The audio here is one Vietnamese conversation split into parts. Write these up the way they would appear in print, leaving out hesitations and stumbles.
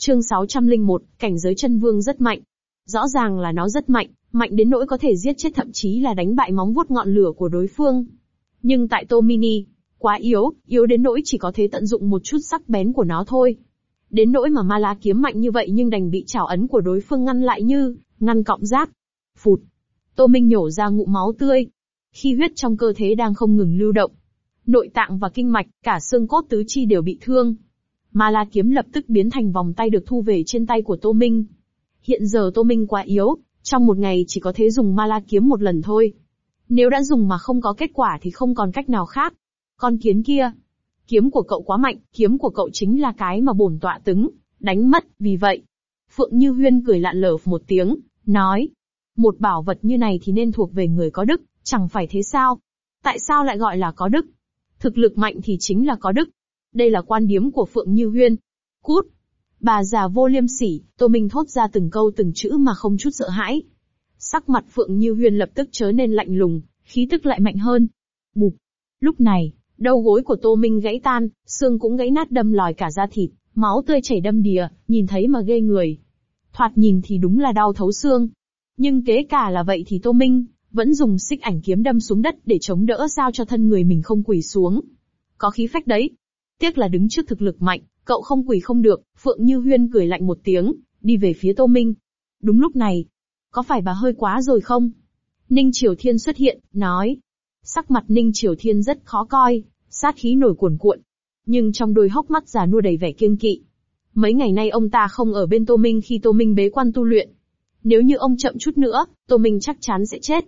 Chương 601, cảnh giới chân vương rất mạnh. Rõ ràng là nó rất mạnh, mạnh đến nỗi có thể giết chết thậm chí là đánh bại móng vuốt ngọn lửa của đối phương. Nhưng tại Tô Mini, quá yếu, yếu đến nỗi chỉ có thể tận dụng một chút sắc bén của nó thôi. Đến nỗi mà ma lá kiếm mạnh như vậy nhưng đành bị trảo ấn của đối phương ngăn lại như ngăn cọng rác. Phụt. Tô Minh nhổ ra ngụm máu tươi. Khí huyết trong cơ thể đang không ngừng lưu động. Nội tạng và kinh mạch, cả xương cốt tứ chi đều bị thương. Ma la kiếm lập tức biến thành vòng tay được thu về trên tay của Tô Minh. Hiện giờ Tô Minh quá yếu, trong một ngày chỉ có thể dùng ma la kiếm một lần thôi. Nếu đã dùng mà không có kết quả thì không còn cách nào khác. Con kiến kia, kiếm của cậu quá mạnh, kiếm của cậu chính là cái mà bổn tọa tứng, đánh mất, vì vậy. Phượng Như Huyên cười lạn lờ một tiếng, nói. Một bảo vật như này thì nên thuộc về người có đức, chẳng phải thế sao? Tại sao lại gọi là có đức? Thực lực mạnh thì chính là có đức. Đây là quan điểm của Phượng Như Huyên. Cút! Bà già vô liêm sỉ, Tô Minh thốt ra từng câu từng chữ mà không chút sợ hãi. Sắc mặt Phượng Như Huyên lập tức trở nên lạnh lùng, khí tức lại mạnh hơn. Bụp! Lúc này, đầu gối của Tô Minh gãy tan, xương cũng gãy nát đâm lòi cả da thịt, máu tươi chảy đầm đìa, nhìn thấy mà ghê người. Thoạt nhìn thì đúng là đau thấu xương. Nhưng kế cả là vậy thì Tô Minh vẫn dùng xích ảnh kiếm đâm xuống đất để chống đỡ sao cho thân người mình không quỳ xuống. Có khí phách đấy. Tiếc là đứng trước thực lực mạnh, cậu không quỳ không được. Phượng Như Huyên cười lạnh một tiếng, đi về phía Tô Minh. Đúng lúc này, có phải bà hơi quá rồi không? Ninh Triều Thiên xuất hiện, nói. Sắc mặt Ninh Triều Thiên rất khó coi, sát khí nổi cuồn cuộn. Nhưng trong đôi hốc mắt già nua đầy vẻ kiêng kỵ. Mấy ngày nay ông ta không ở bên Tô Minh khi Tô Minh bế quan tu luyện. Nếu như ông chậm chút nữa, Tô Minh chắc chắn sẽ chết.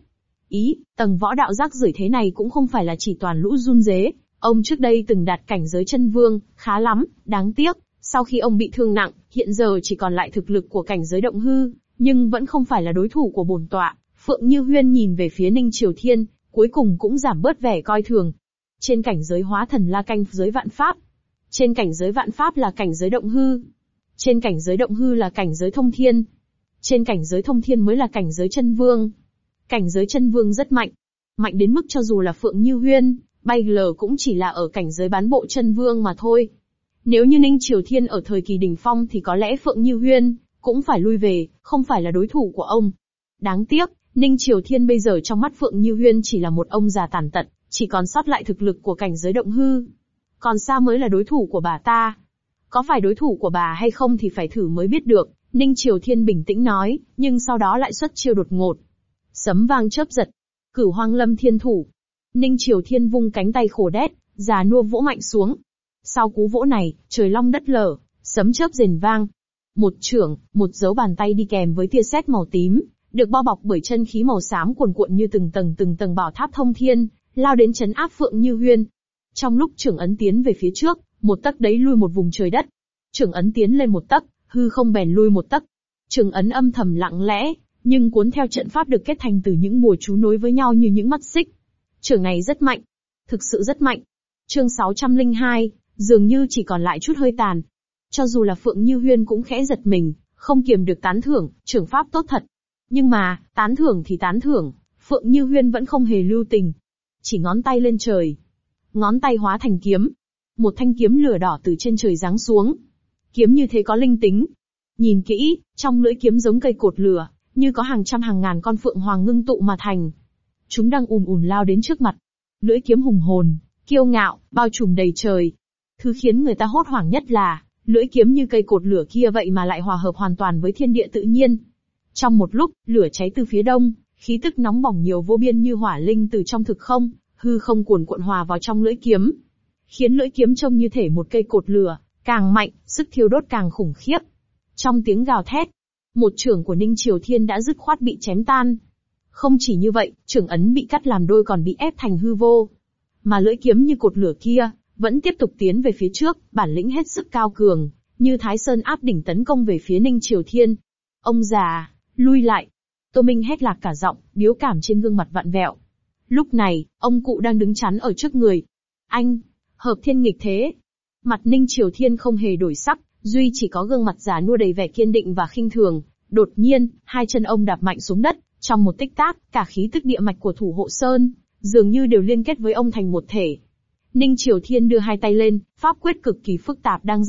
Tầng võ đạo rác rưởi thế này cũng không phải là chỉ toàn lũ run rế. Ông trước đây từng đạt cảnh giới chân vương, khá lắm, đáng tiếc, sau khi ông bị thương nặng, hiện giờ chỉ còn lại thực lực của cảnh giới động hư, nhưng vẫn không phải là đối thủ của bổn tọa. Phượng Như Huyên nhìn về phía Ninh Triều Thiên, cuối cùng cũng giảm bớt vẻ coi thường. Trên cảnh giới hóa thần là cảnh giới vạn pháp. Trên cảnh giới vạn pháp là cảnh giới động hư. Trên cảnh giới động hư là cảnh giới thông thiên. Trên cảnh giới thông thiên mới là cảnh giới chân vương. Cảnh giới chân vương rất mạnh. Mạnh đến mức cho dù là Phượng Như Huyên, bay lờ cũng chỉ là ở cảnh giới bán bộ chân vương mà thôi. Nếu như Ninh Triều Thiên ở thời kỳ đỉnh phong thì có lẽ Phượng Như Huyên cũng phải lui về, không phải là đối thủ của ông. Đáng tiếc, Ninh Triều Thiên bây giờ trong mắt Phượng Như Huyên chỉ là một ông già tàn tật, chỉ còn sót lại thực lực của cảnh giới động hư. Còn sao mới là đối thủ của bà ta? Có phải đối thủ của bà hay không thì phải thử mới biết được, Ninh Triều Thiên bình tĩnh nói, nhưng sau đó lại xuất chiêu đột ngột. Sấm vang chớp giật. Cửu Hoang Lâm Thiên Thủ. Ninh Triều Thiên vung cánh tay khổ đét, già nua vỗ mạnh xuống. Sau cú vỗ này, trời long đất lở, sấm chớp rền vang. Một chưởng, một dấu bàn tay đi kèm với tia sét màu tím, được bao bọc bởi chân khí màu xám cuồn cuộn như từng tầng bảo tháp thông thiên, lao đến trấn áp Phượng Như Huyên. Trong lúc chưởng ấn tiến về phía trước, một tấc đấy lui một vùng trời đất. Chưởng ấn tiến lên một tấc, hư không bèn lui một tấc. Chưởng ấn âm thầm lặng lẽ, nhưng cuốn theo trận pháp được kết thành từ những bùa chú nối với nhau như những mắt xích. Chưởng này rất mạnh, thực sự rất mạnh. Chương 602, dường như chỉ còn lại chút hơi tàn. Cho dù là Phượng Như Huyên cũng khẽ giật mình, không kiềm được tán thưởng, chưởng pháp tốt thật. Nhưng mà, tán thưởng thì tán thưởng, Phượng Như Huyên vẫn không hề lưu tình. Chỉ ngón tay lên trời. Ngón tay hóa thành kiếm. Một thanh kiếm lửa đỏ từ trên trời giáng xuống. Kiếm như thế có linh tính. Nhìn kỹ, trong lưỡi kiếm giống cây cột lửa, như có hàng trăm hàng ngàn con phượng hoàng ngưng tụ mà thành. Chúng đang lao đến trước mặt. Lưỡi kiếm hùng hồn, kiêu ngạo, bao trùm đầy trời. Thứ khiến người ta hốt hoảng nhất là, lưỡi kiếm như cây cột lửa kia vậy mà lại hòa hợp hoàn toàn với thiên địa tự nhiên. Trong một lúc, lửa cháy từ phía đông, khí tức nóng bỏng nhiều vô biên như hỏa linh từ trong thực không, hư không cuồn cuộn hòa vào trong lưỡi kiếm. Khiến lưỡi kiếm trông như thể một cây cột lửa, càng mạnh, sức thiêu đốt càng khủng khiếp. Trong tiếng gào thét, một chưởng của Ninh Triều Thiên đã dứt khoát bị chém tan. Không chỉ như vậy, chưởng ấn bị cắt làm đôi còn bị ép thành hư vô. Mà lưỡi kiếm như cột lửa kia, vẫn tiếp tục tiến về phía trước, bản lĩnh hết sức cao cường, như Thái Sơn áp đỉnh tấn công về phía Ninh Triều Thiên. Ông già, lui lại. Tô Minh hét lạc cả giọng, biếu cảm trên gương mặt vặn vẹo. Lúc này, ông cụ đang đứng chắn ở trước người. Anh, hợp thiên nghịch thế. Mặt Ninh Triều Thiên không hề đổi sắc, duy chỉ có gương mặt già nua đầy vẻ kiên định và khinh thường. Đột nhiên, hai chân ông đạp mạnh xuống đất, trong một tích tắc, cả khí tức địa mạch của Thủ Hộ Sơn dường như đều liên kết với ông thành một thể. Ninh Triều Thiên đưa hai tay lên, pháp quyết cực kỳ phức tạp đang dao động,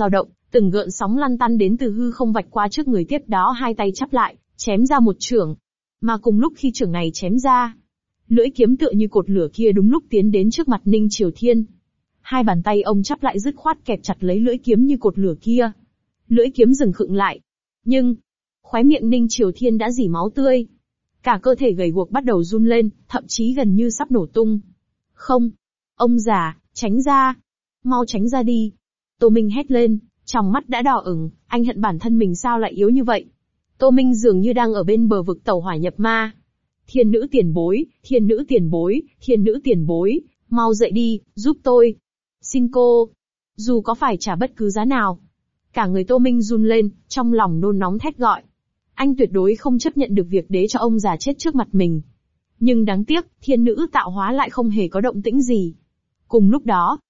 Từng gợn sóng lăn tăn đến từ hư không vạch qua trước người, tiếp đó hai tay chắp lại, chém ra một chưởng. Mà cùng lúc khi chưởng này chém ra, lưỡi kiếm tựa như cột lửa kia đúng lúc tiến đến trước mặt Ninh Triều Thiên. Hai bàn tay ông chắp lại dứt khoát kẹp chặt lấy lưỡi kiếm như cột lửa kia. Lưỡi kiếm dừng khựng lại. Nhưng, khóe miệng Ninh Triều Thiên đã rỉ máu tươi. Cả cơ thể gầy guộc bắt đầu run lên, thậm chí gần như sắp nổ tung. Không! Ông già, tránh ra! Mau tránh ra đi! Tô Minh hét lên, trong mắt đã đỏ ửng, anh hận bản thân mình sao lại yếu như vậy. Tô Minh dường như đang ở bên bờ vực tẩu hỏa nhập ma. Thiên nữ tiền bối, thiên nữ tiền bối, thiên nữ tiền bối, mau dậy đi, giúp tôi. Xin cô. Dù có phải trả bất cứ giá nào. Cả người Tô Minh run lên, trong lòng nôn nóng thét gọi. Anh tuyệt đối không chấp nhận được việc đế cho ông già chết trước mặt mình. Nhưng đáng tiếc, thiên nữ tạo hóa lại không hề có động tĩnh gì. Cùng lúc đó,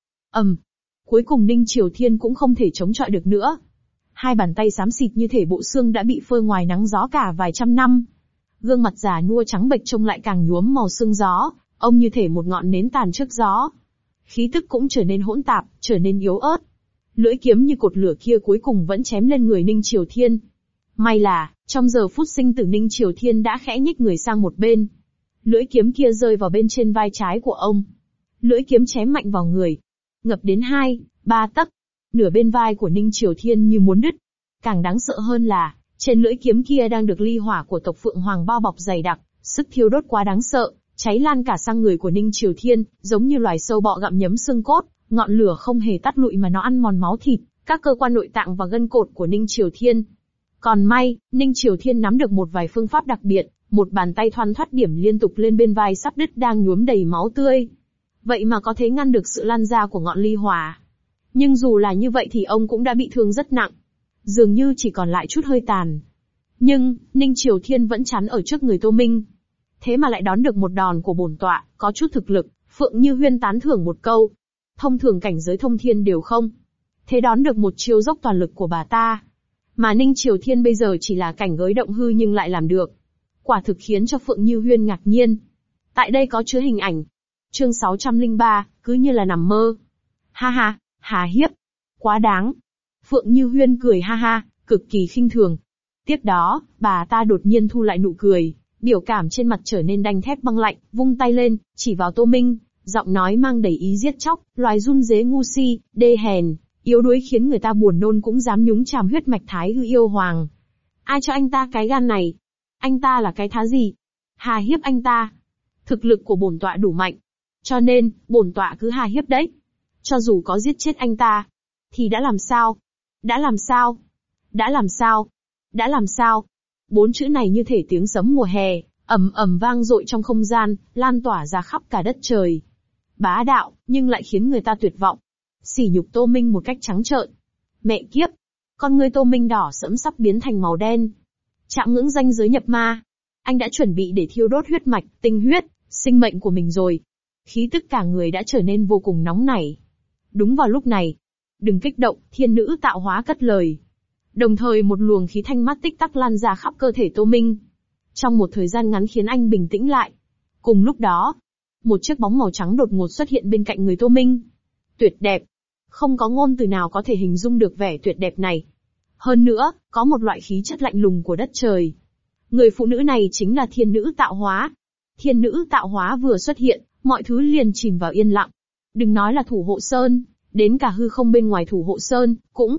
cuối cùng Ninh Triều Thiên cũng không thể chống chọi được nữa. Hai bàn tay xám xịt như thể bộ xương đã bị phơi ngoài nắng gió cả vài trăm năm. Gương mặt già nua trắng bệch trông lại càng nhuốm màu sương gió, ông như thể một ngọn nến tàn trước gió. Khí tức cũng trở nên hỗn tạp, trở nên yếu ớt. Lưỡi kiếm như cột lửa kia cuối cùng vẫn chém lên người Ninh Triều Thiên. May là, trong giờ phút sinh tử Ninh Triều Thiên đã khẽ nhích người sang một bên. Lưỡi kiếm kia rơi vào bên trên vai trái của ông. Lưỡi kiếm chém mạnh vào người. Ngập đến 2-3 tấc. Nửa bên vai của Ninh Triều Thiên như muốn đứt. Càng đáng sợ hơn là, trên lưỡi kiếm kia đang được ly hỏa của tộc Phượng Hoàng bao bọc dày đặc, sức thiêu đốt quá đáng sợ, cháy lan cả sang người của Ninh Triều Thiên, giống như loài sâu bọ gặm nhấm xương cốt, ngọn lửa không hề tắt lụi mà nó ăn mòn máu thịt, các cơ quan nội tạng và gân cột của Ninh Triều Thiên. Còn may, Ninh Triều Thiên nắm được một vài phương pháp đặc biệt, một bàn tay thoăn thoắt điểm liên tục lên bên vai sắp đứt đang nhuốm đầy máu tươi. Vậy mà có thể ngăn được sự lan ra của ngọn ly hỏa. Nhưng dù là như vậy thì ông cũng đã bị thương rất nặng. Dường như chỉ còn lại chút hơi tàn. Nhưng, Ninh Triều Thiên vẫn chắn ở trước người Tô Minh. Thế mà lại đón được một đòn của bổn tọa, có chút thực lực, Phượng Như Huyên tán thưởng một câu. Thông thường cảnh giới thông thiên đều không. Thế đón được một chiêu dốc toàn lực của bà ta. Mà Ninh Triều Thiên bây giờ chỉ là cảnh giới động hư nhưng lại làm được. Quả thực khiến cho Phượng Như Huyên ngạc nhiên. Tại đây có chứa hình ảnh. Chương 603, cứ như là nằm mơ. Ha ha, hà hiếp. Quá đáng. Phượng Như Huyên cười ha ha, cực kỳ khinh thường. Tiếp đó, bà ta đột nhiên thu lại nụ cười, biểu cảm trên mặt trở nên đanh thép băng lạnh, vung tay lên, chỉ vào Tô Minh, giọng nói mang đầy ý giết chóc, loài run rế ngu si, đê hèn, yếu đuối khiến người ta buồn nôn cũng dám nhúng chàm huyết mạch Thái Hư yêu hoàng. Ai cho anh ta cái gan này? Anh ta là cái thá gì? Hà hiếp anh ta. Thực lực của bổn tọa đủ mạnh. Cho nên, bổn tọa cứ hà hiếp đấy. Cho dù có giết chết anh ta, thì đã làm sao? Đã làm sao? Đã làm sao? Đã làm sao? 4 chữ này như thể tiếng sấm mùa hè, ầm ầm vang dội trong không gian, lan tỏa ra khắp cả đất trời. Bá đạo, nhưng lại khiến người ta tuyệt vọng. Sỉ nhục Tô Minh một cách trắng trợn. Mẹ kiếp! Con ngươi Tô Minh đỏ sẫm sắp biến thành màu đen. Chạm ngưỡng ranh giới nhập ma. Anh đã chuẩn bị để thiêu đốt huyết mạch, tinh huyết, sinh mệnh của mình rồi. Khí tức cả người đã trở nên vô cùng nóng nảy. Đúng vào lúc này. Đừng kích động, thiên nữ tạo hóa cất lời. Đồng thời một luồng khí thanh mát tích tắc lan ra khắp cơ thể Tô Minh. Trong một thời gian ngắn khiến anh bình tĩnh lại. Cùng lúc đó, một chiếc bóng màu trắng đột ngột xuất hiện bên cạnh người Tô Minh. Tuyệt đẹp. Không có ngôn từ nào có thể hình dung được vẻ tuyệt đẹp này. Hơn nữa, có một loại khí chất lạnh lùng của đất trời. Người phụ nữ này chính là thiên nữ tạo hóa. Thiên nữ tạo hóa vừa xuất hiện, mọi thứ liền chìm vào yên lặng. Đừng nói là thủ hộ sơn, đến cả hư không bên ngoài thủ hộ sơn,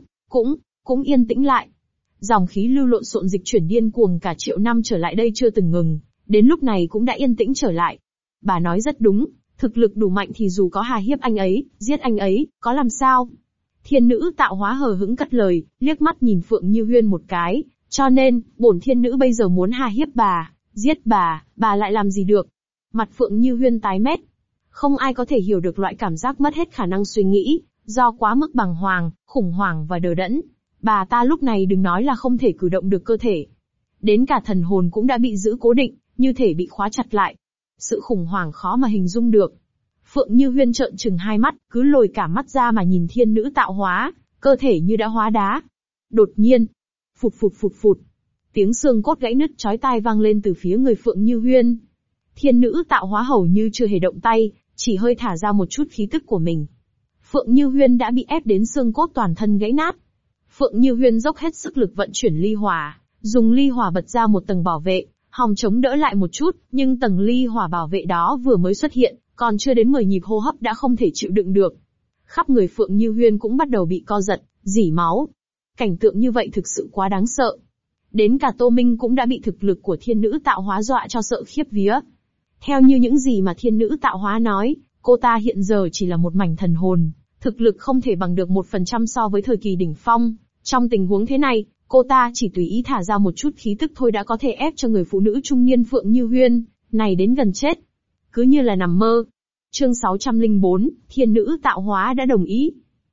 cũng yên tĩnh lại. Dòng khí lưu lộn xộn dịch chuyển điên cuồng cả triệu năm trở lại đây chưa từng ngừng, đến lúc này cũng đã yên tĩnh trở lại. Bà nói rất đúng, thực lực đủ mạnh thì dù có hà hiếp anh ấy, giết anh ấy, có làm sao? Thiên nữ tạo hóa hờ hững cất lời, liếc mắt nhìn Phượng Như Huyên một cái, cho nên, bổn thiên nữ bây giờ muốn hà hiếp bà, giết bà lại làm gì được? Mặt Phượng Như Huyên tái mét. Không ai có thể hiểu được loại cảm giác mất hết khả năng suy nghĩ, do quá mức bàng hoàng, khủng hoảng và đờ đẫn. Bà ta lúc này đừng nói là không thể cử động được cơ thể. Đến cả thần hồn cũng đã bị giữ cố định, như thể bị khóa chặt lại. Sự khủng hoảng khó mà hình dung được. Phượng Như Huyên trợn trừng hai mắt, cứ lồi cả mắt ra mà nhìn thiên nữ tạo hóa, cơ thể như đã hóa đá. Đột nhiên, phụt phụt phụt phụt, tiếng xương cốt gãy nứt chói tai vang lên từ phía người Phượng Như Huyên. Thiên nữ tạo hóa hầu như chưa hề động tay, chỉ hơi thả ra một chút khí tức của mình. Phượng Như Huyên đã bị ép đến xương cốt toàn thân gãy nát. Phượng Như Huyên dốc hết sức lực vận chuyển ly hỏa, dùng ly hỏa bật ra một tầng bảo vệ, hòng chống đỡ lại một chút, nhưng tầng ly hỏa bảo vệ đó vừa mới xuất hiện, còn chưa đến 10 nhịp hô hấp đã không thể chịu đựng được. Khắp người Phượng Như Huyên cũng bắt đầu bị co giật, rỉ máu. Cảnh tượng như vậy thực sự quá đáng sợ. Đến cả Tô Minh cũng đã bị thực lực của thiên nữ tạo hóa dọa cho sợ khiếp vía. Theo như những gì mà thiên nữ tạo hóa nói, cô ta hiện giờ chỉ là một mảnh thần hồn, thực lực không thể bằng được 1% so với thời kỳ đỉnh phong. Trong tình huống thế này, cô ta chỉ tùy ý thả ra một chút khí tức thôi đã có thể ép cho người phụ nữ trung niên Phượng Như Huyên này đến gần chết. Cứ như là nằm mơ. Chương 604, thiên nữ tạo hóa đã đồng ý.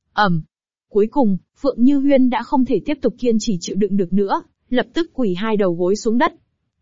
Cuối cùng, Phượng Như Huyên đã không thể tiếp tục kiên trì chịu đựng được nữa, lập tức quỳ hai đầu gối xuống đất.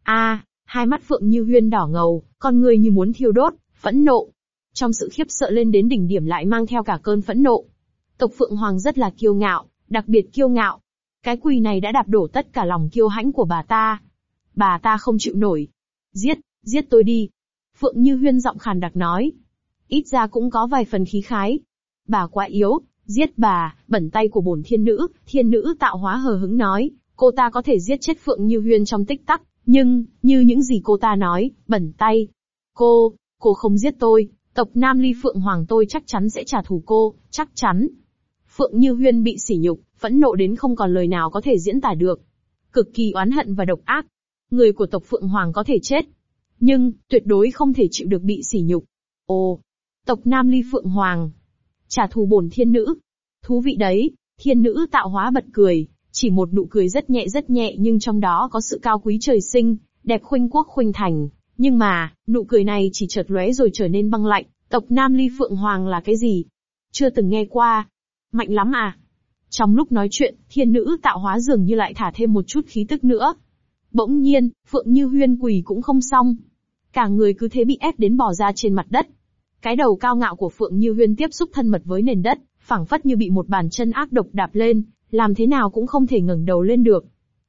Hai mắt Phượng Như Huyên đỏ ngầu, con người như muốn thiêu đốt, phẫn nộ. Trong sự khiếp sợ lên đến đỉnh điểm lại mang theo cả cơn phẫn nộ. Tộc Phượng Hoàng rất là kiêu ngạo, đặc biệt kiêu ngạo. Cái quỳ này đã đạp đổ tất cả lòng kiêu hãnh của bà ta. Bà ta không chịu nổi. Giết tôi đi. Phượng Như Huyên giọng khàn đặc nói. Ít ra cũng có vài phần khí khái. Bà quá yếu, giết bà, bẩn tay của bổn thiên nữ tạo hóa hờ hững nói, cô ta có thể giết chết Phượng Như Huyên trong tích tắc, nhưng, như những gì cô ta nói, bẩn tay. Cô không giết tôi, tộc Nam Ly Phượng Hoàng tôi chắc chắn sẽ trả thù cô, chắc chắn. Phượng Như Huyên bị sỉ nhục, phẫn nộ đến không còn lời nào có thể diễn tả được. Cực kỳ oán hận và độc ác. Người của tộc Phượng Hoàng có thể chết, nhưng, tuyệt đối không thể chịu được bị sỉ nhục. Tộc Nam Ly Phượng Hoàng. Trả thù bổn thiên nữ. Thú vị đấy, thiên nữ tạo hóa bật cười, chỉ một nụ cười rất nhẹ nhưng trong đó có sự cao quý trời sinh, đẹp khuynh quốc khuynh thành. Nhưng mà, nụ cười này chỉ chợt lóe rồi trở nên băng lạnh. Tộc Nam Ly Phượng Hoàng là cái gì? Chưa từng nghe qua. Mạnh lắm à? Trong lúc nói chuyện, thiên nữ tạo hóa dường như lại thả thêm một chút khí tức nữa. Bỗng nhiên, Phượng Như Huyên quỳ cũng không xong. Cả người cứ thế bị ép đến bò ra trên mặt đất. Cái đầu cao ngạo của Phượng Như Huyên tiếp xúc thân mật với nền đất, phảng phất như bị một bàn chân ác độc đạp lên, làm thế nào cũng không thể ngẩng đầu lên được.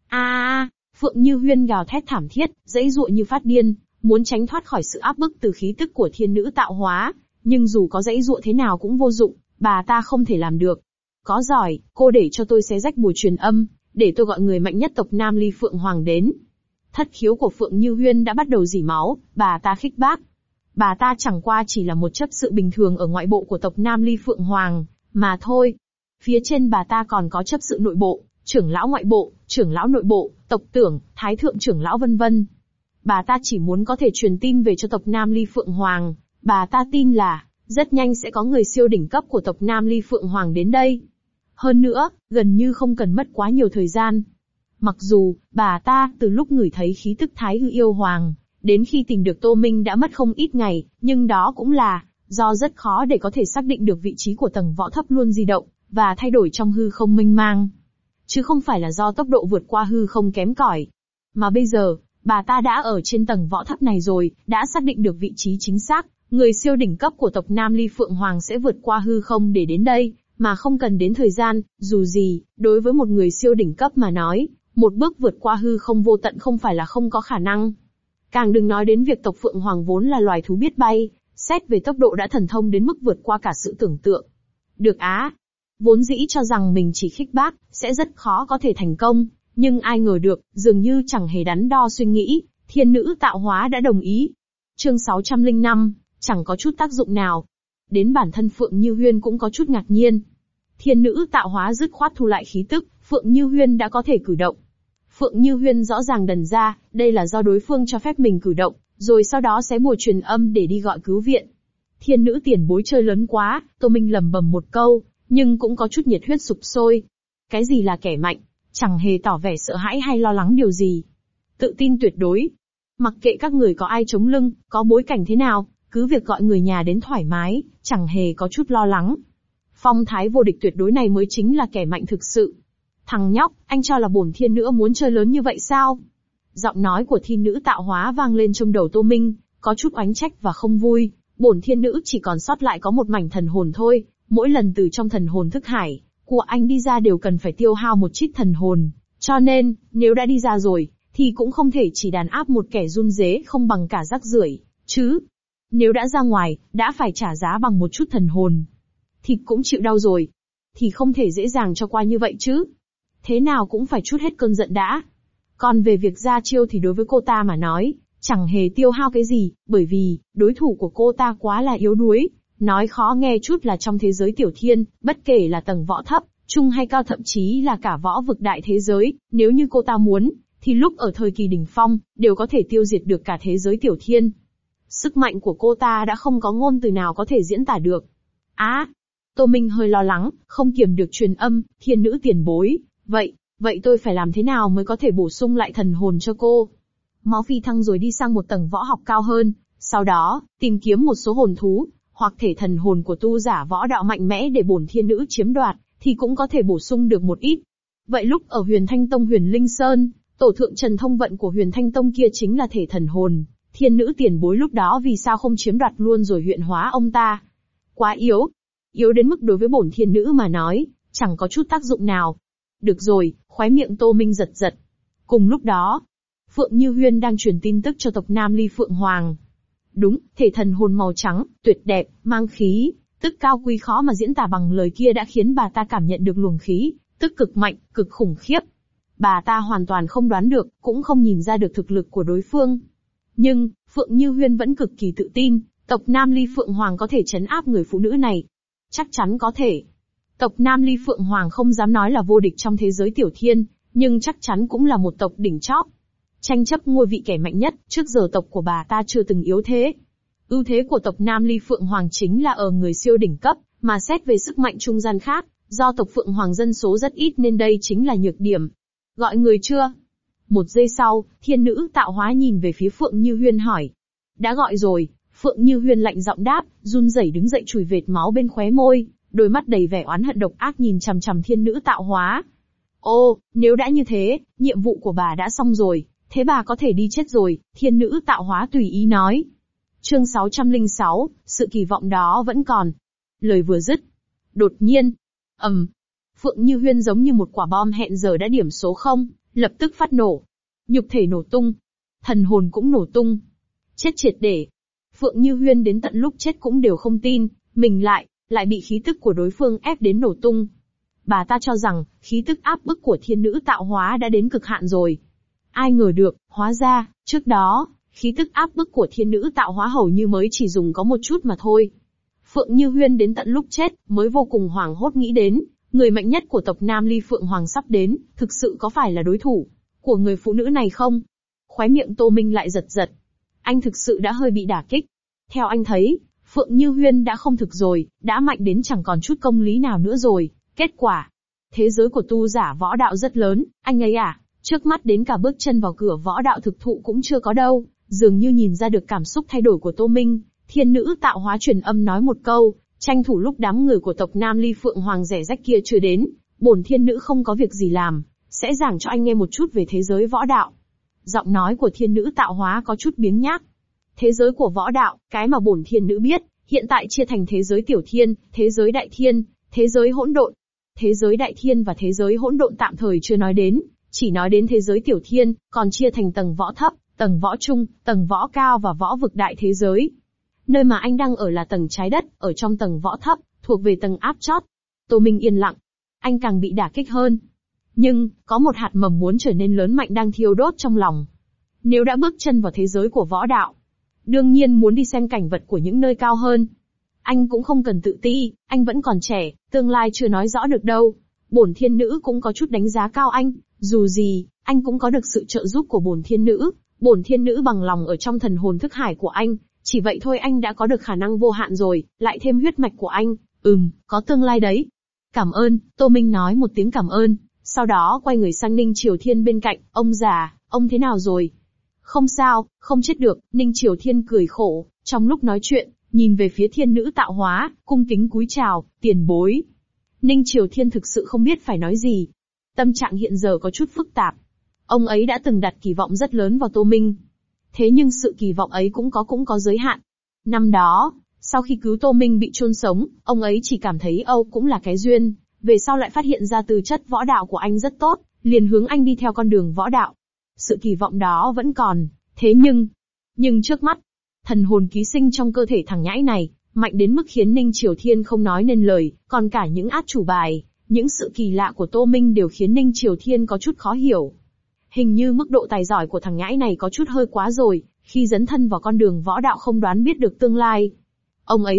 Phượng Như Huyên gào thét thảm thiết, giãy giụa như phát điên, muốn tránh thoát khỏi sự áp bức từ khí tức của thiên nữ tạo hóa, nhưng dù có giãy giụa thế nào cũng vô dụng, bà ta không thể làm được. Có giỏi, cô để cho tôi xé rách bùa truyền âm, để tôi gọi người mạnh nhất tộc Nam Ly Phượng Hoàng đến. Thất khiếu của Phượng Như Huyên đã bắt đầu rỉ máu, bà ta khích bác. Bà ta chẳng qua chỉ là một chấp sự bình thường ở ngoại bộ của tộc Nam Ly Phượng Hoàng, mà thôi. Phía trên bà ta còn có chấp sự nội bộ, trưởng lão ngoại bộ, trưởng lão nội bộ, tộc trưởng, thái thượng trưởng lão vân vân. Bà ta chỉ muốn có thể truyền tin về cho tộc Nam Ly Phượng Hoàng, bà ta tin là, rất nhanh sẽ có người siêu đỉnh cấp của tộc Nam Ly Phượng Hoàng đến đây. Hơn nữa, gần như không cần mất quá nhiều thời gian. Mặc dù, bà ta, từ lúc ngửi thấy khí tức Thái Hư Yêu Hoàng, đến khi tìm được Tô Minh đã mất không ít ngày, nhưng đó cũng là, do rất khó để có thể xác định được vị trí của tầng võ thấp luôn di động, và thay đổi trong hư không mênh mang. Chứ không phải là do tốc độ vượt qua hư không kém cỏi. Mà bây giờ, bà ta đã ở trên tầng võ thấp này rồi, đã xác định được vị trí chính xác, người siêu đỉnh cấp của tộc Nam Ly Phượng Hoàng sẽ vượt qua hư không để đến đây, mà không cần đến thời gian, dù gì, đối với một người siêu đỉnh cấp mà nói, một bước vượt qua hư không vô tận không phải là không có khả năng. Càng đừng nói đến việc tộc Phượng Hoàng vốn là loài thú biết bay, xét về tốc độ đã thần thông đến mức vượt qua cả sự tưởng tượng. Được á. Vốn dĩ cho rằng mình chỉ khích bác, sẽ rất khó có thể thành công, nhưng ai ngờ được, dường như chẳng hề đắn đo suy nghĩ, thiên nữ tạo hóa đã đồng ý. Chương 605, chẳng có chút tác dụng nào. Đến bản thân Phượng Như Huyên cũng có chút ngạc nhiên. Thiên nữ tạo hóa dứt khoát thu lại khí tức, Phượng Như Huyên đã có thể cử động. Phượng Như Huyên rõ ràng đần ra, đây là do đối phương cho phép mình cử động, rồi sau đó xé bùa truyền âm để đi gọi cứu viện. Thiên nữ tiền bối chơi lớn quá, Tô Minh lẩm bẩm một câu, nhưng cũng có chút nhiệt huyết sục sôi. Cái gì là kẻ mạnh, chẳng hề tỏ vẻ sợ hãi hay lo lắng điều gì. Tự tin tuyệt đối. Mặc kệ các người có ai chống lưng, có bối cảnh thế nào, cứ việc gọi người nhà đến thoải mái, chẳng hề có chút lo lắng. Phong thái vô địch tuyệt đối này mới chính là kẻ mạnh thực sự. Thằng nhóc, anh cho là bổn thiên nữ muốn chơi lớn như vậy sao? Giọng nói của thiên nữ tạo hóa vang lên trong đầu Tô Minh, có chút oánh trách và không vui. Bổn thiên nữ chỉ còn sót lại có một mảnh thần hồn thôi, mỗi lần từ trong thần hồn thức hải của anh đi ra đều cần phải tiêu hao một chút thần hồn, cho nên, nếu đã đi ra rồi, thì cũng không thể chỉ đàn áp một kẻ run rế không bằng cả rác rưởi, chứ. Nếu đã ra ngoài, đã phải trả giá bằng một chút thần hồn. Thịt cũng chịu đau rồi, thì không thể dễ dàng cho qua như vậy chứ. thế nào cũng phải trút hết cơn giận đã. Còn về việc ra chiêu thì đối với cô ta mà nói, chẳng hề tiêu hao cái gì, bởi vì, đối thủ của cô ta quá là yếu đuối. Nói khó nghe chút là trong thế giới tiểu thiên, bất kể là tầng võ thấp, trung hay cao, thậm chí là cả võ vực đại thế giới, nếu như cô ta muốn, thì lúc ở thời kỳ đỉnh phong, đều có thể tiêu diệt được cả thế giới tiểu thiên. Sức mạnh của cô ta đã không có ngôn từ nào có thể diễn tả được. Tô Minh hơi lo lắng, không kiềm được truyền âm, thiên nữ tiền bối, vậy tôi phải làm thế nào mới có thể bổ sung lại thần hồn cho cô? Máu phi thăng rồi đi sang một tầng võ học cao hơn, sau đó, tìm kiếm một số hồn thú, hoặc thể thần hồn của tu giả võ đạo mạnh mẽ để bổn thiên nữ chiếm đoạt, thì cũng có thể bổ sung được một ít. Vậy lúc ở Huyền Thanh Tông Huyền Linh Sơn, tổ thượng Trần Thông Vận của Huyền Thanh Tông kia chính là thể thần hồn, thiên nữ tiền bối lúc đó vì sao không chiếm đoạt luôn rồi huyện hóa ông ta? Quá yếu đến mức đối với bổn thiên nữ mà nói, chẳng có chút tác dụng nào. Được rồi, khóe miệng Tô Minh giật giật. Cùng lúc đó, Phượng Như Huyên đang truyền tin tức cho tộc Nam Ly Phượng Hoàng. Đúng, thể thần hồn màu trắng, tuyệt đẹp, mang khí, tức cao quý khó mà diễn tả bằng lời kia đã khiến bà ta cảm nhận được luồng khí, tức cực mạnh, cực khủng khiếp. Bà ta hoàn toàn không đoán được, cũng không nhìn ra được thực lực của đối phương. Nhưng, Phượng Như Huyên vẫn cực kỳ tự tin, tộc Nam Ly Phượng Hoàng có thể trấn áp người phụ nữ này. Chắc chắn có thể. Tộc Nam Ly Phượng Hoàng không dám nói là vô địch trong thế giới tiểu thiên, nhưng chắc chắn cũng là một tộc đỉnh chóp. Tranh chấp ngôi vị kẻ mạnh nhất, trước giờ tộc của bà ta chưa từng yếu thế. Ưu thế của tộc Nam Ly Phượng Hoàng chính là ở người siêu đỉnh cấp, mà xét về sức mạnh trung gian khác, do tộc Phượng Hoàng dân số rất ít nên đây chính là nhược điểm. Gọi người chưa? Một giây sau, thiên nữ tạo hóa nhìn về phía Phượng Như Huyên hỏi. Đã gọi rồi, Phượng Như Huyên lạnh giọng đáp, run rẩy đứng dậy chùi vệt máu bên khóe môi, đôi mắt đầy vẻ oán hận độc ác nhìn chằm chằm thiên nữ tạo hóa. Ô, nếu đã như thế, nhiệm vụ của bà đã xong rồi, thế bà có thể đi chết rồi, thiên nữ tạo hóa tùy ý nói. Chương 606, sự kỳ vọng đó vẫn còn. Lời vừa dứt. Đột nhiên. Phượng Như Huyên giống như một quả bom hẹn giờ đã điểm số 0, lập tức phát nổ. Nhục thể nổ tung. Thần hồn cũng nổ tung. Chết triệt để. Phượng Như Huyên đến tận lúc chết cũng đều không tin, mình lại bị khí tức của đối phương ép đến nổ tung. Bà ta cho rằng, khí tức áp bức của thiên nữ tạo hóa đã đến cực hạn rồi. Ai ngờ được, hóa ra, trước đó, khí tức áp bức của thiên nữ tạo hóa hầu như mới chỉ dùng có một chút mà thôi. Phượng Như Huyên đến tận lúc chết, mới vô cùng hoảng hốt nghĩ đến, người mạnh nhất của tộc Nam Ly Phượng Hoàng sắp đến, thực sự có phải là đối thủ của người phụ nữ này không? Khóe miệng Tô Minh lại giật giật. Anh thực sự đã hơi bị đả kích. Theo anh thấy, Phượng Như Huyên đã không thực rồi, đã mạnh đến chẳng còn chút công lý nào nữa rồi. Kết quả, thế giới của tu giả võ đạo rất lớn, anh ấy trước mắt đến cả bước chân vào cửa võ đạo thực thụ cũng chưa có đâu. Dường như nhìn ra được cảm xúc thay đổi của Tô Minh, thiên nữ tạo hóa truyền âm nói một câu, tranh thủ lúc đám người của tộc Nam Ly Phượng Hoàng rẻ rách kia chưa đến, bổn thiên nữ không có việc gì làm, sẽ giảng cho anh nghe một chút về thế giới võ đạo. Giọng nói của thiên nữ tạo hóa có chút biếng nhác. Thế giới của võ đạo, cái mà bổn thiên nữ biết, hiện tại chia thành thế giới tiểu thiên, thế giới đại thiên, thế giới hỗn độn. Thế giới đại thiên và thế giới hỗn độn tạm thời chưa nói đến, chỉ nói đến thế giới tiểu thiên, còn chia thành tầng võ thấp, tầng võ trung, tầng võ cao và võ vực đại thế giới. Nơi mà anh đang ở là tầng trái đất, ở trong tầng võ thấp, thuộc về tầng áp chót. Tô Minh yên lặng. Anh càng bị đả kích hơn. Nhưng, có một hạt mầm muốn trở nên lớn mạnh đang thiêu đốt trong lòng. Nếu đã bước chân vào thế giới của võ đạo, đương nhiên muốn đi xem cảnh vật của những nơi cao hơn. Anh cũng không cần tự ti, anh vẫn còn trẻ, tương lai chưa nói rõ được đâu. Bổn thiên nữ cũng có chút đánh giá cao anh, dù gì, anh cũng có được sự trợ giúp của bổn thiên nữ. Bổn thiên nữ bằng lòng ở trong thần hồn thức hải của anh, chỉ vậy thôi anh đã có được khả năng vô hạn rồi, lại thêm huyết mạch của anh, có tương lai đấy. Cảm ơn, Tô Minh nói một tiếng cảm ơn, sau đó quay người sang Ninh Triều Thiên bên cạnh, ông già, ông thế nào rồi? Không sao, không chết được, Ninh Triều Thiên cười khổ, trong lúc nói chuyện, nhìn về phía thiên nữ tạo hóa, cung kính cúi chào, tiền bối. Ninh Triều Thiên thực sự không biết phải nói gì. Tâm trạng hiện giờ có chút phức tạp. Ông ấy đã từng đặt kỳ vọng rất lớn vào Tô Minh. Thế nhưng sự kỳ vọng ấy cũng có giới hạn. Năm đó, sau khi cứu Tô Minh bị chôn sống, ông ấy chỉ cảm thấy Âu cũng là cái duyên, về sau lại phát hiện ra tư chất võ đạo của anh rất tốt, liền hướng anh đi theo con đường võ đạo. Sự kỳ vọng đó vẫn còn, thế nhưng trước mắt, thần hồn ký sinh trong cơ thể thằng nhãi này, mạnh đến mức khiến Ninh Triều Thiên không nói nên lời, còn cả những át chủ bài, Những sự kỳ lạ của Tô Minh đều khiến Ninh Triều Thiên có chút khó hiểu. Hình như mức độ tài giỏi của thằng nhãi này có chút hơi quá rồi, khi dấn thân vào con đường võ đạo không đoán biết được tương lai. Ông ấy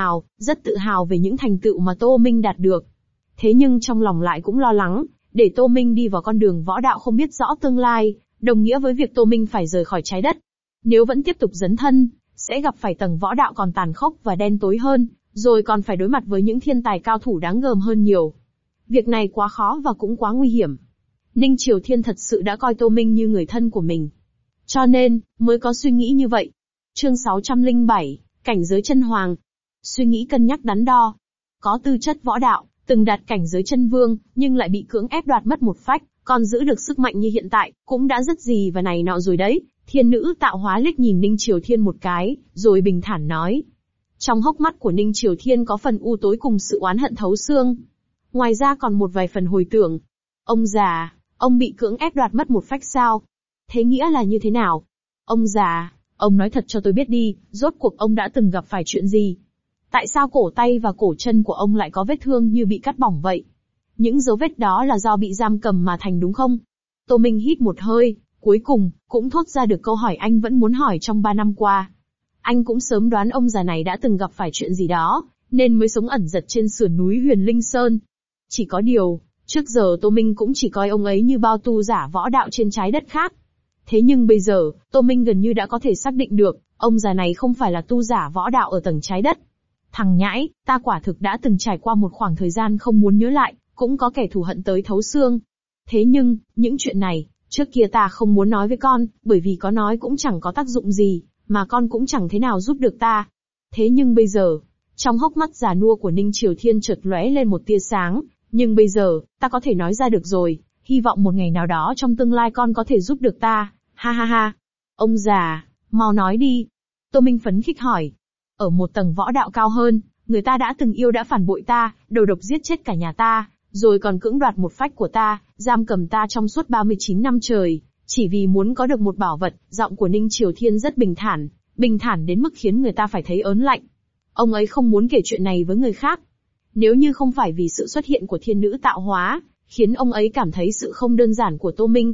rất tự hào về những thành tựu mà Tô Minh đạt được. Thế nhưng trong lòng lại cũng lo lắng, để Tô Minh đi vào con đường võ đạo không biết rõ tương lai, đồng nghĩa với việc Tô Minh phải rời khỏi trái đất. Nếu vẫn tiếp tục dấn thân, sẽ gặp phải tầng võ đạo còn tàn khốc và đen tối hơn, rồi còn phải đối mặt với những thiên tài cao thủ đáng gờm hơn nhiều. Việc này quá khó và cũng quá nguy hiểm. Ninh Triều Thiên thật sự đã coi Tô Minh như người thân của mình. Cho nên, mới có suy nghĩ như vậy. Chương 607, cảnh giới chân hoàng. Suy nghĩ cân nhắc đắn đo. Có tư chất võ đạo, từng đạt cảnh giới chân vương, nhưng lại bị cưỡng ép đoạt mất một phách, còn giữ được sức mạnh như hiện tại, cũng đã rất gì và này nọ rồi đấy. Thiên nữ tạo hóa liếc nhìn Ninh Triều Thiên một cái, rồi bình thản nói. Trong hốc mắt của Ninh Triều Thiên có phần u tối cùng sự oán hận thấu xương. Ngoài ra còn một vài phần hồi tưởng. Ông già, ông bị cưỡng ép đoạt mất một phách sao? Thế nghĩa là như thế nào? Ông già, ông nói thật cho tôi biết đi, rốt cuộc ông đã từng gặp phải chuyện gì? Tại sao cổ tay và cổ chân của ông lại có vết thương như bị cắt bỏng vậy? Những dấu vết đó là do bị giam cầm mà thành đúng không? Tô Minh hít một hơi, cuối cùng, cũng thốt ra được câu hỏi anh vẫn muốn hỏi trong 3 năm qua. Anh cũng sớm đoán ông già này đã từng gặp phải chuyện gì đó, nên mới sống ẩn giật trên sườn núi Huyền Linh Sơn. Chỉ có điều, trước giờ Tô Minh cũng chỉ coi ông ấy như bao tu giả võ đạo trên trái đất khác. Thế nhưng bây giờ, Tô Minh gần như đã có thể xác định được, ông già này không phải là tu giả võ đạo ở tầng trái đất. Thằng nhãi, ta quả thực đã từng trải qua một khoảng thời gian không muốn nhớ lại, cũng có kẻ thù hận tới thấu xương. Thế nhưng, những chuyện này, trước kia ta không muốn nói với con, bởi vì có nói cũng chẳng có tác dụng gì, mà con cũng chẳng thế nào giúp được ta. Thế nhưng bây giờ, trong hốc mắt già nua của Ninh Triều Thiên chợt lóe lên một tia sáng, nhưng bây giờ, ta có thể nói ra được rồi, hy vọng một ngày nào đó trong tương lai con có thể giúp được ta, ha ha ha. Ông già, mau nói đi. Tô Minh phấn khích hỏi. Ở một tầng võ đạo cao hơn, người ta đã từng yêu đã phản bội ta, đầu độc giết chết cả nhà ta, rồi còn cưỡng đoạt một phách của ta, giam cầm ta trong suốt 39 năm trời, chỉ vì muốn có được một bảo vật. Giọng của Ninh Triều Thiên rất bình thản đến mức khiến người ta phải thấy ớn lạnh. Ông ấy không muốn kể chuyện này với người khác. Nếu như không phải vì sự xuất hiện của thiên nữ tạo hóa, khiến ông ấy cảm thấy sự không đơn giản của Tô Minh.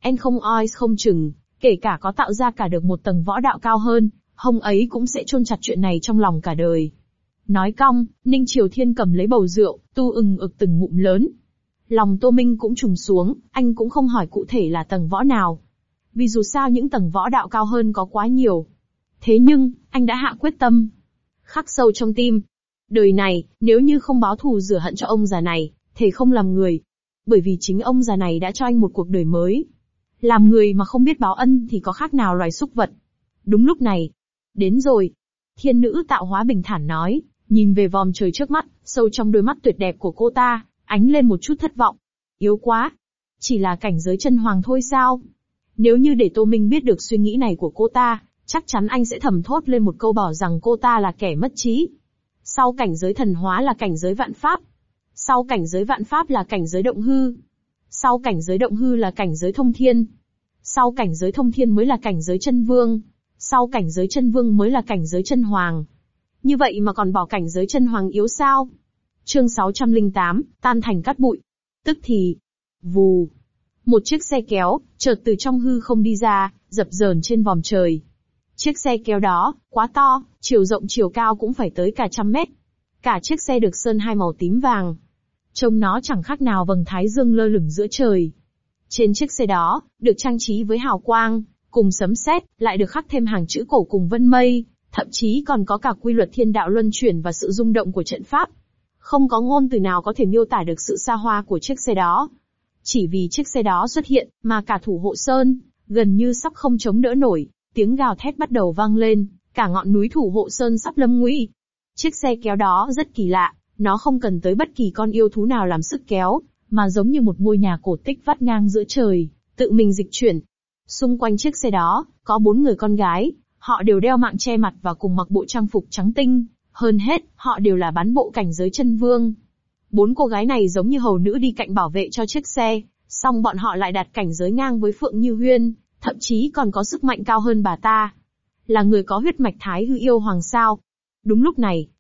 Không chừng, kể cả có tạo ra cả được một tầng võ đạo cao hơn, ông ấy cũng sẽ chôn chặt chuyện này trong lòng cả đời. Nói cong, Ninh Triều Thiên cầm lấy bầu rượu, tu ực từng ngụm lớn. Lòng Tô Minh cũng trùng xuống, anh cũng không hỏi cụ thể là tầng võ nào. Vì dù sao những tầng võ đạo cao hơn có quá nhiều. Thế nhưng, anh đã hạ quyết tâm. Khắc sâu trong tim. Đời này, nếu như không báo thù rửa hận cho ông già này, thề không làm người. Bởi vì chính ông già này đã cho anh một cuộc đời mới. Làm người mà không biết báo ân thì có khác nào loài súc vật. Đúng lúc này. Đến rồi. Thiên nữ tạo hóa bình thản nói, nhìn về vòm trời trước mắt, sâu trong đôi mắt tuyệt đẹp của cô ta, ánh lên một chút thất vọng. Yếu quá. Chỉ là cảnh giới chân hoàng thôi sao? Nếu như để Tô Minh biết được suy nghĩ này của cô ta, chắc chắn anh sẽ thầm thốt lên một câu bảo rằng cô ta là kẻ mất trí. Sau cảnh giới thần hóa là cảnh giới vạn pháp. Sau cảnh giới vạn pháp là cảnh giới động hư. Sau cảnh giới động hư là cảnh giới thông thiên. Sau cảnh giới thông thiên mới là cảnh giới chân vương. Sau cảnh giới chân vương mới là cảnh giới chân hoàng. Như vậy mà còn bỏ cảnh giới chân hoàng yếu sao? Chương 608, tan thành cát bụi. Tức thì, vù. Một chiếc xe kéo, chợt từ trong hư không đi ra, dập dờn trên vòm trời. Chiếc xe kéo đó, quá to, chiều rộng chiều cao cũng phải tới cả 100 mét. Cả chiếc xe được sơn hai màu tím vàng. Trông nó chẳng khác nào vầng thái dương lơ lửng giữa trời. Trên chiếc xe đó, được trang trí với hào quang, cùng sấm sét, lại được khắc thêm hàng chữ cổ cùng vân mây, thậm chí còn có cả quy luật thiên đạo luân chuyển và sự rung động của trận pháp. Không có ngôn từ nào có thể miêu tả được sự xa hoa của chiếc xe đó. Chỉ vì chiếc xe đó xuất hiện, mà cả thủ hộ sơn, gần như sắp không chống đỡ nổi, tiếng gào thét bắt đầu vang lên, cả ngọn núi thủ hộ sơn sắp lâm nguy. Chiếc xe kéo đó rất kỳ lạ, nó không cần tới bất kỳ con yêu thú nào làm sức kéo, mà giống như một ngôi nhà cổ tích vắt ngang giữa trời, tự mình dịch chuyển. Xung quanh chiếc xe đó, có 4 người con gái, họ đều đeo mạng che mặt và cùng mặc bộ trang phục trắng tinh, hơn hết, họ đều là bán bộ cảnh giới chân vương. 4 cô gái này giống như hầu nữ đi cạnh bảo vệ cho chiếc xe, song bọn họ lại đạt cảnh giới ngang với Phượng Như Huyên, thậm chí còn có sức mạnh cao hơn bà ta. Là người có huyết mạch Thái Hư yêu hoàng sao? Đúng lúc này,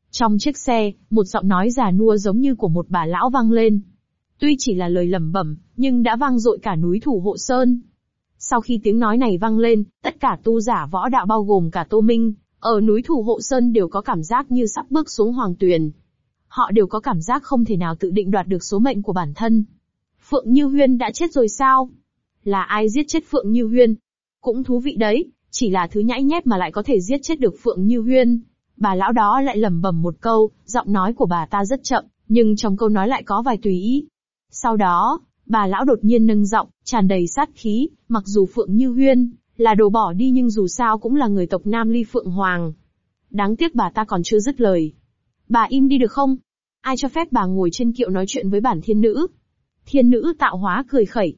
Trong chiếc xe, một giọng nói già nua giống như của một bà lão vang lên. Tuy chỉ là lời lẩm bẩm, nhưng đã vang dội cả núi Thủ Hộ Sơn. Sau khi tiếng nói này vang lên, tất cả tu giả võ đạo bao gồm cả Tô Minh, ở núi Thủ Hộ Sơn đều có cảm giác như sắp bước xuống hoàng tuyền. Họ đều có cảm giác không thể nào tự định đoạt được số mệnh của bản thân. Phượng Như Huyên đã chết rồi sao? Là ai giết chết Phượng Như Huyên? Cũng thú vị đấy, chỉ là thứ nhãi nhép mà lại có thể giết chết được Phượng Như Huyên. Bà lão đó lại lẩm bẩm một câu, giọng nói của bà ta rất chậm, nhưng trong câu nói lại có vài tùy ý. Sau đó, bà lão đột nhiên nâng giọng, tràn đầy sát khí, mặc dù Phượng Như Huyên là đồ bỏ đi nhưng dù sao cũng là người tộc Nam Ly Phượng Hoàng. Đáng tiếc bà ta còn chưa dứt lời. Bà im đi được không? Ai cho phép bà ngồi trên kiệu nói chuyện với bản thiên nữ? Thiên nữ tạo hóa cười khẩy.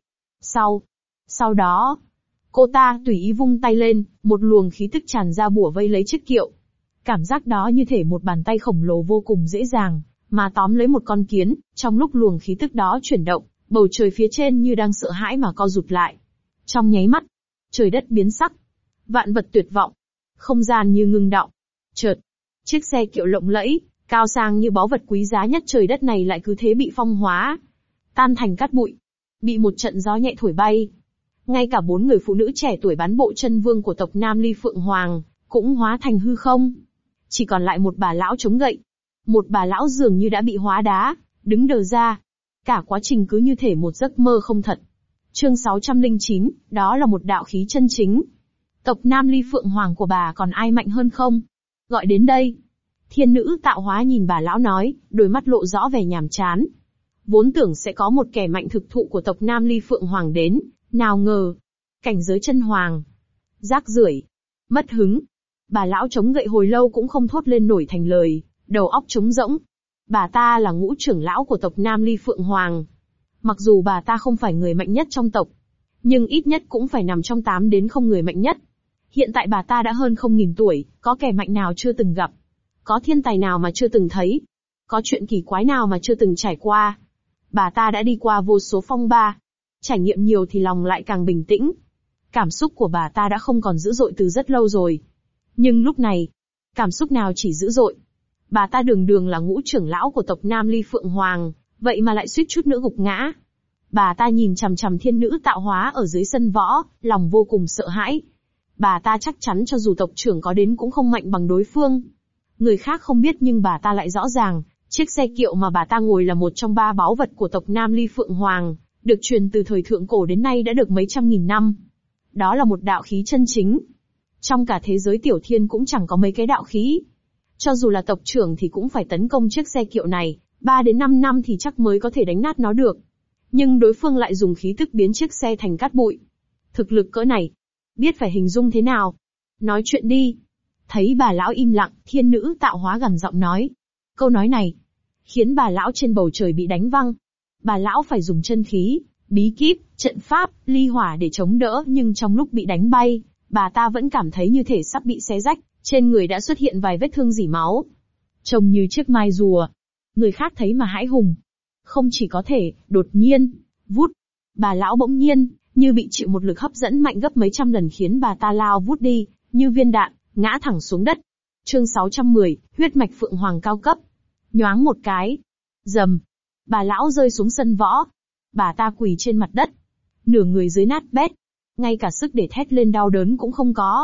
Sau đó, cô ta tùy ý vung tay lên, một luồng khí tức tràn ra bủa vây lấy chiếc kiệu. Cảm giác đó như thể một bàn tay khổng lồ vô cùng dễ dàng, mà tóm lấy một con kiến, trong lúc luồng khí tức đó chuyển động, bầu trời phía trên như đang sợ hãi mà co rụt lại. Trong nháy mắt, trời đất biến sắc, vạn vật tuyệt vọng, không gian như ngưng đọng. Chợt, chiếc xe kiệu lộng lẫy, cao sang như báu vật quý giá nhất trời đất này lại cứ thế bị phong hóa, tan thành cát bụi, bị một trận gió nhẹ thổi bay. Ngay cả 4 người phụ nữ trẻ tuổi bán bộ chân vương của tộc Nam Ly Phượng Hoàng, cũng hóa thành hư không. Chỉ còn lại một bà lão chống gậy. Một bà lão dường như đã bị hóa đá, đứng đờ ra. Cả quá trình cứ như thể một giấc mơ không thật. Chương 609, đó là một đạo khí chân chính. Tộc Nam Ly Phượng Hoàng của bà còn ai mạnh hơn không? Gọi đến đây. Thiên nữ tạo hóa nhìn bà lão nói, đôi mắt lộ rõ vẻ nhàm chán. Vốn tưởng sẽ có một kẻ mạnh thực thụ của tộc Nam Ly Phượng Hoàng đến, nào ngờ. Cảnh giới chân hoàng. Rác rưởi. Mất hứng. Bà lão chống gậy hồi lâu cũng không thốt lên nổi thành lời, đầu óc trống rỗng. Bà ta là ngũ trưởng lão của tộc Nam Ly Phượng Hoàng. Mặc dù bà ta không phải người mạnh nhất trong tộc, nhưng ít nhất cũng phải nằm trong 8 đến 0 người mạnh nhất. Hiện tại bà ta đã hơn 0.000 tuổi, có kẻ mạnh nào chưa từng gặp? Có thiên tài nào mà chưa từng thấy? Có chuyện kỳ quái nào mà chưa từng trải qua? Bà ta đã đi qua vô số phong ba. Trải nghiệm nhiều thì lòng lại càng bình tĩnh. Cảm xúc của bà ta đã không còn dữ dội từ rất lâu rồi. Nhưng lúc này, cảm xúc nào chỉ dữ dội? Bà ta đường đường là ngũ trưởng lão của tộc Nam Ly Phượng Hoàng, vậy mà lại suýt chút nữa gục ngã. Bà ta nhìn chằm chằm thiên nữ tạo hóa ở dưới sân võ, lòng vô cùng sợ hãi. Bà ta chắc chắn cho dù tộc trưởng có đến cũng không mạnh bằng đối phương. Người khác không biết nhưng bà ta lại rõ ràng, chiếc xe kiệu mà bà ta ngồi là một trong 3 báu vật của tộc Nam Ly Phượng Hoàng, được truyền từ thời thượng cổ đến nay đã được mấy trăm nghìn năm. Đó là một đạo khí chân chính. Trong cả thế giới tiểu thiên cũng chẳng có mấy cái đạo khí. Cho dù là tộc trưởng thì cũng phải tấn công chiếc xe kiệu này, 3 đến 5 năm thì chắc mới có thể đánh nát nó được. Nhưng đối phương lại dùng khí tức biến chiếc xe thành cát bụi. Thực lực cỡ này, biết phải hình dung thế nào? Nói chuyện đi. Thấy bà lão im lặng, thiên nữ tạo hóa gằn giọng nói. Câu nói này khiến bà lão trên bầu trời bị đánh văng. Bà lão phải dùng chân khí, bí kíp, trận pháp, ly hỏa để chống đỡ, nhưng trong lúc bị đánh bay, bà ta vẫn cảm thấy như thể sắp bị xé rách, trên người đã xuất hiện vài vết thương rỉ máu. Trông như chiếc mai rùa. Người khác thấy mà hãi hùng. Không chỉ có thể, đột nhiên, vút, bà lão bỗng nhiên, như bị chịu một lực hấp dẫn mạnh gấp mấy trăm lần khiến bà ta lao vút đi, như viên đạn, ngã thẳng xuống đất. Chương 610, huyết mạch Phượng Hoàng cao cấp. Nhoáng một cái. Rầm. Bà lão rơi xuống sân võ. Bà ta quỳ trên mặt đất. Nửa người dưới nát bét. Ngay cả sức để thét lên đau đớn cũng không có.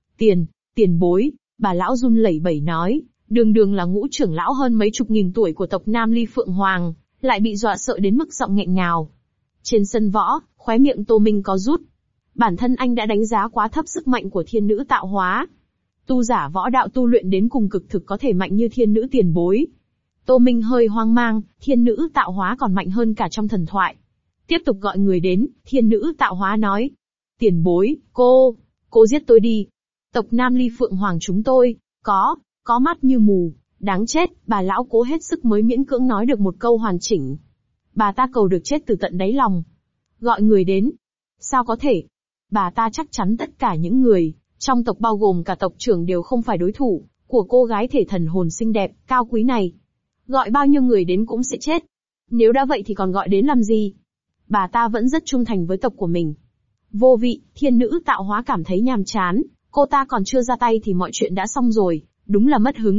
Tiền bối, bà lão run lẩy bẩy nói, đường đường là ngũ trưởng lão hơn mấy chục nghìn tuổi của tộc Nam Ly Phượng Hoàng, lại bị dọa sợ đến mức giọng nghẹn ngào. Trên sân võ, khóe miệng Tô Minh có rút. Bản thân anh đã đánh giá quá thấp sức mạnh của thiên nữ tạo hóa. Tu giả võ đạo tu luyện đến cùng cực thực có thể mạnh như thiên nữ tiền bối. Tô Minh hơi hoang mang, thiên nữ tạo hóa còn mạnh hơn cả trong thần thoại. Tiếp tục gọi người đến, thiên nữ tạo hóa nói. Tiền bối, cô giết tôi đi. Tộc Nam Ly Phượng Hoàng chúng tôi, có mắt như mù, đáng chết, bà lão cố hết sức mới miễn cưỡng nói được một câu hoàn chỉnh. Bà ta cầu được chết từ tận đáy lòng. Gọi người đến. Sao có thể? Bà ta chắc chắn tất cả những người trong tộc bao gồm cả tộc trưởng đều không phải đối thủ của cô gái thể thần hồn xinh đẹp, cao quý này. Gọi bao nhiêu người đến cũng sẽ chết. Nếu đã vậy thì còn gọi đến làm gì? Bà ta vẫn rất trung thành với tộc của mình. Vô vị, thiên nữ tạo hóa cảm thấy nhàm chán. Cô ta còn chưa ra tay thì mọi chuyện đã xong rồi, đúng là mất hứng.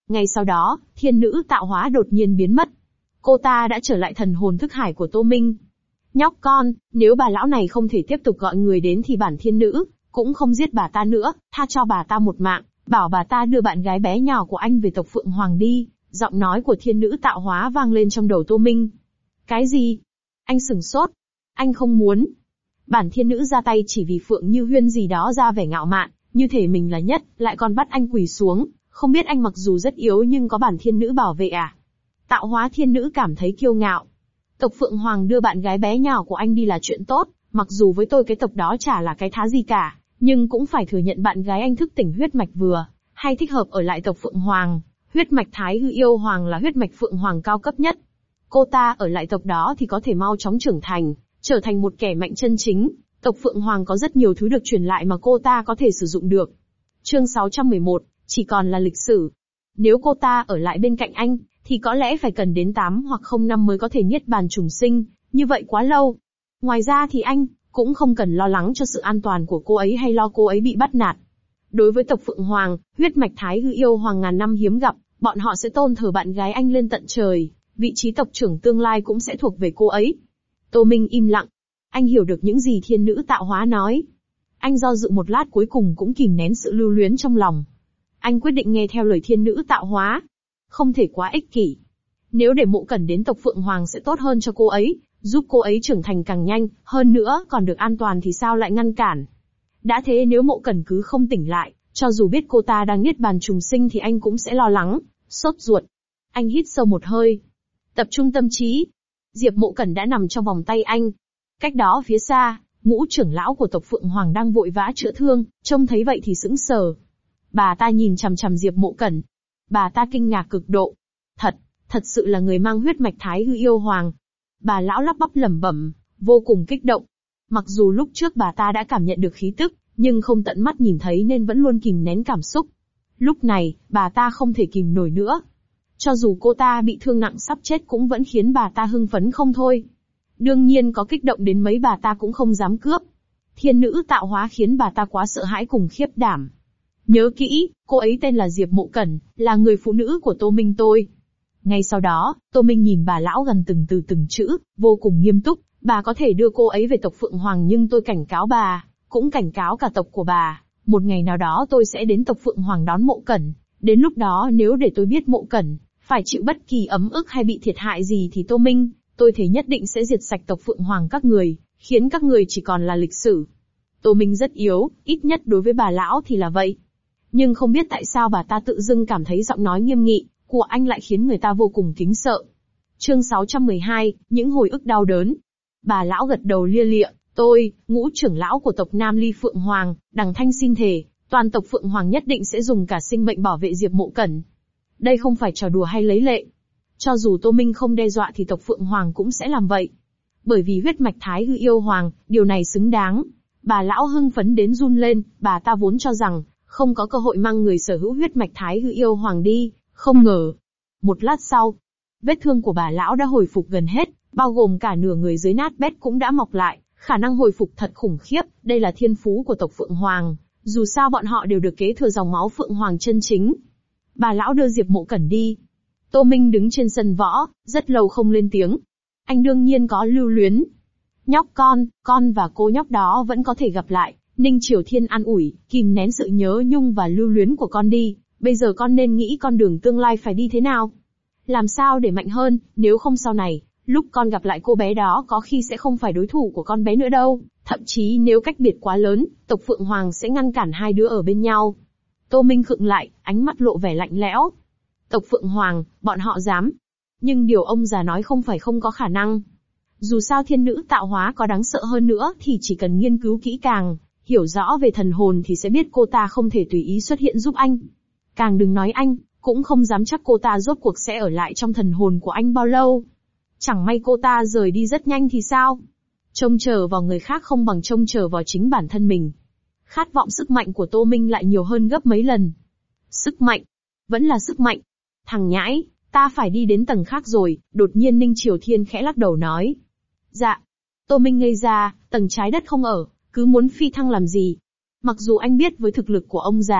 Ngay sau đó, thiên nữ tạo hóa đột nhiên biến mất. Cô ta đã trở lại thần hồn thức hải của Tô Minh. Nhóc con, nếu bà lão này không thể tiếp tục gọi người đến thì bản thiên nữ cũng không giết bà ta nữa, tha cho bà ta một mạng, bảo bà ta đưa bạn gái bé nhỏ của anh về tộc Phượng Hoàng đi. Giọng nói của thiên nữ tạo hóa vang lên trong đầu Tô Minh. Cái gì? Anh sửng sốt. Anh không muốn. Bản thiên nữ ra tay chỉ vì Phượng Như Huyên gì đó ra vẻ ngạo mạn, như thể mình là nhất, lại còn bắt anh quỳ xuống, không biết anh mặc dù rất yếu nhưng có bản thiên nữ bảo vệ à? Tạo hóa thiên nữ cảm thấy kiêu ngạo. Tộc Phượng Hoàng đưa bạn gái bé nhỏ của anh đi là chuyện tốt, mặc dù với tôi cái tộc đó chả là cái thá gì cả, nhưng cũng phải thừa nhận bạn gái anh thức tỉnh huyết mạch vừa, hay thích hợp ở lại tộc Phượng Hoàng. Huyết mạch Thái Hư Yêu Hoàng là huyết mạch Phượng Hoàng cao cấp nhất. Cô ta ở lại tộc đó thì có thể mau chóng trưởng thành, trở thành một kẻ mạnh chân chính. Tộc Phượng Hoàng có rất nhiều thứ được truyền lại mà cô ta có thể sử dụng được. Chương 611, chỉ còn là lịch sử. Nếu cô ta ở lại bên cạnh anh, thì có lẽ phải cần đến 8 hoặc 0 năm mới có thể niết bàn trùng sinh, như vậy quá lâu. Ngoài ra thì anh cũng không cần lo lắng cho sự an toàn của cô ấy hay lo cô ấy bị bắt nạt. Đối với tộc Phượng Hoàng, huyết mạch Thái Hư Yêu Hoàng ngàn năm hiếm gặp, bọn họ sẽ tôn thờ bạn gái anh lên tận trời, vị trí tộc trưởng tương lai cũng sẽ thuộc về cô ấy. Tô Minh im lặng. Anh hiểu được những gì thiên nữ tạo hóa nói. Anh do dự một lát cuối cùng cũng kìm nén sự lưu luyến trong lòng. Anh quyết định nghe theo lời thiên nữ tạo hóa. Không thể quá ích kỷ. Nếu để Mộ Cẩn đến tộc Phượng Hoàng sẽ tốt hơn cho cô ấy, giúp cô ấy trưởng thành càng nhanh, hơn nữa còn được an toàn thì sao lại ngăn cản. Đã thế nếu Mộ Cẩn cứ không tỉnh lại, cho dù biết cô ta đang niết bàn trùng sinh thì anh cũng sẽ lo lắng, sốt ruột. Anh hít sâu một hơi. Tập trung tâm trí. Diệp Mộ Cẩn đã nằm trong vòng tay anh. Cách đó phía xa, ngũ trưởng lão của tộc Phượng Hoàng đang vội vã chữa thương, trông thấy vậy thì sững sờ. Bà ta nhìn chằm chằm Diệp Mộ Cẩn. Bà ta kinh ngạc cực độ. Thật sự là người mang huyết mạch Thái Hư Yêu Hoàng. Bà lão lắp bắp lẩm bẩm, vô cùng kích động. Mặc dù lúc trước bà ta đã cảm nhận được khí tức, nhưng không tận mắt nhìn thấy nên vẫn luôn kìm nén cảm xúc. Lúc này, bà ta không thể kìm nổi nữa. Cho dù cô ta bị thương nặng sắp chết cũng vẫn khiến bà ta hưng phấn không thôi. Đương nhiên có kích động đến mấy bà ta cũng không dám cướp. Thiên nữ tạo hóa khiến bà ta quá sợ hãi cùng khiếp đảm. Nhớ kỹ, cô ấy tên là Diệp Mộ Cẩn, là người phụ nữ của Tô Minh tôi. Ngay sau đó, Tô Minh nhìn bà lão gần từng từ từng chữ, vô cùng nghiêm túc. Bà có thể đưa cô ấy về tộc Phượng Hoàng nhưng tôi cảnh cáo bà, cũng cảnh cáo cả tộc của bà. Một ngày nào đó tôi sẽ đến tộc Phượng Hoàng đón Mộ Cẩn. Đến lúc đó nếu để tôi biết Mộ Cẩn phải chịu bất kỳ ấm ức hay bị thiệt hại gì thì Tô Minh, tôi thể nhất định sẽ diệt sạch tộc Phượng Hoàng các người, khiến các người chỉ còn là lịch sử. Tô Minh rất yếu, ít nhất đối với bà lão thì là vậy. Nhưng không biết tại sao bà ta tự dưng cảm thấy giọng nói nghiêm nghị của anh lại khiến người ta vô cùng kính sợ. Chương 612, những hồi ức đau đớn. Bà lão gật đầu lia lịa, tôi, ngũ trưởng lão của tộc Nam Ly Phượng Hoàng, đằng thanh xin thề, toàn tộc Phượng Hoàng nhất định sẽ dùng cả sinh mệnh bảo vệ Diệp Mộ Cẩn. Đây không phải trò đùa hay lấy lệ. Cho dù Tô Minh không đe dọa thì tộc Phượng Hoàng cũng sẽ làm vậy. Bởi vì huyết mạch Thái Hư Yêu Hoàng, điều này xứng đáng. Bà lão hưng phấn đến run lên, bà ta vốn cho rằng không có cơ hội mang người sở hữu huyết mạch Thái Hư Yêu Hoàng đi, không ngờ. Một lát sau, vết thương của bà lão đã hồi phục gần hết, bao gồm cả nửa người dưới nát bét cũng đã mọc lại, khả năng hồi phục thật khủng khiếp, đây là thiên phú của tộc Phượng Hoàng, dù sao bọn họ đều được kế thừa dòng máu Phượng Hoàng chân chính. Bà lão đưa Diệp Mộ Cẩn đi. Tô Minh đứng trên sân võ, rất lâu không lên tiếng. Anh đương nhiên có lưu luyến. Nhóc con và cô nhóc đó vẫn có thể gặp lại. Ninh Triều Thiên an ủi, kìm nén sự nhớ nhung và lưu luyến của con đi. Bây giờ con nên nghĩ con đường tương lai phải đi thế nào. Làm sao để mạnh hơn, nếu không sau này, lúc con gặp lại cô bé đó có khi sẽ không phải đối thủ của con bé nữa đâu. Thậm chí nếu cách biệt quá lớn, tộc Phượng Hoàng sẽ ngăn cản hai đứa ở bên nhau. Tô Minh khựng lại, ánh mắt lộ vẻ lạnh lẽo. Tộc Phượng Hoàng, bọn họ dám. Nhưng điều ông già nói không phải không có khả năng. Dù sao thiên nữ tạo hóa có đáng sợ hơn nữa thì chỉ cần nghiên cứu kỹ càng, hiểu rõ về thần hồn thì sẽ biết cô ta không thể tùy ý xuất hiện giúp anh. Càng đừng nói anh, cũng không dám chắc cô ta rốt cuộc sẽ ở lại trong thần hồn của anh bao lâu. Chẳng may cô ta rời đi rất nhanh thì sao? Trông chờ vào người khác không bằng trông chờ vào chính bản thân mình. Khát vọng sức mạnh của Tô Minh lại nhiều hơn gấp mấy lần. Sức mạnh. Vẫn là sức mạnh. Thằng nhãi, ta phải đi đến tầng khác rồi, đột nhiên Ninh Triều Thiên khẽ lắc đầu nói. Dạ. Tô Minh ngây ra, tầng trái đất không ở, cứ muốn phi thăng làm gì. Mặc dù anh biết với thực lực của ông già,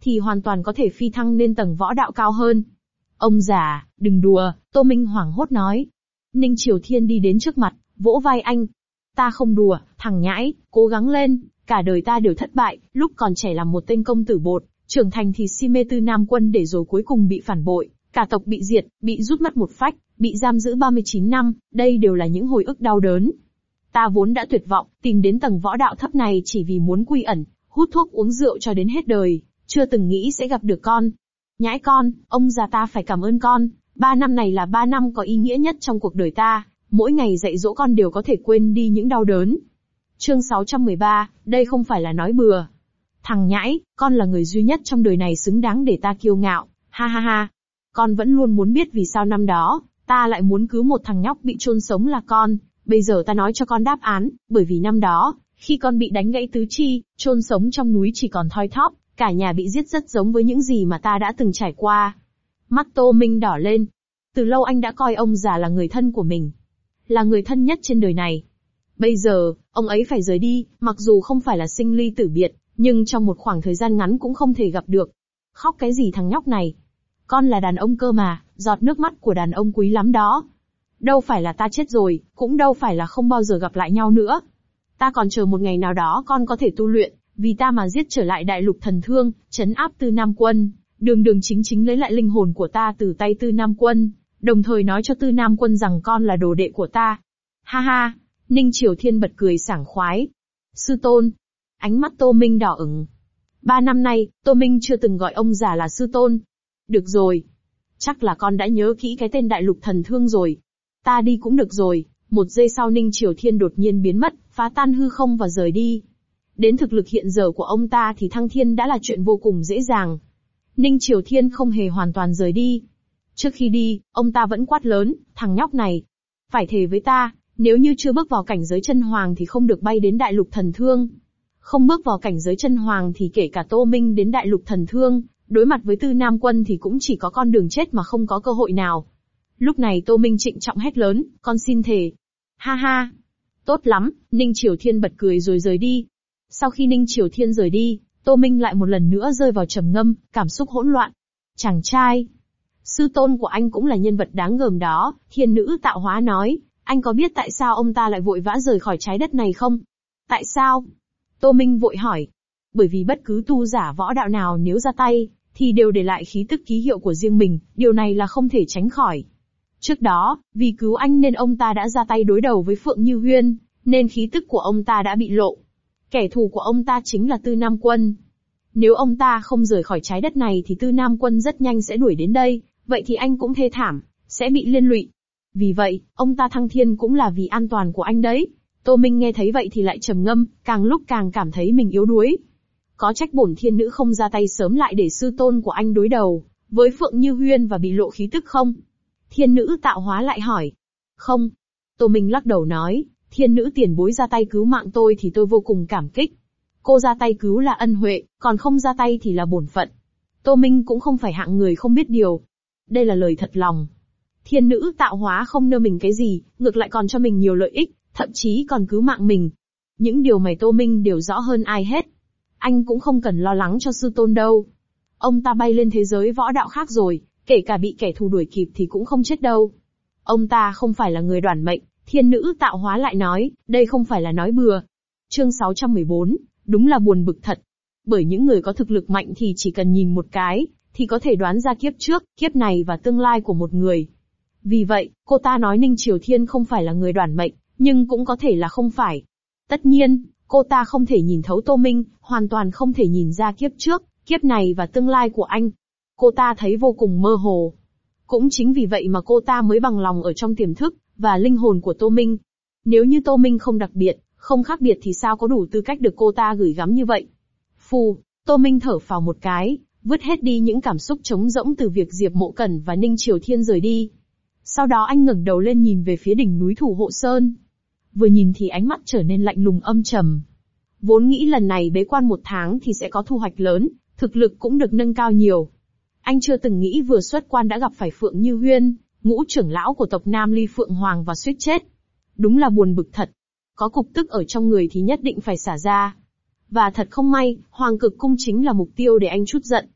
thì hoàn toàn có thể phi thăng lên tầng võ đạo cao hơn. Ông già, đừng đùa, Tô Minh hoảng hốt nói. Ninh Triều Thiên đi đến trước mặt, vỗ vai anh. Ta không đùa, thằng nhãi, cố gắng lên, cả đời ta đều thất bại, lúc còn trẻ làm một tên công tử bột, trưởng thành thì si mê Tư Nam Quân để rồi cuối cùng bị phản bội, cả tộc bị diệt, bị rút mất một phách, bị giam giữ 39 năm, đây đều là những hồi ức đau đớn. Ta vốn đã tuyệt vọng, tìm đến tầng võ đạo thấp này chỉ vì muốn quy ẩn, hút thuốc uống rượu cho đến hết đời, chưa từng nghĩ sẽ gặp được con. Nhãi con, ông già ta phải cảm ơn con, 3 năm này là 3 năm có ý nghĩa nhất trong cuộc đời ta, mỗi ngày dạy dỗ con đều có thể quên đi những đau đớn. Chương 613, đây không phải là nói bừa. Thằng nhãi, con là người duy nhất trong đời này xứng đáng để ta kiêu ngạo, ha ha ha. Con vẫn luôn muốn biết vì sao năm đó, ta lại muốn cứu một thằng nhóc bị chôn sống là con, bây giờ ta nói cho con đáp án, bởi vì năm đó, khi con bị đánh gãy tứ chi, chôn sống trong núi chỉ còn thoi thóp, cả nhà bị giết rất giống với những gì mà ta đã từng trải qua. Mắt Tô Minh đỏ lên. Từ lâu anh đã coi ông già là người thân của mình. Là người thân nhất trên đời này. Bây giờ, ông ấy phải rời đi, mặc dù không phải là sinh ly tử biệt, nhưng trong một khoảng thời gian ngắn cũng không thể gặp được. Khóc cái gì thằng nhóc này? Con là đàn ông cơ mà, giọt nước mắt của đàn ông quý lắm đó. Đâu phải là ta chết rồi, cũng đâu phải là không bao giờ gặp lại nhau nữa. Ta còn chờ một ngày nào đó con có thể tu luyện, vì ta mà giết trở lại đại lục thần thương, trấn áp Tư Nam Quân, đường đường chính chính lấy lại linh hồn của ta từ tay Tư Nam Quân, đồng thời nói cho Tư Nam Quân rằng con là đồ đệ của ta. Ha ha, Ninh Triều Thiên bật cười sảng khoái. Sư tôn. Ánh mắt Tô Minh đỏ ửng. 3 năm nay, Tô Minh chưa từng gọi ông già là sư tôn. Được rồi. Chắc là con đã nhớ kỹ cái tên đại lục thần thương rồi. Ta đi cũng được rồi. Một giây sau Ninh Triều Thiên đột nhiên biến mất, phá tan hư không và rời đi. Đến thực lực hiện giờ của ông ta thì thăng thiên đã là chuyện vô cùng dễ dàng. Ninh Triều Thiên không hề hoàn toàn rời đi. Trước khi đi, ông ta vẫn quát lớn, thằng nhóc này. Phải thề với ta, nếu như chưa bước vào cảnh giới chân hoàng thì không được bay đến đại lục thần thương. Không bước vào cảnh giới chân hoàng thì kể cả Tô Minh đến đại lục thần thương, đối mặt với Tư Nam Quân thì cũng chỉ có con đường chết mà không có cơ hội nào. Lúc này Tô Minh trịnh trọng hét lớn, con xin thề. Ha ha. Tốt lắm, Ninh Triều Thiên bật cười rồi rời đi. Sau khi Ninh Triều Thiên rời đi, Tô Minh lại một lần nữa rơi vào trầm ngâm, cảm xúc hỗn loạn. Chàng trai, sư tôn của anh cũng là nhân vật đáng gờm đó, thiên nữ tạo hóa nói, anh có biết tại sao ông ta lại vội vã rời khỏi trái đất này không? Tại sao? Tô Minh vội hỏi. Bởi vì bất cứ tu giả võ đạo nào nếu ra tay, thì đều để lại khí tức ký hiệu của riêng mình, điều này là không thể tránh khỏi. Trước đó, vì cứu anh nên ông ta đã ra tay đối đầu với Phượng Như Huyên, nên khí tức của ông ta đã bị lộ. Kẻ thù của ông ta chính là Tư Nam Quân. Nếu ông ta không rời khỏi trái đất này thì Tư Nam Quân rất nhanh sẽ đuổi đến đây, vậy thì anh cũng thê thảm, sẽ bị liên lụy. Vì vậy, ông ta thăng thiên cũng là vì an toàn của anh đấy. Tô Minh nghe thấy vậy thì lại trầm ngâm, càng lúc càng cảm thấy mình yếu đuối. Có trách bổn thiên nữ không ra tay sớm lại để sư tôn của anh đối đầu với Phượng Như Huyên và bị lộ khí tức không? Thiên nữ tạo hóa lại hỏi. Không. Tô Minh lắc đầu nói, thiên nữ tiền bối ra tay cứu mạng tôi thì tôi vô cùng cảm kích. Cô ra tay cứu là ân huệ, còn không ra tay thì là bổn phận. Tô Minh cũng không phải hạng người không biết điều. Đây là lời thật lòng. Thiên nữ tạo hóa không nơ mình cái gì, ngược lại còn cho mình nhiều lợi ích, thậm chí còn cứu mạng mình. Những điều này Tô Minh đều rõ hơn ai hết. Anh cũng không cần lo lắng cho sư tôn đâu. Ông ta bay lên thế giới võ đạo khác rồi, kể cả bị kẻ thù đuổi kịp thì cũng không chết đâu. Ông ta không phải là người đoản mệnh, thiên nữ tạo hóa lại nói, đây không phải là nói bừa. Chương 614, đúng là buồn bực thật. Bởi những người có thực lực mạnh thì chỉ cần nhìn một cái, thì có thể đoán ra kiếp trước, kiếp này và tương lai của một người. Vì vậy, cô ta nói Ninh Triều Thiên không phải là người đoản mệnh, nhưng cũng có thể là không phải. Tất nhiên, cô ta không thể nhìn thấu Tô Minh, hoàn toàn không thể nhìn ra kiếp trước, kiếp này và tương lai của anh. Cô ta thấy vô cùng mơ hồ. Cũng chính vì vậy mà cô ta mới bằng lòng ở trong tiềm thức và linh hồn của Tô Minh. Nếu như Tô Minh không đặc biệt, không khác biệt thì sao có đủ tư cách được cô ta gửi gắm như vậy? Phù, Tô Minh thở phào một cái, vứt hết đi những cảm xúc trống rỗng từ việc Diệp Mộ Cẩn và Ninh Triều Thiên rời đi. Sau đó anh ngẩng đầu lên nhìn về phía đỉnh núi Thủ Hộ Sơn. Vừa nhìn thì ánh mắt trở nên lạnh lùng âm trầm. Vốn nghĩ lần này bế quan 1 tháng thì sẽ có thu hoạch lớn, thực lực cũng được nâng cao nhiều. Anh chưa từng nghĩ vừa xuất quan đã gặp phải Phượng Như Huyên, ngũ trưởng lão của tộc Nam Ly Phượng Hoàng và suýt chết. Đúng là buồn bực thật. Có cục tức ở trong người thì nhất định phải xả ra. Và thật không may, Hoàng Cực Cung chính là mục tiêu để anh trút giận.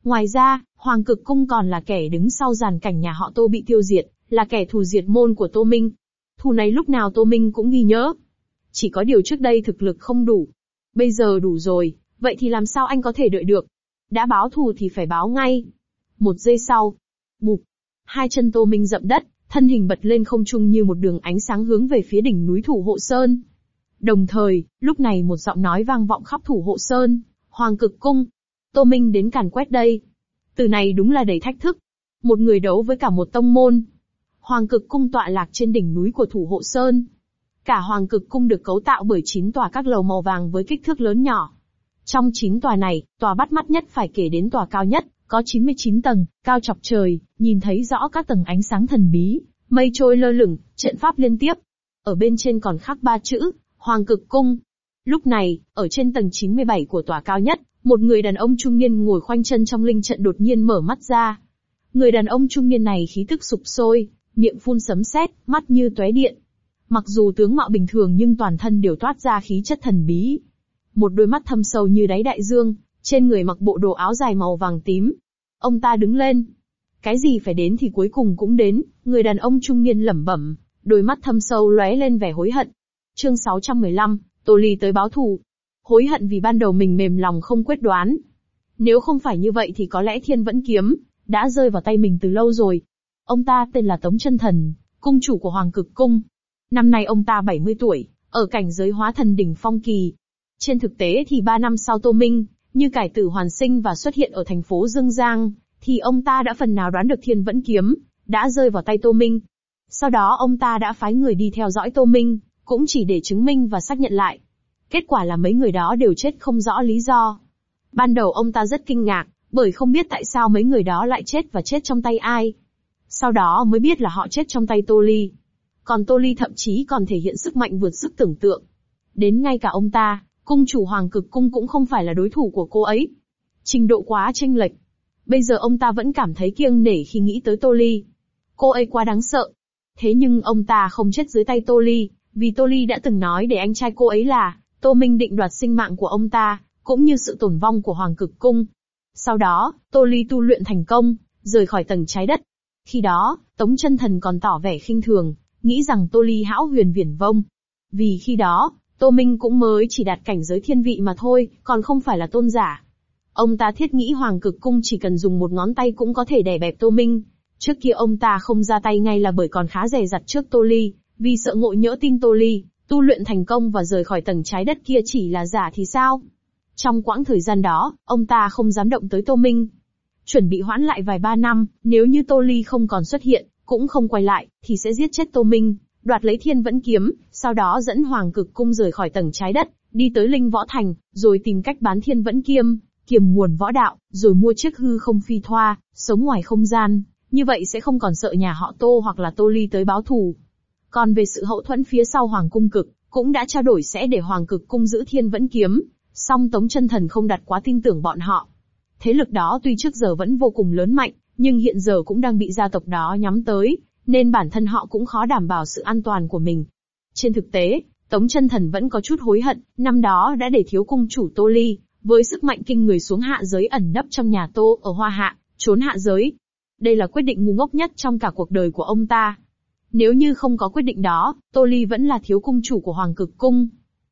Ngoài ra, Hoàng Cực Cung còn là kẻ đứng sau giàn cảnh nhà họ Tô bị tiêu diệt, là kẻ thù diệt môn của Tô Minh. Thù này lúc nào Tô Minh cũng ghi nhớ. Chỉ có điều trước đây thực lực không đủ. Bây giờ đủ rồi, vậy thì làm sao anh có thể đợi được? Đã báo thù thì phải báo ngay. Một giây sau, bụp, hai chân Tô Minh dậm đất, thân hình bật lên không trung như một đường ánh sáng hướng về phía đỉnh núi Thủ Hộ Sơn. Đồng thời, lúc này một giọng nói vang vọng khắp Thủ Hộ Sơn, Hoàng Cực Cung. Tô Minh đến càn quét đây. Từ này đúng là đầy thách thức. Một người đấu với cả một tông môn. Hoàng Cực Cung tọa lạc trên đỉnh núi của Thủ Hộ Sơn. Cả Hoàng Cực Cung được cấu tạo bởi 9 tòa các lầu màu vàng với kích thước lớn nhỏ. Trong 9 tòa này, tòa bắt mắt nhất phải kể đến tòa cao nhất, có 99 tầng, cao chọc trời, nhìn thấy rõ các tầng ánh sáng thần bí, mây trôi lơ lửng, trận pháp liên tiếp. Ở bên trên còn khắc 3 chữ, Hoàng Cực Cung. Lúc này, ở trên tầng 97 của tòa cao nhất, một người đàn ông trung niên ngồi khoanh chân trong linh trận đột nhiên mở mắt ra. Người đàn ông trung niên này khí tức sục sôi, miệng phun sấm sét, mắt như tóe điện. Mặc dù tướng mạo bình thường nhưng toàn thân đều toát ra khí chất thần bí. Một đôi mắt thâm sâu như đáy đại dương, trên người mặc bộ đồ áo dài màu vàng tím. Ông ta đứng lên. Cái gì phải đến thì cuối cùng cũng đến, người đàn ông trung niên lẩm bẩm, đôi mắt thâm sâu lóe lên vẻ hối hận. Chương 615, Tô Ly tới báo thù. Hối hận vì ban đầu mình mềm lòng không quyết đoán. Nếu không phải như vậy thì có lẽ Thiên Vẫn Kiếm đã rơi vào tay mình từ lâu rồi. Ông ta tên là Tống Chân Thần, cung chủ của Hoàng Cực Cung. Năm nay ông ta 70 tuổi, ở cảnh giới hóa thần đỉnh phong kỳ. Trên thực tế thì 3 năm sau Tô Minh, như cải tử hoàn sinh và xuất hiện ở thành phố Dương Giang, thì ông ta đã phần nào đoán được Thiên Vẫn Kiếm đã rơi vào tay Tô Minh. Sau đó ông ta đã phái người đi theo dõi Tô Minh, cũng chỉ để chứng minh và xác nhận lại. Kết quả là mấy người đó đều chết không rõ lý do. Ban đầu ông ta rất kinh ngạc, bởi không biết tại sao mấy người đó lại chết và chết trong tay ai. Sau đó mới biết là họ chết trong tay Tô Ly. Còn Tô Ly thậm chí còn thể hiện sức mạnh vượt sức tưởng tượng. Đến ngay cả ông ta, cung chủ Hoàng Cực Cung cũng không phải là đối thủ của cô ấy. Trình độ quá chênh lệch. Bây giờ ông ta vẫn cảm thấy kiêng nể khi nghĩ tới Tô Ly. Cô ấy quá đáng sợ. Thế nhưng ông ta không chết dưới tay Tô Ly, vì Tô Ly đã từng nói để anh trai cô ấy là Tô Minh định đoạt sinh mạng của ông ta, cũng như sự tổn vong của Hoàng Cực Cung. Sau đó, Tô Ly tu luyện thành công, rời khỏi tầng trái đất. Khi đó, Tống Chân Thần còn tỏ vẻ khinh thường, nghĩ rằng Tô Ly hão huyền viển vông. Vì khi đó, Tô Minh cũng mới chỉ đạt cảnh giới thiên vị mà thôi, còn không phải là tôn giả. Ông ta thiết nghĩ Hoàng Cực Cung chỉ cần dùng một ngón tay cũng có thể đè bẹp Tô Minh. Trước kia ông ta không ra tay ngay là bởi còn khá dè dặt trước Tô Ly, vì sợ ngộ nhỡ tin Tô Ly tu luyện thành công và rời khỏi tầng trái đất kia chỉ là giả thì sao. Trong quãng thời gian đó, ông ta không dám động tới Tô Minh. Chuẩn bị hoãn lại vài 3 năm, nếu như Tô Ly không còn xuất hiện, cũng không quay lại, thì sẽ giết chết Tô Minh, đoạt lấy Thiên Vẫn Kiếm, sau đó dẫn Hoàng Cực Cung rời khỏi tầng trái đất, đi tới Linh Võ Thành, rồi tìm cách bán Thiên Vẫn Kiếm, kiềm nguồn võ đạo, rồi mua chiếc hư không phi thoa, sống ngoài không gian, như vậy sẽ không còn sợ nhà họ Tô hoặc là Tô Ly tới báo thù. Còn về sự hậu thuẫn phía sau Hoàng Cung Cực, cũng đã trao đổi sẽ để Hoàng Cực Cung giữ Thiên Vẫn Kiếm, song Tống Chân Thần không đặt quá tin tưởng bọn họ. Thế lực đó tuy trước giờ vẫn vô cùng lớn mạnh, nhưng hiện giờ cũng đang bị gia tộc đó nhắm tới, nên bản thân họ cũng khó đảm bảo sự an toàn của mình. Trên thực tế, Tống Chân Thần vẫn có chút hối hận, năm đó đã để thiếu cung chủ Tô Ly, với sức mạnh kinh người xuống hạ giới ẩn nấp trong nhà Tô ở Hoa Hạ, trốn hạ giới. Đây là quyết định ngu ngốc nhất trong cả cuộc đời của ông ta. Nếu như không có quyết định đó, Tô Ly vẫn là thiếu cung chủ của Hoàng Cực Cung.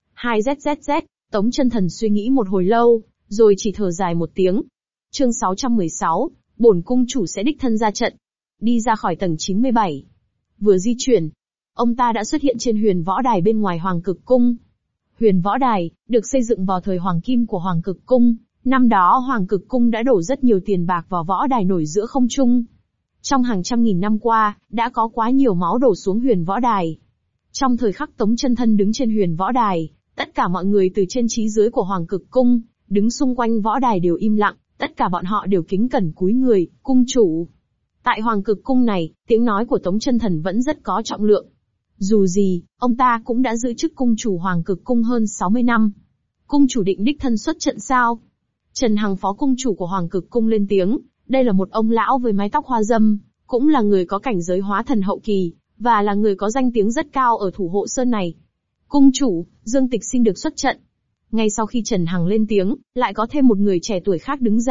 2ZZZ, Tống Chân Thần suy nghĩ một hồi lâu, rồi chỉ thở dài một tiếng. Chương 616, bổn cung chủ sẽ đích thân ra trận. Đi ra khỏi tầng 97. Vừa di chuyển, ông ta đã xuất hiện trên huyền võ đài bên ngoài Hoàng Cực Cung. Huyền võ đài, được xây dựng vào thời Hoàng Kim của Hoàng Cực Cung. Năm đó Hoàng Cực Cung đã đổ rất nhiều tiền bạc vào võ đài nổi giữa không trung. Trong hàng trăm nghìn năm qua, đã có quá nhiều máu đổ xuống huyền võ đài. Trong thời khắc Tống Chân Thân đứng trên huyền võ đài, tất cả mọi người từ trên chí dưới của Hoàng Cực Cung, đứng xung quanh võ đài đều im lặng, tất cả bọn họ đều kính cẩn cúi người, cung chủ. Tại Hoàng Cực Cung này, tiếng nói của Tống Chân Thần vẫn rất có trọng lượng. Dù gì, ông ta cũng đã giữ chức cung chủ Hoàng Cực Cung hơn 60 năm. Cung chủ định đích thân xuất trận sao? Trần Hằng phó cung chủ của Hoàng Cực Cung lên tiếng, đây là một ông lão với mái tóc hoa râm, cũng là người có cảnh giới hóa thần hậu kỳ, và là người có danh tiếng rất cao ở Thủ Hộ Sơn này. Cung chủ, Dương Tịch xin được xuất trận. Ngay sau khi Trần Hằng lên tiếng, lại có thêm một người trẻ tuổi khác đứng ra,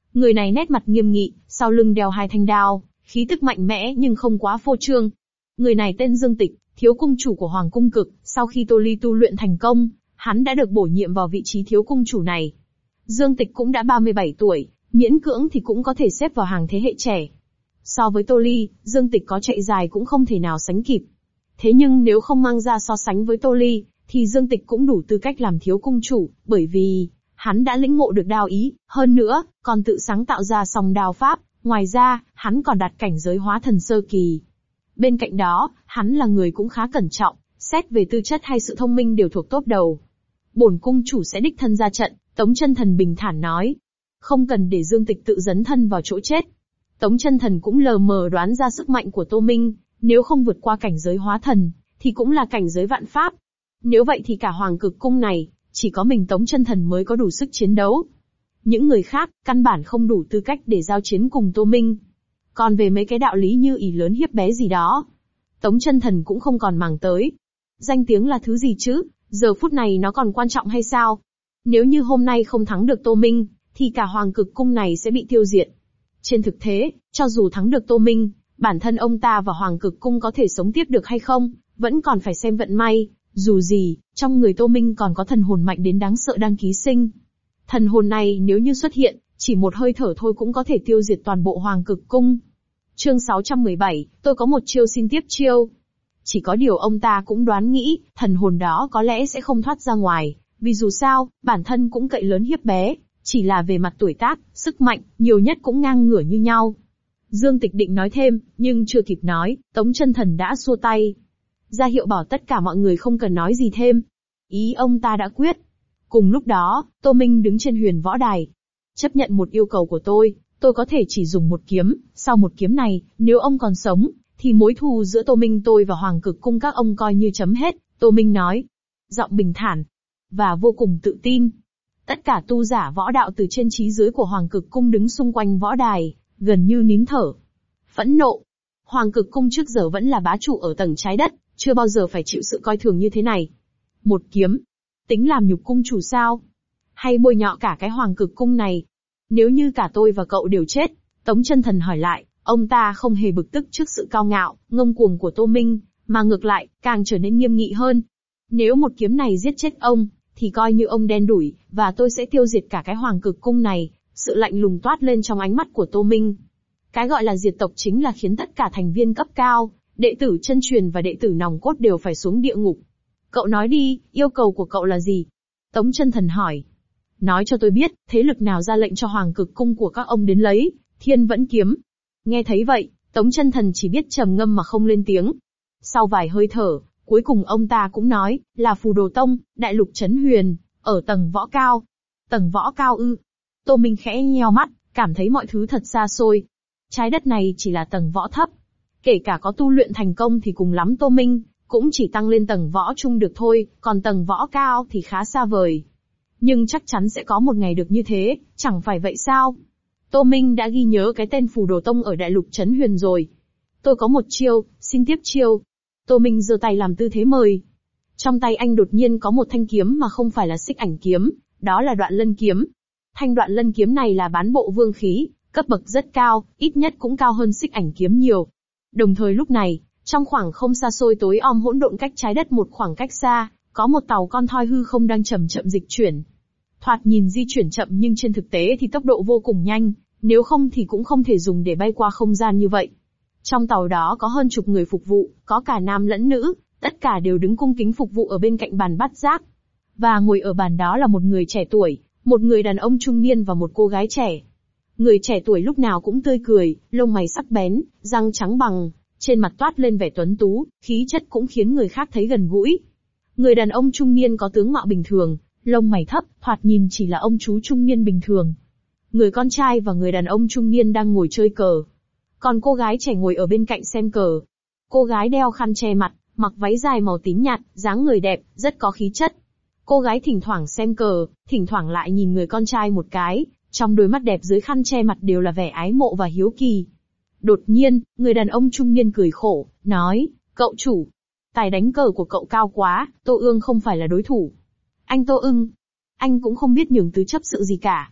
Người này nét mặt nghiêm nghị, sau lưng đeo 2 thanh đao, khí tức mạnh mẽ nhưng không quá phô trương. Người này tên Dương Tịch, thiếu cung chủ của Hoàng cung Cực, sau khi Tô Ly tu luyện thành công, hắn đã được bổ nhiệm vào vị trí thiếu cung chủ này. Dương Tịch cũng đã 37 tuổi, miễn cưỡng thì cũng có thể xếp vào hàng thế hệ trẻ. So với Tô Ly, Dương Tịch có chạy dài cũng không thể nào sánh kịp. Thế nhưng nếu không mang ra so sánh với Tô Ly, thì Dương Tịch cũng đủ tư cách làm thiếu cung chủ, bởi vì hắn đã lĩnh ngộ được đao ý, hơn nữa, còn tự sáng tạo ra song đao pháp, ngoài ra, hắn còn đạt cảnh giới hóa thần sơ kỳ. Bên cạnh đó, hắn là người cũng khá cẩn trọng, xét về tư chất hay sự thông minh đều thuộc top đầu. Bổn cung chủ sẽ đích thân ra trận, Tống Chân Thần bình thản nói. Không cần để Dương Tịch tự dấn thân vào chỗ chết. Tống Chân Thần cũng lờ mờ đoán ra sức mạnh của Tô Minh, nếu không vượt qua cảnh giới hóa thần, thì cũng là cảnh giới vạn pháp. Nếu vậy thì cả Hoàng Cực Cung này, chỉ có mình Tống Chân Thần mới có đủ sức chiến đấu. Những người khác, căn bản không đủ tư cách để giao chiến cùng Tô Minh. Còn về mấy cái đạo lý như ỷ lớn hiếp bé gì đó, Tống Chân Thần cũng không còn màng tới. Danh tiếng là thứ gì chứ, giờ phút này nó còn quan trọng hay sao? Nếu như hôm nay không thắng được Tô Minh, thì cả Hoàng Cực Cung này sẽ bị tiêu diệt. Trên thực tế, cho dù thắng được Tô Minh, bản thân ông ta và Hoàng Cực Cung có thể sống tiếp được hay không, vẫn còn phải xem vận may. Dù gì, trong người Tô Minh còn có thần hồn mạnh đến đáng sợ đang ký sinh. Thần hồn này nếu như xuất hiện, chỉ một hơi thở thôi cũng có thể tiêu diệt toàn bộ Hoàng Cực Cung. Chương 617, tôi có một chiêu xin tiếp chiêu. Chỉ có điều ông ta cũng đoán nghĩ, thần hồn đó có lẽ sẽ không thoát ra ngoài, vì dù sao, bản thân cũng cậy lớn hiếp bé, chỉ là về mặt tuổi tác, sức mạnh, nhiều nhất cũng ngang ngửa như nhau. Dương Tịch định nói thêm, nhưng chưa kịp nói, Tống Chân Thần đã xua tay. Ra hiệu bảo tất cả mọi người không cần nói gì thêm. Ý ông ta đã quyết. Cùng lúc đó, Tô Minh đứng trên huyền võ đài. Chấp nhận một yêu cầu của tôi có thể chỉ dùng một kiếm, sau một kiếm này, nếu ông còn sống, thì mối thù giữa Tô Minh tôi và Hoàng Cực Cung các ông coi như chấm hết, Tô Minh nói. Giọng bình thản, và vô cùng tự tin. Tất cả tu giả võ đạo từ trên chí dưới của Hoàng Cực Cung đứng xung quanh võ đài, gần như nín thở. Phẫn nộ. Hoàng Cực Cung trước giờ vẫn là bá chủ ở tầng trái đất, chưa bao giờ phải chịu sự coi thường như thế này. Một kiếm. Tính làm nhục cung chủ sao? Hay bôi nhọ cả cái Hoàng Cực Cung này? Nếu như cả tôi và cậu đều chết, Tống Chân Thần hỏi lại, ông ta không hề bực tức trước sự cao ngạo, ngông cuồng của Tô Minh, mà ngược lại, càng trở nên nghiêm nghị hơn. Nếu một kiếm này giết chết ông, thì coi như ông đen đủi, và tôi sẽ tiêu diệt cả cái Hoàng Cực Cung này. Sự lạnh lùng toát lên trong ánh mắt của Tô Minh. Cái gọi là diệt tộc chính là khiến tất cả thành viên cấp cao, đệ tử chân truyền và đệ tử nòng cốt đều phải xuống địa ngục. Cậu nói đi, yêu cầu của cậu là gì? Tống Chân Thần hỏi. Nói cho tôi biết, thế lực nào ra lệnh cho Hoàng Cực Cung của các ông đến lấy Thiên Vẫn Kiếm. Nghe thấy vậy, Tống Chân Thần chỉ biết trầm ngâm mà không lên tiếng. Sau vài hơi thở, cuối cùng ông ta cũng nói, là Phù Đồ Tông, Đại Lục Trấn Huyền, ở tầng võ cao. Tầng võ cao ư? Tô Minh khẽ nheo mắt, cảm thấy mọi thứ thật xa xôi. Trái đất này chỉ là tầng võ thấp. Kể cả có tu luyện thành công thì cùng lắm Tô Minh cũng chỉ tăng lên tầng võ trung được thôi, còn tầng võ cao thì khá xa vời. Nhưng chắc chắn sẽ có một ngày được như thế, chẳng phải vậy sao? Tô Minh đã ghi nhớ cái tên Phù Đồ Tông ở Đại Lục Trấn Huyền rồi. Tôi có một chiêu, xin tiếp chiêu. Tô Minh giơ tay làm tư thế mời. Trong tay anh đột nhiên có một thanh kiếm mà không phải là Xích Ảnh kiếm, đó là Đoạn Lân kiếm. Thanh Đoạn Lân kiếm này là bán bộ vương khí, cấp bậc rất cao, ít nhất cũng cao hơn Xích Ảnh kiếm nhiều. Đồng thời lúc này, trong khoảng không xa xôi tối om hỗn độn cách trái đất một khoảng cách xa, có một tàu con thoi hư không đang chậm chậm dịch chuyển. Thoạt nhìn di chuyển chậm nhưng trên thực tế thì tốc độ vô cùng nhanh, nếu không thì cũng không thể dùng để bay qua không gian như vậy. Trong tàu đó có hơn chục người phục vụ, có cả nam lẫn nữ, tất cả đều đứng cung kính phục vụ ở bên cạnh bàn bát giác. Và ngồi ở bàn đó là một người trẻ tuổi, một người đàn ông trung niên và một cô gái trẻ. Người trẻ tuổi lúc nào cũng tươi cười, lông mày sắc bén, răng trắng bằng, trên mặt toát lên vẻ tuấn tú, khí chất cũng khiến người khác thấy gần gũi. Người đàn ông trung niên có tướng mạo bình thường, lông mày thấp, thoạt nhìn chỉ là ông chú trung niên bình thường. Người con trai và người đàn ông trung niên đang ngồi chơi cờ. Còn cô gái trẻ ngồi ở bên cạnh xem cờ. Cô gái đeo khăn che mặt, mặc váy dài màu tím nhạt, dáng người đẹp, rất có khí chất. Cô gái thỉnh thoảng xem cờ, thỉnh thoảng lại nhìn người con trai một cái, trong đôi mắt đẹp dưới khăn che mặt đều là vẻ ái mộ và hiếu kỳ. Đột nhiên, người đàn ông trung niên cười khổ, nói, cậu chủ, tài đánh cờ của cậu cao quá, Tô Ương không phải là đối thủ. Anh Tô Ưng, anh cũng không biết nhường tứ chấp sự gì cả.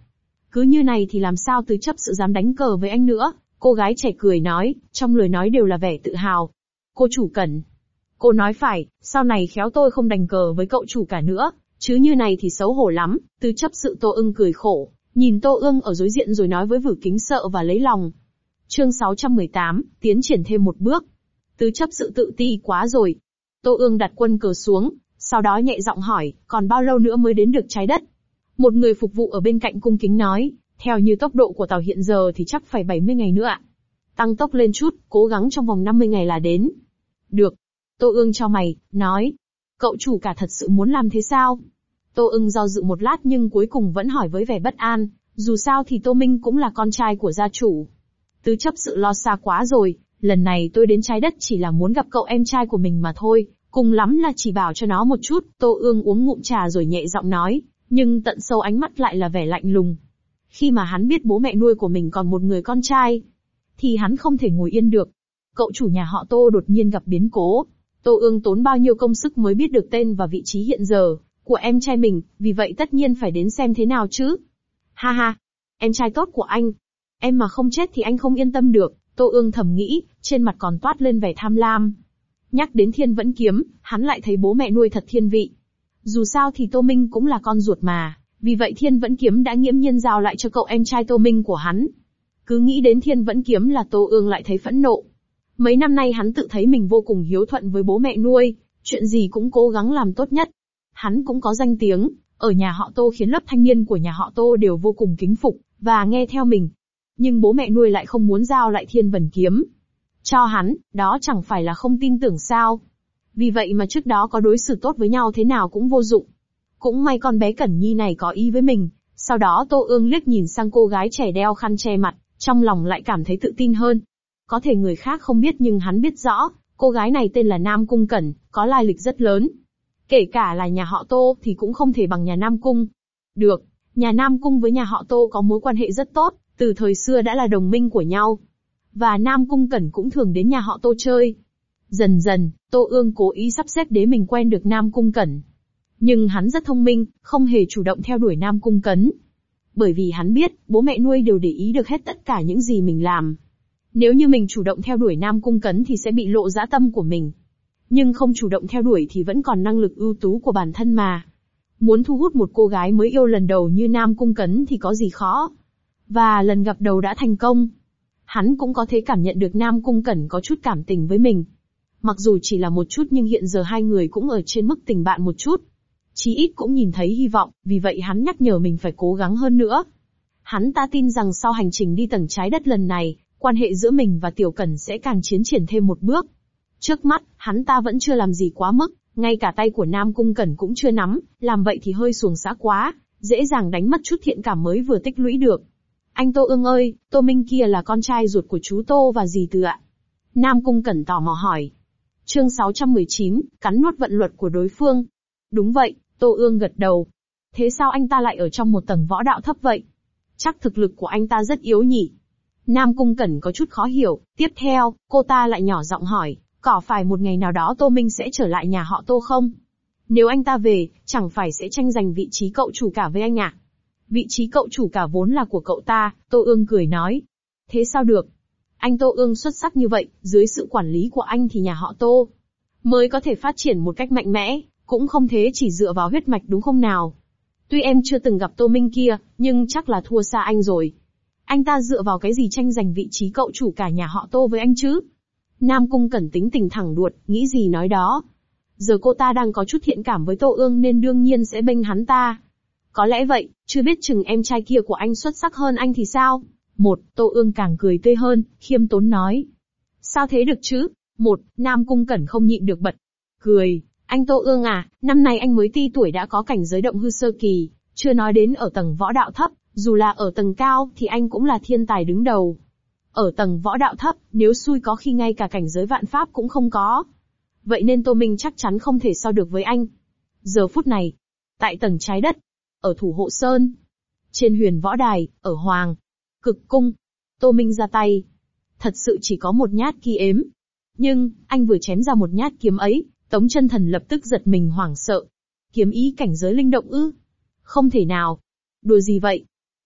Cứ như này thì làm sao tứ chấp sự dám đánh cờ với anh nữa, cô gái trẻ cười nói, trong lời nói đều là vẻ tự hào. Cô chủ Cẩn. Cô nói phải, sau này khéo tôi không đánh cờ với cậu chủ cả nữa, chứ như này thì xấu hổ lắm, tứ chấp sự Tô Ưng cười khổ, nhìn Tô Ưng ở đối diện rồi nói với Vử Kính sợ và lấy lòng. Chương 618, tiến triển thêm một bước. Tứ chấp sự tự ti quá rồi. Tô Ưng đặt quân cờ xuống, sau đó nhẹ giọng hỏi, còn bao lâu nữa mới đến được trái đất? Một người phục vụ ở bên cạnh cung kính nói, theo như tốc độ của tàu hiện giờ thì chắc phải 70 ngày nữa ạ. Tăng tốc lên chút, cố gắng trong vòng 50 ngày là đến. Được. Tô Ưng chau mày, nói. Cậu chủ cả thật sự muốn làm thế sao? Tô Ưng do dự một lát nhưng cuối cùng vẫn hỏi với vẻ bất an, dù sao thì Tô Minh cũng là con trai của gia chủ. Tứ chấp sự lo xa quá rồi, lần này tôi đến trái đất chỉ là muốn gặp cậu em trai của mình mà thôi, cùng lắm là chỉ bảo cho nó một chút. Tô Ưng uống ngụm trà rồi nhẹ giọng nói, nhưng tận sâu ánh mắt lại là vẻ lạnh lùng. Khi mà hắn biết bố mẹ nuôi của mình còn một người con trai, thì hắn không thể ngồi yên được. Cậu chủ nhà họ Tô đột nhiên gặp biến cố. Tô Ưng tốn bao nhiêu công sức mới biết được tên và vị trí hiện giờ của em trai mình, vì vậy tất nhiên phải đến xem thế nào chứ. Ha ha, em trai tốt của anh. Em mà không chết thì anh không yên tâm được, Tô Ưng thầm nghĩ, trên mặt còn toát lên vẻ tham lam. Nhắc đến Thiên Vẫn Kiếm, hắn lại thấy bố mẹ nuôi thật thiên vị. Dù sao thì Tô Minh cũng là con ruột mà, vì vậy Thiên Vẫn Kiếm đã nghiễm nhiên giao lại cho cậu em trai Tô Minh của hắn. Cứ nghĩ đến Thiên Vẫn Kiếm là Tô Ưng lại thấy phẫn nộ. Mấy năm nay hắn tự thấy mình vô cùng hiếu thuận với bố mẹ nuôi, chuyện gì cũng cố gắng làm tốt nhất. Hắn cũng có danh tiếng, ở nhà họ Tô khiến lớp thanh niên của nhà họ Tô đều vô cùng kính phục, và nghe theo mình. Nhưng bố mẹ nuôi lại không muốn giao lại Thiên Vẫn Kiếm cho hắn, đó chẳng phải là không tin tưởng sao. Vì vậy mà trước đó có đối xử tốt với nhau thế nào cũng vô dụng. Cũng may con bé Cẩn Nhi này có ý với mình. Sau đó Tô Ưng liếc nhìn sang cô gái trẻ đeo khăn che mặt, trong lòng lại cảm thấy tự tin hơn. Có thể người khác không biết nhưng hắn biết rõ, cô gái này tên là Nam Cung Cẩn, có lai lịch rất lớn. Kể cả là nhà họ Tô thì cũng không thể bằng nhà Nam Cung. Được, nhà Nam Cung với nhà họ Tô có mối quan hệ rất tốt, từ thời xưa đã là đồng minh của nhau. Và Nam Cung Cẩn cũng thường đến nhà họ Tô chơi. Dần dần, Tô Ưng cố ý sắp xếp để mình quen được Nam Cung Cẩn. Nhưng hắn rất thông minh, không hề chủ động theo đuổi Nam Cung Cẩn. Bởi vì hắn biết, bố mẹ nuôi đều để ý được hết tất cả những gì mình làm. Nếu như mình chủ động theo đuổi Nam Cung Cẩn thì sẽ bị lộ dã tâm của mình. Nhưng không chủ động theo đuổi thì vẫn còn năng lực ưu tú của bản thân mà. Muốn thu hút một cô gái mới yêu lần đầu như Nam Cung Cẩn thì có gì khó. Và lần gặp đầu đã thành công. Hắn cũng có thể cảm nhận được Nam Cung Cẩn có chút cảm tình với mình. Mặc dù chỉ là một chút nhưng hiện giờ hai người cũng ở trên mức tình bạn một chút. Chí ít cũng nhìn thấy hy vọng, vì vậy hắn nhắc nhở mình phải cố gắng hơn nữa. Hắn ta tin rằng sau hành trình đi tầng trái đất lần này, quan hệ giữa mình và Tiểu Cẩn sẽ càng tiến triển thêm một bước. Trước mắt, hắn ta vẫn chưa làm gì quá mức, ngay cả tay của Nam Cung Cẩn cũng chưa nắm, làm vậy thì hơi xuồng xã quá, dễ dàng đánh mất chút thiện cảm mới vừa tích lũy được. Anh Tô Ưng ơi, Tô Minh kia là con trai ruột của chú Tô và dì Từ ạ? Nam Cung Cẩn tò mò hỏi. Chương 619, cắn nuốt vận luật của đối phương. Đúng vậy, Tô Ưng gật đầu. Thế sao anh ta lại ở trong một tầng võ đạo thấp vậy? Chắc thực lực của anh ta rất yếu nhỉ? Nam Cung Cẩn có chút khó hiểu, tiếp theo, cô ta lại nhỏ giọng hỏi, có phải một ngày nào đó Tô Minh sẽ trở lại nhà họ Tô không? Nếu anh ta về, chẳng phải sẽ tranh giành vị trí cậu chủ cả với anh à? Vị trí cậu chủ cả vốn là của cậu ta, Tô Ưng cười nói. Thế sao được? Anh Tô Ưng xuất sắc như vậy, dưới sự quản lý của anh thì nhà họ Tô mới có thể phát triển một cách mạnh mẽ, cũng không thế chỉ dựa vào huyết mạch đúng không nào? Tuy em chưa từng gặp Tô Minh kia, nhưng chắc là thua xa anh rồi. Anh ta dựa vào cái gì tranh giành vị trí cậu chủ cả nhà họ Tô với anh chứ? Nam Cung Cẩn tính tình thẳng đuột, nghĩ gì nói đó. Giờ cô ta đang có chút thiện cảm với Tô Ưng nên đương nhiên sẽ bênh hắn ta. Có lẽ vậy, chưa biết chừng em trai kia của anh xuất sắc hơn anh thì sao? Tô Ưng càng cười tươi hơn, khiêm tốn nói. Sao thế được chứ? Nam Cung Cẩn không nhịn được bật cười. Anh Tô Ưng à, năm nay anh mới ti tuổi đã có cảnh giới động hư sơ kỳ, chưa nói đến ở tầng võ đạo thấp, dù là ở tầng cao thì anh cũng là thiên tài đứng đầu. Ở tầng võ đạo thấp, nếu xui có khi ngay cả cảnh giới vạn pháp cũng không có. Vậy nên Tô Minh chắc chắn không thể so được với anh. Giờ phút này, tại tầng trái đất, ở Thủ Hộ Sơn, trên Huyền Võ Đài, ở Hoàng Cực Cung, Tô Minh ra tay. Thật sự chỉ có một nhát ki ếm. Nhưng, anh vừa chém ra một nhát kiếm ấy, Tống Chân Thần lập tức giật mình hoảng sợ. Kiếm ý cảnh giới linh động ư? Không thể nào. Đùa gì vậy?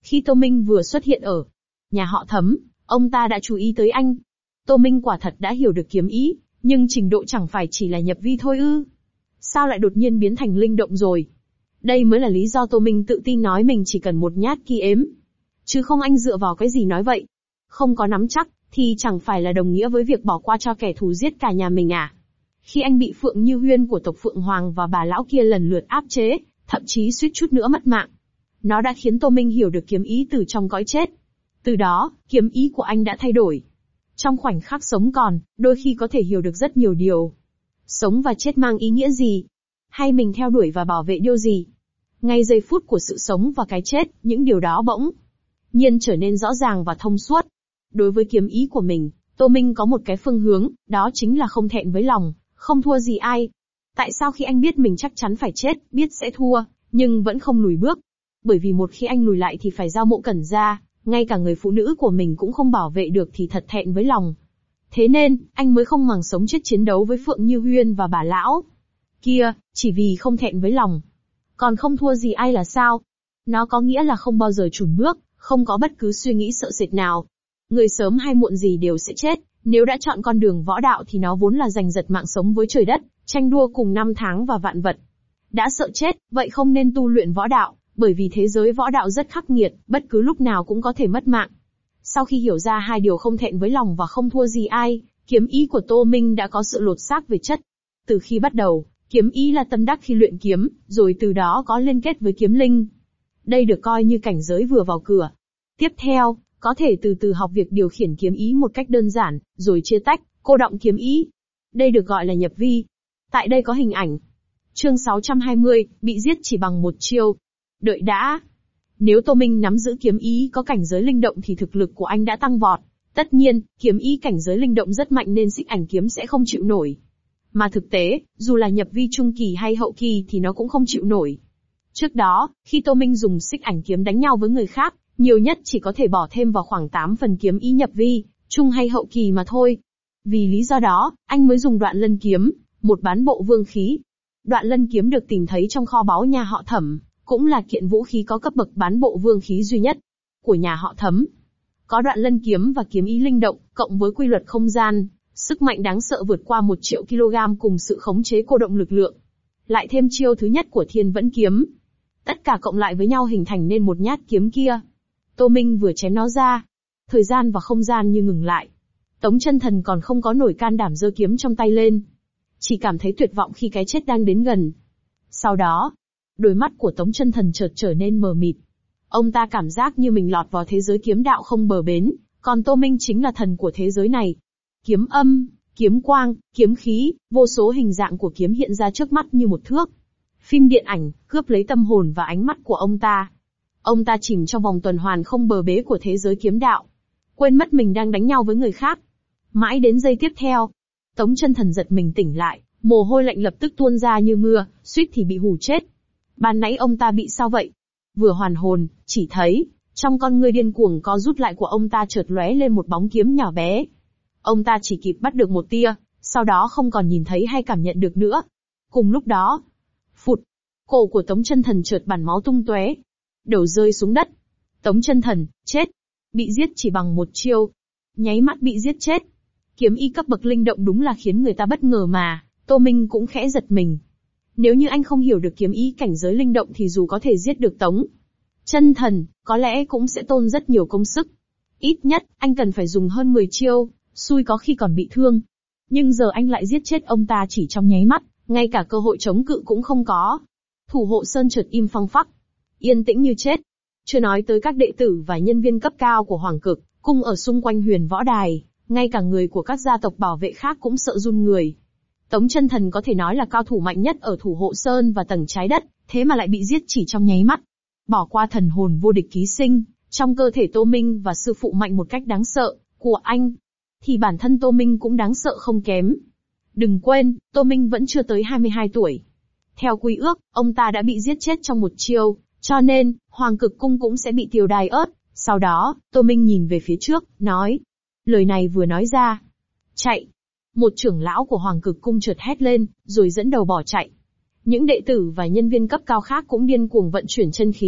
Khi Tô Minh vừa xuất hiện ở nhà họ Thấm, ông ta đã chú ý tới anh. Tô Minh quả thật đã hiểu được kiếm ý, nhưng trình độ chẳng phải chỉ là nhập vi thôi ư. Sao lại đột nhiên biến thành linh động rồi? Đây mới là lý do Tô Minh tự tin nói mình chỉ cần một nhát ki ếm. Chứ không anh dựa vào cái gì nói vậy. Không có nắm chắc, thì chẳng phải là đồng nghĩa với việc bỏ qua cho kẻ thù giết cả nhà mình à? Khi anh bị Phượng Như Huyên của tộc Phượng Hoàng và bà lão kia lần lượt áp chế, thậm chí suýt chút nữa mất mạng. Nó đã khiến Tô Minh hiểu được kiếm ý từ trong cõi chết. Từ đó, kiếm ý của anh đã thay đổi. Trong khoảnh khắc sống còn, đôi khi có thể hiểu được rất nhiều điều. Sống và chết mang ý nghĩa gì? Hay mình theo đuổi và bảo vệ điều gì? Ngay giây phút của sự sống và cái chết, những điều đó bỗng nhiên trở nên rõ ràng và thông suốt. Đối với kiếm ý của mình, Tô Minh có một cái phương hướng, đó chính là không thẹn với lòng, không thua gì ai. Tại sao khi anh biết mình chắc chắn phải chết, biết sẽ thua, nhưng vẫn không lùi bước? Bởi vì một khi anh lùi lại thì phải giao Mộ Cẩn ra, ngay cả người phụ nữ của mình cũng không bảo vệ được thì thật thẹn với lòng. Thế nên, anh mới không màng sống chết chiến đấu với Phượng Như Huyên và bà lão kia, chỉ vì không thẹn với lòng. Còn không thua gì ai là sao? Nó có nghĩa là không bao giờ chùn bước, không có bất cứ suy nghĩ sợ sệt nào. Người sớm hay muộn gì đều sẽ chết, nếu đã chọn con đường võ đạo thì nó vốn là giành giật mạng sống với trời đất, tranh đua cùng năm tháng và vạn vật. Đã sợ chết, vậy không nên tu luyện võ đạo, bởi vì thế giới võ đạo rất khắc nghiệt, bất cứ lúc nào cũng có thể mất mạng. Sau khi hiểu ra hai điều không thẹn với lòng và không thua gì ai, kiếm ý của Tô Minh đã có sự lột xác về chất. Từ khi bắt đầu, kiếm ý là tâm đắc khi luyện kiếm, rồi từ đó có liên kết với kiếm linh. Đây được coi như cảnh giới vừa vào cửa. Tiếp theo, có thể từ từ học việc điều khiển kiếm ý một cách đơn giản, rồi chia tách, cô đọng kiếm ý. Đây được gọi là nhập vi. Tại đây có hình ảnh. Chương 620, bị giết chỉ bằng một chiêu. Đợi đã. Nếu Tô Minh nắm giữ kiếm ý có cảnh giới linh động thì thực lực của anh đã tăng vọt. Tất nhiên, kiếm ý cảnh giới linh động rất mạnh nên xích ảnh kiếm sẽ không chịu nổi. Mà thực tế, dù là nhập vi trung kỳ hay hậu kỳ thì nó cũng không chịu nổi. Trước đó, khi Tô Minh dùng xích ảnh kiếm đánh nhau với người khác, nhiều nhất chỉ có thể bỏ thêm vào khoảng 8 phần kiếm ý nhập vi, trung hay hậu kỳ mà thôi. Vì lý do đó, anh mới dùng Đoạn Lân kiếm, một bán bộ vương khí. Đoạn Lân kiếm được tìm thấy trong kho báu nhà họ Thẩm, cũng là kiện vũ khí có cấp bậc bán bộ vương khí duy nhất của nhà họ Thấm. Có Đoạn Lân kiếm và kiếm ý linh động, cộng với quy luật không gian, sức mạnh đáng sợ vượt qua 1 triệu kg cùng sự khống chế cô động lực lượng. Lại thêm chiêu thứ nhất của Thiên Vẫn kiếm. Tất cả cộng lại với nhau hình thành nên một nhát kiếm kia. Tô Minh vừa chém nó ra. Thời gian và không gian như ngừng lại. Tống Chân Thần còn không có nổi can đảm giơ kiếm trong tay lên. Chỉ cảm thấy tuyệt vọng khi cái chết đang đến gần. Sau đó, đôi mắt của Tống Chân Thần chợt trở nên mờ mịt. Ông ta cảm giác như mình lọt vào thế giới kiếm đạo không bờ bến, còn Tô Minh chính là thần của thế giới này. Kiếm âm, kiếm quang, kiếm khí, vô số hình dạng của kiếm hiện ra trước mắt như một thước phim điện ảnh, cướp lấy tâm hồn và ánh mắt của ông ta. Ông ta chìm trong vòng tuần hoàn không bờ bến của thế giới kiếm đạo, quên mất mình đang đánh nhau với người khác. Mãi đến giây tiếp theo, Tống Chân Thần giật mình tỉnh lại, mồ hôi lạnh lập tức tuôn ra như mưa, suýt thì bị hù chết. Ban nãy ông ta bị sao vậy? Vừa hoàn hồn, chỉ thấy, trong con ngươi điên cuồng co rút lại của ông ta chợt lóe lên một bóng kiếm nhỏ bé. Ông ta chỉ kịp bắt được một tia, sau đó không còn nhìn thấy hay cảm nhận được nữa. Cùng lúc đó, phụt, cổ của Tống Chân Thần chợt bắn máu tung tóe, đầu rơi xuống đất. Tống Chân Thần, chết. Bị giết chỉ bằng một chiêu. Nháy mắt bị giết chết. Kiếm ý cấp bậc linh động đúng là khiến người ta bất ngờ mà, Tô Minh cũng khẽ giật mình. Nếu như anh không hiểu được kiếm ý cảnh giới linh động thì dù có thể giết được Tống Chân Thần, có lẽ cũng sẽ tốn rất nhiều công sức. Ít nhất, anh cần phải dùng hơn 10 chiêu, xui có khi còn bị thương. Nhưng giờ anh lại giết chết ông ta chỉ trong nháy mắt, ngay cả cơ hội chống cự cũng không có. Thủ hộ Sơn chợt im phăng phắc, yên tĩnh như chết. Chưa nói tới các đệ tử và nhân viên cấp cao của Hoàng Cực, cung ở xung quanh Huyền Võ Đài, ngay cả người của các gia tộc bảo vệ khác cũng sợ run người. Tống Chân Thần có thể nói là cao thủ mạnh nhất ở Thủ hộ Sơn và tầng trái đất, thế mà lại bị giết chỉ trong nháy mắt. Bỏ qua thần hồn vô địch ký sinh, trong cơ thể Tô Minh và sư phụ mạnh một cách đáng sợ, của anh, thì bản thân Tô Minh cũng đáng sợ không kém. Đừng quên, Tô Minh vẫn chưa tới 22 tuổi. Theo quy ước, ông ta đã bị giết chết trong một chiêu, cho nên, Hoàng Cực Cung cũng sẽ bị tiêu đài ớt. Sau đó, Tô Minh nhìn về phía trước, nói. Lời này vừa nói ra. Chạy. Một trưởng lão của Hoàng Cực Cung chợt hét lên, rồi dẫn đầu bỏ chạy. Những đệ tử và nhân viên cấp cao khác cũng điên cuồng vận chuyển chân khí,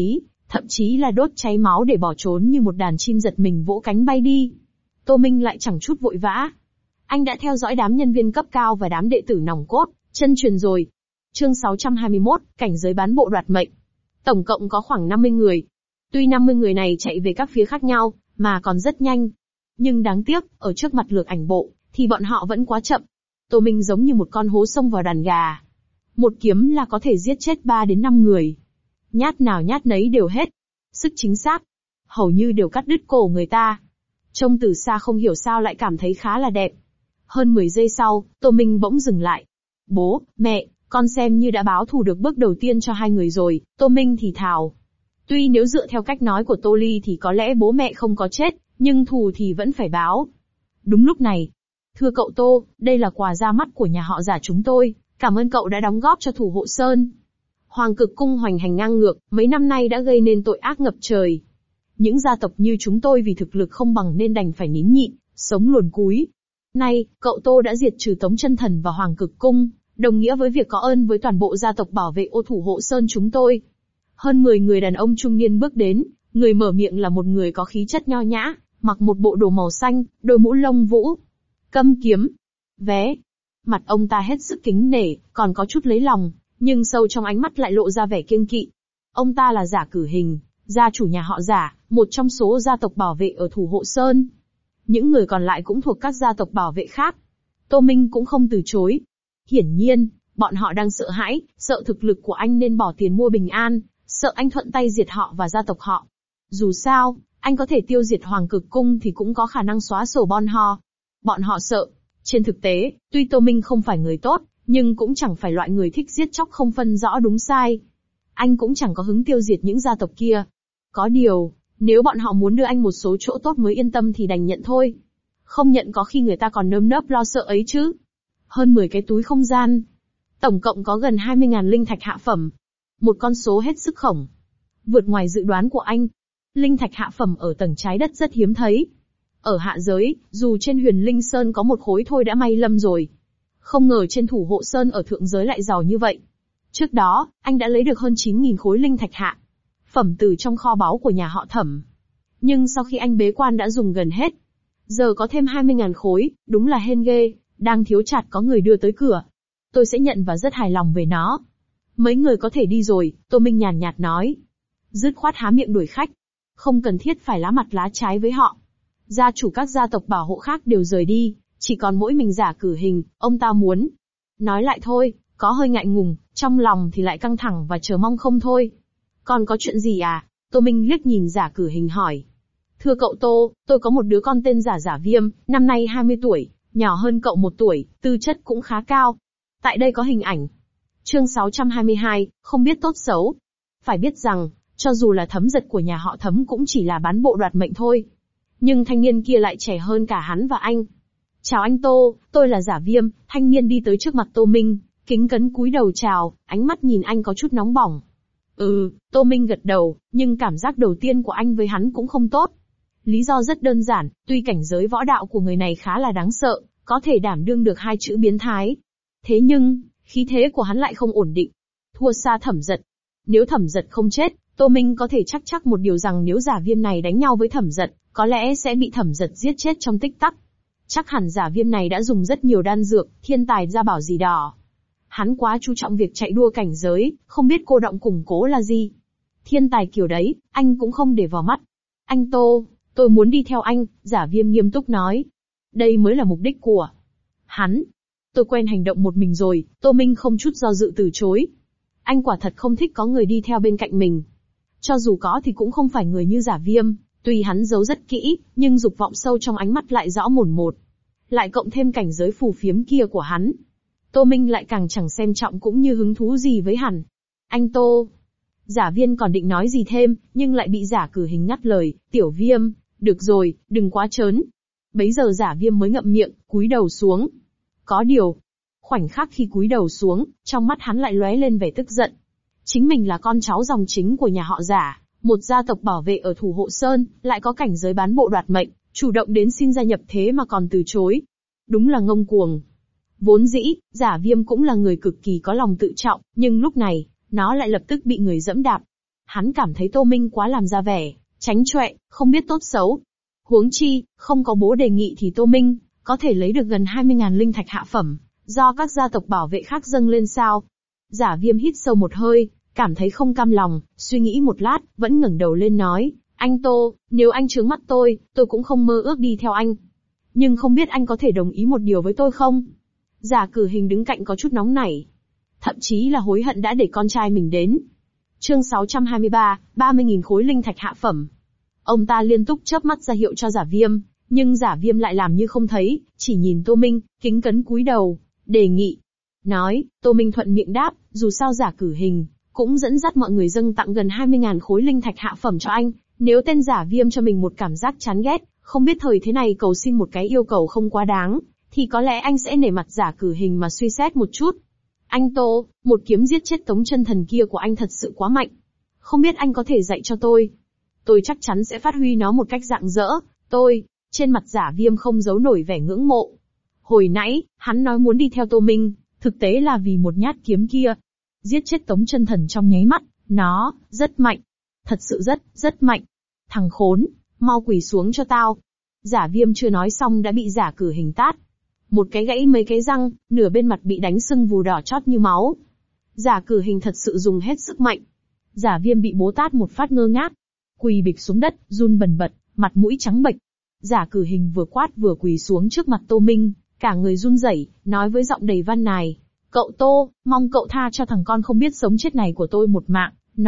thậm chí là đốt cháy máu để bỏ trốn như một đàn chim giật mình vỗ cánh bay đi. Tô Minh lại chẳng chút vội vã. Anh đã theo dõi đám nhân viên cấp cao và đám đệ tử nòng cốt, chân truyền rồi. Chương 621, cảnh giới bán bộ đoạt mệnh. Tổng cộng có khoảng 50 người. Tuy 50 người này chạy về các phía khác nhau, mà còn rất nhanh. Nhưng đáng tiếc, ở trước mặt Lược Ảnh bộ, thì bọn họ vẫn quá chậm. Tô Minh giống như một con hố xông vào đàn gà. Một kiếm là có thể giết chết 3 đến 5 người. Nhát nào nhát nấy đều hết. Sức chính xác. Hầu như đều cắt đứt cổ người ta. Trông từ xa không hiểu sao lại cảm thấy khá là đẹp. Hơn 10 giây sau, Tô Minh bỗng dừng lại. Bố, mẹ, con xem như đã báo thù được bước đầu tiên cho hai người rồi, Tô Minh thì thào. Tuy nếu dựa theo cách nói của Tô Ly thì có lẽ bố mẹ không có chết, nhưng thù thì vẫn phải báo. Đúng lúc này. Thưa cậu Tô, đây là quà ra mắt của nhà họ Giả chúng tôi, cảm ơn cậu đã đóng góp cho Thủ Hộ Sơn. Hoàng Cực Cung hoành hành ngang ngược, mấy năm nay đã gây nên tội ác ngập trời. Những gia tộc như chúng tôi vì thực lực không bằng nên đành phải nín nhịn, sống luồn cúi. Nay, cậu Tô đã diệt trừ Tống Chân Thần và Hoàng Cực Cung, đồng nghĩa với việc có ơn với toàn bộ gia tộc bảo vệ ô Thủ Hộ Sơn chúng tôi. Hơn 10 người đàn ông trung niên bước đến, người mở miệng là một người có khí chất nho nhã, mặc một bộ đồ màu xanh, đôi mũ lông vũ. Câm kiếm. Vé. Mặt ông ta hết sức kính nể, còn có chút lấy lòng, nhưng sâu trong ánh mắt lại lộ ra vẻ kiêng kỵ. Ông ta là Giả Cử Hình, gia chủ nhà họ Giả, một trong số gia tộc bảo vệ ở Thủ Hộ Sơn. Những người còn lại cũng thuộc các gia tộc bảo vệ khác. Tô Minh cũng không từ chối. Hiển nhiên, bọn họ đang sợ hãi, sợ thực lực của anh nên bỏ tiền mua bình an, sợ anh thuận tay diệt họ và gia tộc họ. Dù sao, anh có thể tiêu diệt Hoàng Cực Cung thì cũng có khả năng xóa sổ bọn họ sợ. Trên thực tế, tuy Tô Minh không phải người tốt, nhưng cũng chẳng phải loại người thích giết chóc không phân rõ đúng sai. Anh cũng chẳng có hứng tiêu diệt những gia tộc kia. Có điều, nếu bọn họ muốn đưa anh một số chỗ tốt mới yên tâm thì đành nhận thôi. Không nhận có khi người ta còn nơm nớp lo sợ ấy chứ. Hơn 10 cái túi không gian. Tổng cộng có gần 20.000 linh thạch hạ phẩm. Một con số hết sức khủng. Vượt ngoài dự đoán của anh. Linh thạch hạ phẩm ở tầng trái đất rất hiếm thấy. Ở hạ giới, dù trên Huyền Linh Sơn có một khối thôi đã may lâm rồi. Không ngờ trên Thủ Hộ Sơn ở thượng giới lại giàu như vậy. Trước đó, anh đã lấy được hơn 9.000 khối linh thạch hạ phẩm từ trong kho báu của nhà họ Thẩm. Nhưng sau khi anh bế quan đã dùng gần hết. Giờ có thêm 20.000 khối, đúng là hên ghê, đang thiếu chạt có người đưa tới cửa. Tôi sẽ nhận và rất hài lòng về nó. Mấy người có thể đi rồi, Tô Minh nhàn nhạt nói. Dứt khoát há miệng đuổi khách. Không cần thiết phải lá mặt lá trái với họ. Gia chủ các gia tộc bảo hộ khác đều rời đi, chỉ còn mỗi mình Giả Cử Hình, ông ta muốn. Nói lại thôi, có hơi ngại ngùng, trong lòng thì lại căng thẳng và chờ mong không thôi. Còn có chuyện gì à? Tô Minh liếc nhìn Giả Cử Hình hỏi. Thưa cậu Tô, tôi có một đứa con tên Giả Viêm, năm nay 20 tuổi, nhỏ hơn cậu 1 tuổi, tư chất cũng khá cao. Tại đây có hình ảnh. Chương 622, không biết tốt xấu. Phải biết rằng, cho dù là Thấm Giật của nhà họ Thấm cũng chỉ là bán bộ đoạt mệnh thôi. Nhưng thanh niên kia lại trẻ hơn cả hắn và anh. Chào anh Tô, tôi là Giả Viêm. Thanh niên đi tới trước mặt Tô Minh, kính cẩn cúi đầu chào, ánh mắt nhìn anh có chút nóng bỏng. Tô Minh gật đầu, nhưng cảm giác đầu tiên của anh với hắn cũng không tốt. Lý do rất đơn giản, tuy cảnh giới võ đạo của người này khá là đáng sợ, có thể đảm đương được 2 chữ biến thái. Thế nhưng, khí thế của hắn lại không ổn định. Thua xa Thẩm Giật. Nếu Thẩm Giật không chết, Tô Minh có thể chắc một điều rằng nếu Giả Viêm này đánh nhau với Thẩm Giật, có lẽ sẽ bị Thẩm Giật giết chết trong tích tắc. Chắc hẳn Giả Viêm này đã dùng rất nhiều đan dược, thiên tài gia bảo gì đó. Hắn quá chú trọng việc chạy đua cảnh giới, không biết cô động củng cố là gì. Thiên tài kiểu đấy, anh cũng không để vào mắt. Anh Tô, tôi muốn đi theo anh, Giả Viêm nghiêm túc nói. Đây mới là mục đích của hắn. Tôi quen hành động một mình rồi, Tô Minh không chút do dự từ chối. Anh quả thật không thích có người đi theo bên cạnh mình. Cho dù có thì cũng không phải người như Giả Viêm, tuy hắn giấu rất kỹ, nhưng dục vọng sâu trong ánh mắt lại rõ mồn một. Lại cộng thêm cảnh giới phù phiếm kia của hắn. Tô Minh lại càng chẳng xem trọng cũng như hứng thú gì với hắn. Anh Tô. Giả Viêm còn định nói gì thêm, nhưng lại bị Giả Cử Hình ngắt lời, Tiểu Viêm, được rồi, đừng quá trớn. Bấy giờ Giả Viêm mới ngậm miệng, cúi đầu xuống. Có điều, khoảnh khắc khi cúi đầu xuống, trong mắt hắn lại lóe lên vẻ tức giận. Chính mình là con cháu dòng chính của nhà họ Giả, một gia tộc bảo vệ ở Thủ Hộ Sơn, lại có cảnh giới bán bộ đoạt mệnh, chủ động đến xin gia nhập thế mà còn từ chối. Đúng là ngông cuồng. Vốn dĩ, Giả Viêm cũng là người cực kỳ có lòng tự trọng, nhưng lúc này, nó lại lập tức bị người dẫm đạp. Hắn cảm thấy Tô Minh quá làm ra vẻ, tránh choẹ, không biết tốt xấu. Huống chi, không có bố đề nghị thì Tô Minh có thể lấy được gần 20.000 linh thạch hạ phẩm, do các gia tộc bảo vệ khác dâng lên sao. Giả Viêm hít sâu một hơi, cảm thấy không cam lòng, suy nghĩ một lát, vẫn ngẩng đầu lên nói, anh Tô, nếu anh trướng mắt tôi cũng không mơ ước đi theo anh. Nhưng không biết anh có thể đồng ý một điều với tôi không? Giả Cử Hình đứng cạnh có chút nóng nảy, thậm chí là hối hận đã để con trai mình đến. Chương 623, 30.000 khối linh thạch hạ phẩm. Ông ta liên tục chớp mắt ra hiệu cho Giả Viêm, nhưng Giả Viêm lại làm như không thấy, chỉ nhìn Tô Minh, kính cẩn cúi đầu, đề nghị. Nói, Tô Minh thuận miệng đáp, dù sao Giả Cử Hình cũng dẫn dắt mọi người dâng tặng gần 20.000 khối linh thạch hạ phẩm cho anh, nếu tên Giả Viêm cho mình một cảm giác chán ghét, không biết thời thế này cầu xin một cái yêu cầu không quá đáng, thì có lẽ anh sẽ nể mặt Giả Cử Hình mà suy xét một chút. Anh Tô, một kiếm giết chết Tống Chân Thần kia của anh thật sự quá mạnh. Không biết anh có thể dạy cho tôi. Tôi chắc chắn sẽ phát huy nó một cách rạng rỡ. Trên mặt Giả Viêm không giấu nổi vẻ ngưỡng mộ. Hồi nãy, hắn nói muốn đi theo Tô Minh, thực tế là vì một nhát kiếm kia. Giết chết Tống Chân Thần trong nháy mắt, nó rất mạnh. Thật sự rất mạnh. Thằng khốn, mau quỳ xuống cho tao. Giả Viêm chưa nói xong đã bị Giả Cử Hình tát. Một cái gãy mấy cái răng, nửa bên mặt bị đánh sưng vù đỏ chót như máu. Giả Cử Hình thật sự dùng hết sức mạnh. Giả Viêm bị bố tát một phát ngơ ngác, quỳ bịch xuống đất, run bần bật, mặt mũi trắng bệch. Giả Cử Hình vừa quát vừa quỳ xuống trước mặt Tô Minh, cả người run rẩy, nói với giọng đầy van nài: "Cậu Tô, mong cậu tha cho thằng con không biết sống chết này của tôi một mạng,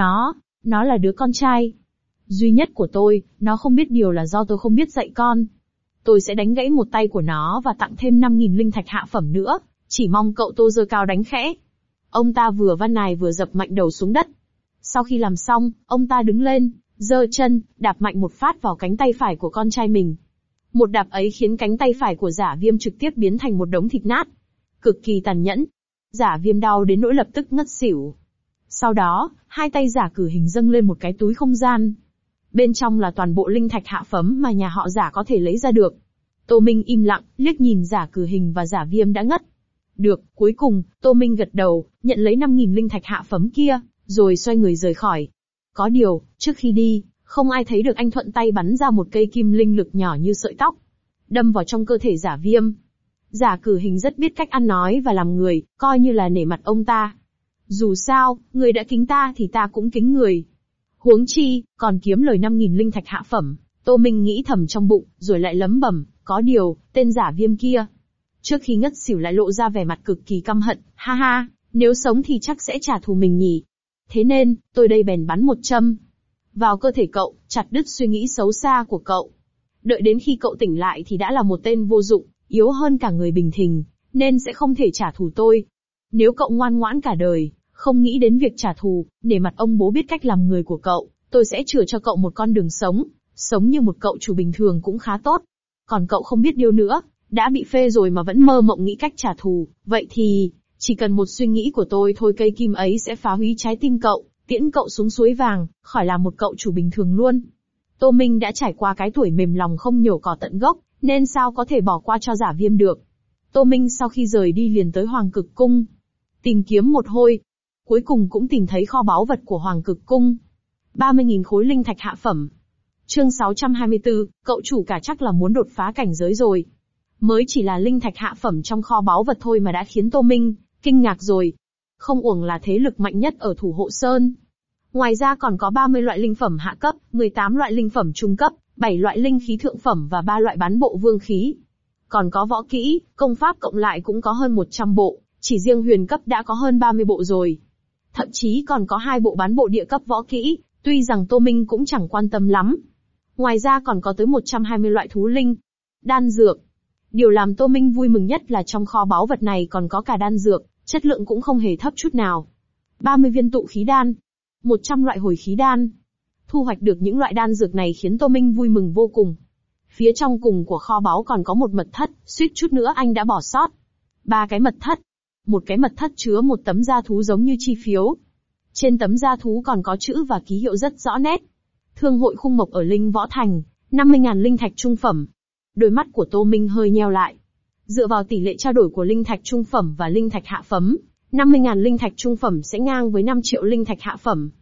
nó là đứa con trai duy nhất của tôi, nó không biết điều là do tôi không biết dạy con. Tôi sẽ đánh gãy một tay của nó và tặng thêm 5.000 linh thạch hạ phẩm nữa, chỉ mong cậu Tô giơ cao đánh khẽ." Ông ta vừa van nài vừa dập mạnh đầu xuống đất. Sau khi làm xong, ông ta đứng lên, giơ chân, đạp mạnh một phát vào cánh tay phải của con trai mình. Một đạp ấy khiến cánh tay phải của Giả Viêm trực tiếp biến thành một đống thịt nát. Cực kỳ tàn nhẫn. Giả Viêm đau đến nỗi lập tức ngất xỉu. Sau đó, hai tay Giả Cử Hình dâng lên một cái túi không gian. Bên trong là toàn bộ linh thạch hạ phẩm mà nhà họ Giả có thể lấy ra được. Tô Minh im lặng, liếc nhìn Giả Cử Hình và Giả Viêm đã ngất. Được, cuối cùng, Tô Minh gật đầu, nhận lấy 5.000 linh thạch hạ phẩm kia, rồi xoay người rời khỏi. Có điều, trước khi đi, không ai thấy được anh thuận tay bắn ra một cây kim linh lực nhỏ như sợi tóc, đâm vào trong cơ thể Giả Viêm. Giả Cử Hình rất biết cách ăn nói và làm người, coi như là nể mặt ông ta. Dù sao, người đã kính ta thì ta cũng kính người. Huống chi, còn kiếm lời 5.000 linh thạch hạ phẩm, Tô Minh nghĩ thầm trong bụng, rồi lại lẩm bẩm, có điều, tên Giả Viêm kia. Trước khi ngất xỉu lại lộ ra vẻ mặt cực kỳ căm hận, ha ha, nếu sống thì chắc sẽ trả thù mình nhỉ. Thế nên, tôi đây bèn bắn một châm vào cơ thể cậu, chặt đứt suy nghĩ xấu xa của cậu. Đợi đến khi cậu tỉnh lại thì đã là một tên vô dụng, yếu hơn cả người bình thường, nên sẽ không thể trả thù tôi. Nếu cậu ngoan ngoãn cả đời, không nghĩ đến việc trả thù, nể mặt ông bố biết cách làm người của cậu, tôi sẽ chừa cho cậu một con đường sống như một cậu chủ bình thường cũng khá tốt. Còn cậu không biết điều nữa, đã bị phê rồi mà vẫn mơ mộng nghĩ cách trả thù, vậy thì, chỉ cần một suy nghĩ của tôi thôi cây kim ấy sẽ phá hủy trái tim cậu, tiễn cậu xuống suối vàng, khỏi làm một cậu chủ bình thường luôn. Tô Minh đã trải qua cái tuổi mềm lòng không nhổ cỏ tận gốc, nên sao có thể bỏ qua cho Giả Viêm được. Tô Minh sau khi rời đi liền tới Hoàng Cực Cung. Tìm kiếm một hồi, cuối cùng cũng tìm thấy kho báu vật của Hoàng Cực Cung. 30.000 khối linh thạch hạ phẩm. Chương 624, cậu chủ cả chắc là muốn đột phá cảnh giới rồi. Mới chỉ là linh thạch hạ phẩm trong kho báu vật thôi mà đã khiến Tô Minh kinh ngạc rồi. Không uổng là thế lực mạnh nhất ở Thủ Hộ Sơn. Ngoài ra còn có 30 loại linh phẩm hạ cấp, 18 loại linh phẩm trung cấp, 7 loại linh khí thượng phẩm và 3 loại bán bộ vương khí. Còn có võ kỹ, công pháp cộng lại cũng có hơn 100 bộ, chỉ riêng huyền cấp đã có hơn 30 bộ rồi. Thậm chí còn có 2 bộ bán bộ địa cấp võ kỹ, tuy rằng Tô Minh cũng chẳng quan tâm lắm. Ngoài ra còn có tới 120 loại thú linh, đan dược. Điều làm Tô Minh vui mừng nhất là trong kho báu vật này còn có cả đan dược, chất lượng cũng không hề thấp chút nào. 30 viên tụ khí đan, 100 loại hồi khí đan. Thu hoạch được những loại đan dược này khiến Tô Minh vui mừng vô cùng. Phía trong cùng của kho báu còn có một mật thất, suýt chút nữa anh đã bỏ sót. 3 cái mật thất. Một cái mật thất chứa một tấm da thú giống như chi phiếu. Trên tấm da thú còn có chữ và ký hiệu rất rõ nét. Thương hội Khung Mộc ở Linh Võ Thành, 50.000 linh thạch trung phẩm. Đôi mắt của Tô Minh hơi nheo lại. Dựa vào tỷ lệ trao đổi của linh thạch trung phẩm và linh thạch hạ phẩm, 50.000 linh thạch trung phẩm sẽ ngang với 5 triệu linh thạch hạ phẩm.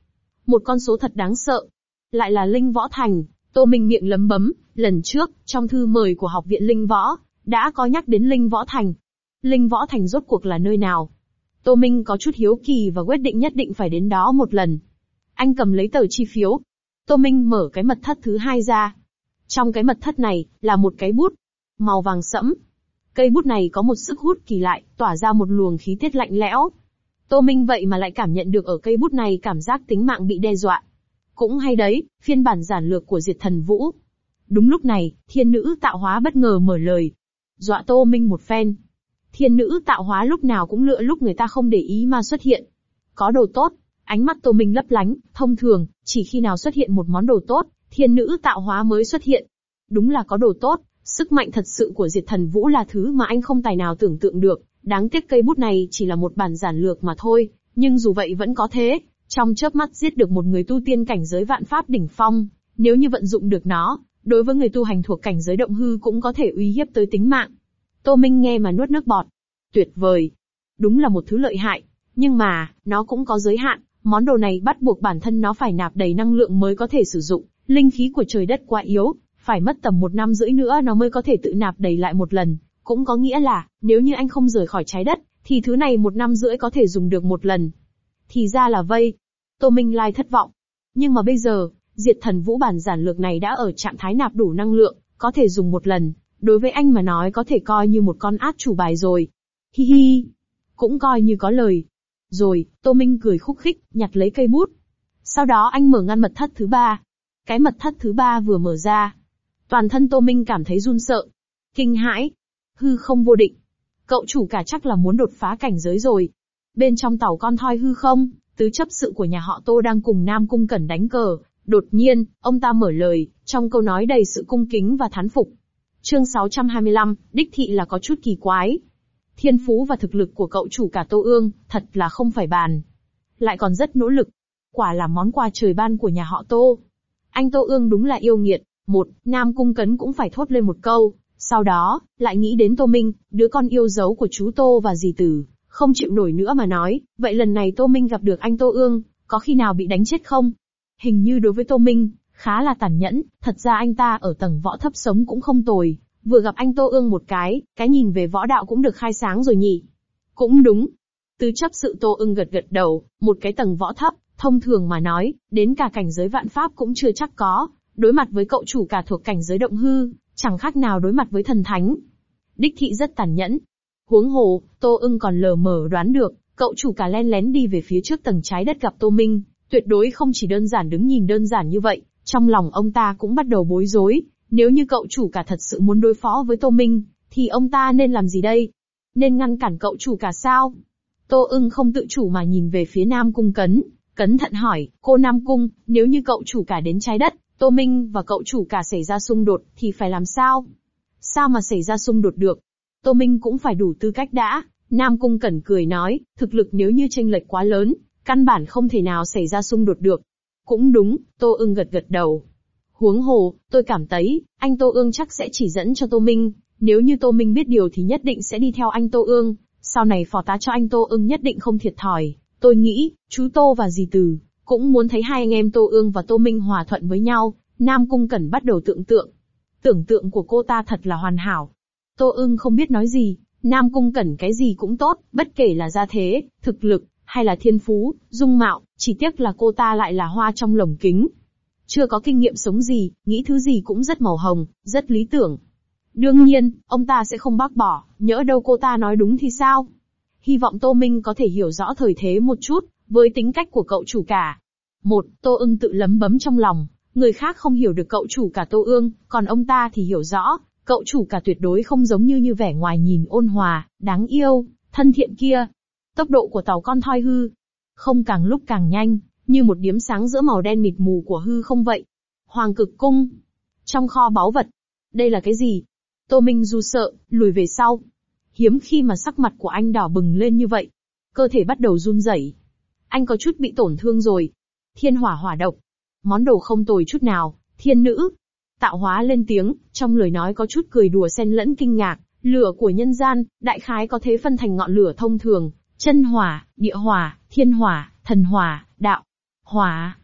Một con số thật đáng sợ. Lại là Linh Võ Thành. Tô Minh miệng lấm bấm, lần trước, trong thư mời của Học viện Linh Võ, đã có nhắc đến Linh Võ Thành. Linh Võ Thành rốt cuộc là nơi nào? Tô Minh có chút hiếu kỳ và quyết định nhất định phải đến đó một lần. Anh cầm lấy tờ chi phiếu. Tô Minh mở cái mật thất thứ 2 ra. Trong cái mật thất này, là một cái bút. Màu vàng sẫm. Cây bút này có một sức hút kỳ lạ, tỏa ra một luồng khí tiết lạnh lẽo. Tô Minh vậy mà lại cảm nhận được ở cây bút này cảm giác tính mạng bị đe dọa. Cũng hay đấy, phiên bản giản lược của Diệt Thần Vũ. Đúng lúc này, thiên nữ tạo hóa bất ngờ mở lời. Dọa Tô Minh một phen. Thiên nữ tạo hóa lúc nào cũng lựa lúc người ta không để ý mà xuất hiện. Có đồ tốt, ánh mắt Tô Minh lấp lánh, thông thường, chỉ khi nào xuất hiện một món đồ tốt, thiên nữ tạo hóa mới xuất hiện. Đúng là có đồ tốt, sức mạnh thật sự của Diệt Thần Vũ là thứ mà anh không tài nào tưởng tượng được. Đáng tiếc cây bút này chỉ là một bản giản lược mà thôi, nhưng dù vậy vẫn có thế. Trong chớp mắt giết được một người tu tiên cảnh giới vạn pháp đỉnh phong, nếu như vận dụng được nó, đối với người tu hành thuộc cảnh giới động hư cũng có thể uy hiếp tới tính mạng. Tô Minh nghe mà nuốt nước bọt. Tuyệt vời. Đúng là một thứ lợi hại. Nhưng mà, nó cũng có giới hạn, món đồ này bắt buộc bản thân nó phải nạp đầy năng lượng mới có thể sử dụng, linh khí của trời đất quá yếu, phải mất tầm 1 năm rưỡi nữa nó mới có thể tự nạp đầy lại một lần. Cũng có nghĩa là, nếu như anh không rời khỏi trái đất, thì thứ này 1 năm rưỡi có thể dùng được một lần. Thì ra là vây. Tô Minh Lai thất vọng. Nhưng mà bây giờ, Diệt Thần Vũ bản giản lược này đã ở trạng thái nạp đủ năng lượng, có thể dùng một lần. Đối với anh mà nói có thể coi như một con át chủ bài rồi. Hi hi. Cũng coi như có lời. Rồi, Tô Minh cười khúc khích, nhặt lấy cây bút. Sau đó anh mở ngăn mật thất thứ 3. Cái mật thất thứ 3 vừa mở ra. Toàn thân Tô Minh cảm thấy run sợ. Kinh hãi. Hư không vô định. Cậu chủ cả chắc là muốn đột phá cảnh giới rồi. Bên trong tàu con thoi hư không, tứ chấp sự của nhà họ Tô đang cùng Nam Cung Cẩn đánh cờ. Đột nhiên, ông ta mở lời, trong câu nói đầy sự cung kính và thán phục. Chương 625, đích thị là có chút kỳ quái. Thiên phú và thực lực của cậu chủ cả Tô Ương, thật là không phải bàn. Lại còn rất nỗ lực. Quả là món quà trời ban của nhà họ Tô. Anh Tô Ương đúng là yêu nghiệt. Nam Cung Cấn cũng phải thốt lên một câu. Sau đó, lại nghĩ đến Tô Minh, đứa con yêu dấu của chú Tô và dì Tử. Không chịu nổi nữa mà nói, vậy lần này Tô Minh gặp được anh Tô Ương, có khi nào bị đánh chết không? Hình như đối với Tô Minh, khá là tàn nhẫn, thật ra anh ta ở tầng võ thấp sống cũng không tồi. Vừa gặp anh Tô Ương một cái nhìn về võ đạo cũng được khai sáng rồi nhỉ. Cũng đúng. Tứ chấp sự Tô Ưng gật gật đầu, một cái tầng võ thấp, thông thường mà nói, đến cả cảnh giới vạn pháp cũng chưa chắc có. Đối mặt với cậu chủ cả thuộc cảnh giới động hư, chẳng khác nào đối mặt với thần thánh. Đích thị rất tàn nhẫn. Huống hồ, Tô Ưng còn lờ mờ đoán được, cậu chủ cả len lén đi về phía trước tầng trái đất gặp Tô Minh, tuyệt đối không chỉ đơn giản đứng nhìn đơn giản như vậy, trong lòng ông ta cũng bắt đầu bối rối, nếu như cậu chủ cả thật sự muốn đối phó với Tô Minh, thì ông ta nên làm gì đây? Nên ngăn cản cậu chủ cả sao? Tô Ưng không tự chủ mà nhìn về phía Nam Cung Cấn, cẩn thận hỏi, cô Nam Cung, nếu như cậu chủ cả đến trái đất, Tô Minh và cậu chủ cả xảy ra xung đột, thì phải làm sao? Sao mà xảy ra xung đột được? Tô Minh cũng phải đủ tư cách đã. Nam Cung Cẩn cười nói, thực lực nếu như chênh lệch quá lớn, căn bản không thể nào xảy ra xung đột được. Cũng đúng, Tô Ưng gật gật đầu. Huống hồ, tôi cảm thấy, anh Tô Ương chắc sẽ chỉ dẫn cho Tô Minh, nếu như Tô Minh biết điều thì nhất định sẽ đi theo anh Tô Ương, sau này phò tá cho anh Tô Ương nhất định không thiệt thòi. Tôi nghĩ, chú Tô và dì Từ, cũng muốn thấy hai anh em Tô Ương và Tô Minh hòa thuận với nhau. Nam Cung Cẩn bắt đầu tưởng tượng. Tưởng tượng của cô ta thật là hoàn hảo. Tô Ưng không biết nói gì, Nam Cung Cẩn cái gì cũng tốt, bất kể là gia thế, thực lực, hay là thiên phú, dung mạo, chỉ tiếc là cô ta lại là hoa trong lồng kính. Chưa có kinh nghiệm sống gì, nghĩ thứ gì cũng rất màu hồng, rất lý tưởng. Đương nhiên, ông ta sẽ không bác bỏ, nhỡ đâu cô ta nói đúng thì sao? Hy vọng Tô Minh có thể hiểu rõ thời thế một chút, với tính cách của cậu chủ cả. Tô Ưng tự lấm bấm trong lòng, người khác không hiểu được cậu chủ cả Tô Ương, còn ông ta thì hiểu rõ, cậu chủ cả tuyệt đối không giống như vẻ ngoài nhìn ôn hòa, đáng yêu, thân thiện kia. Tốc độ của tàu con thoi hư không càng lúc càng nhanh, như một điếm sáng giữa màu đen mịt mù của hư không vậy. Hoàng Cực Cung. Trong kho báu vật. Đây là cái gì? Tô Minh du sợ, lùi về sau. Hiếm khi mà sắc mặt của anh đỏ bừng lên như vậy. Cơ thể bắt đầu run rẩy. Anh có chút bị tổn thương rồi. Thiên hỏa hỏa độc. Món đồ không tồi chút nào, thiên nữ. Tạo hóa lên tiếng, trong lời nói có chút cười đùa xen lẫn kinh ngạc. Lửa của nhân gian, đại khái có thể phân thành ngọn lửa thông thường, chân hỏa, địa hỏa, thiên hỏa, thần hỏa, đạo hỏa.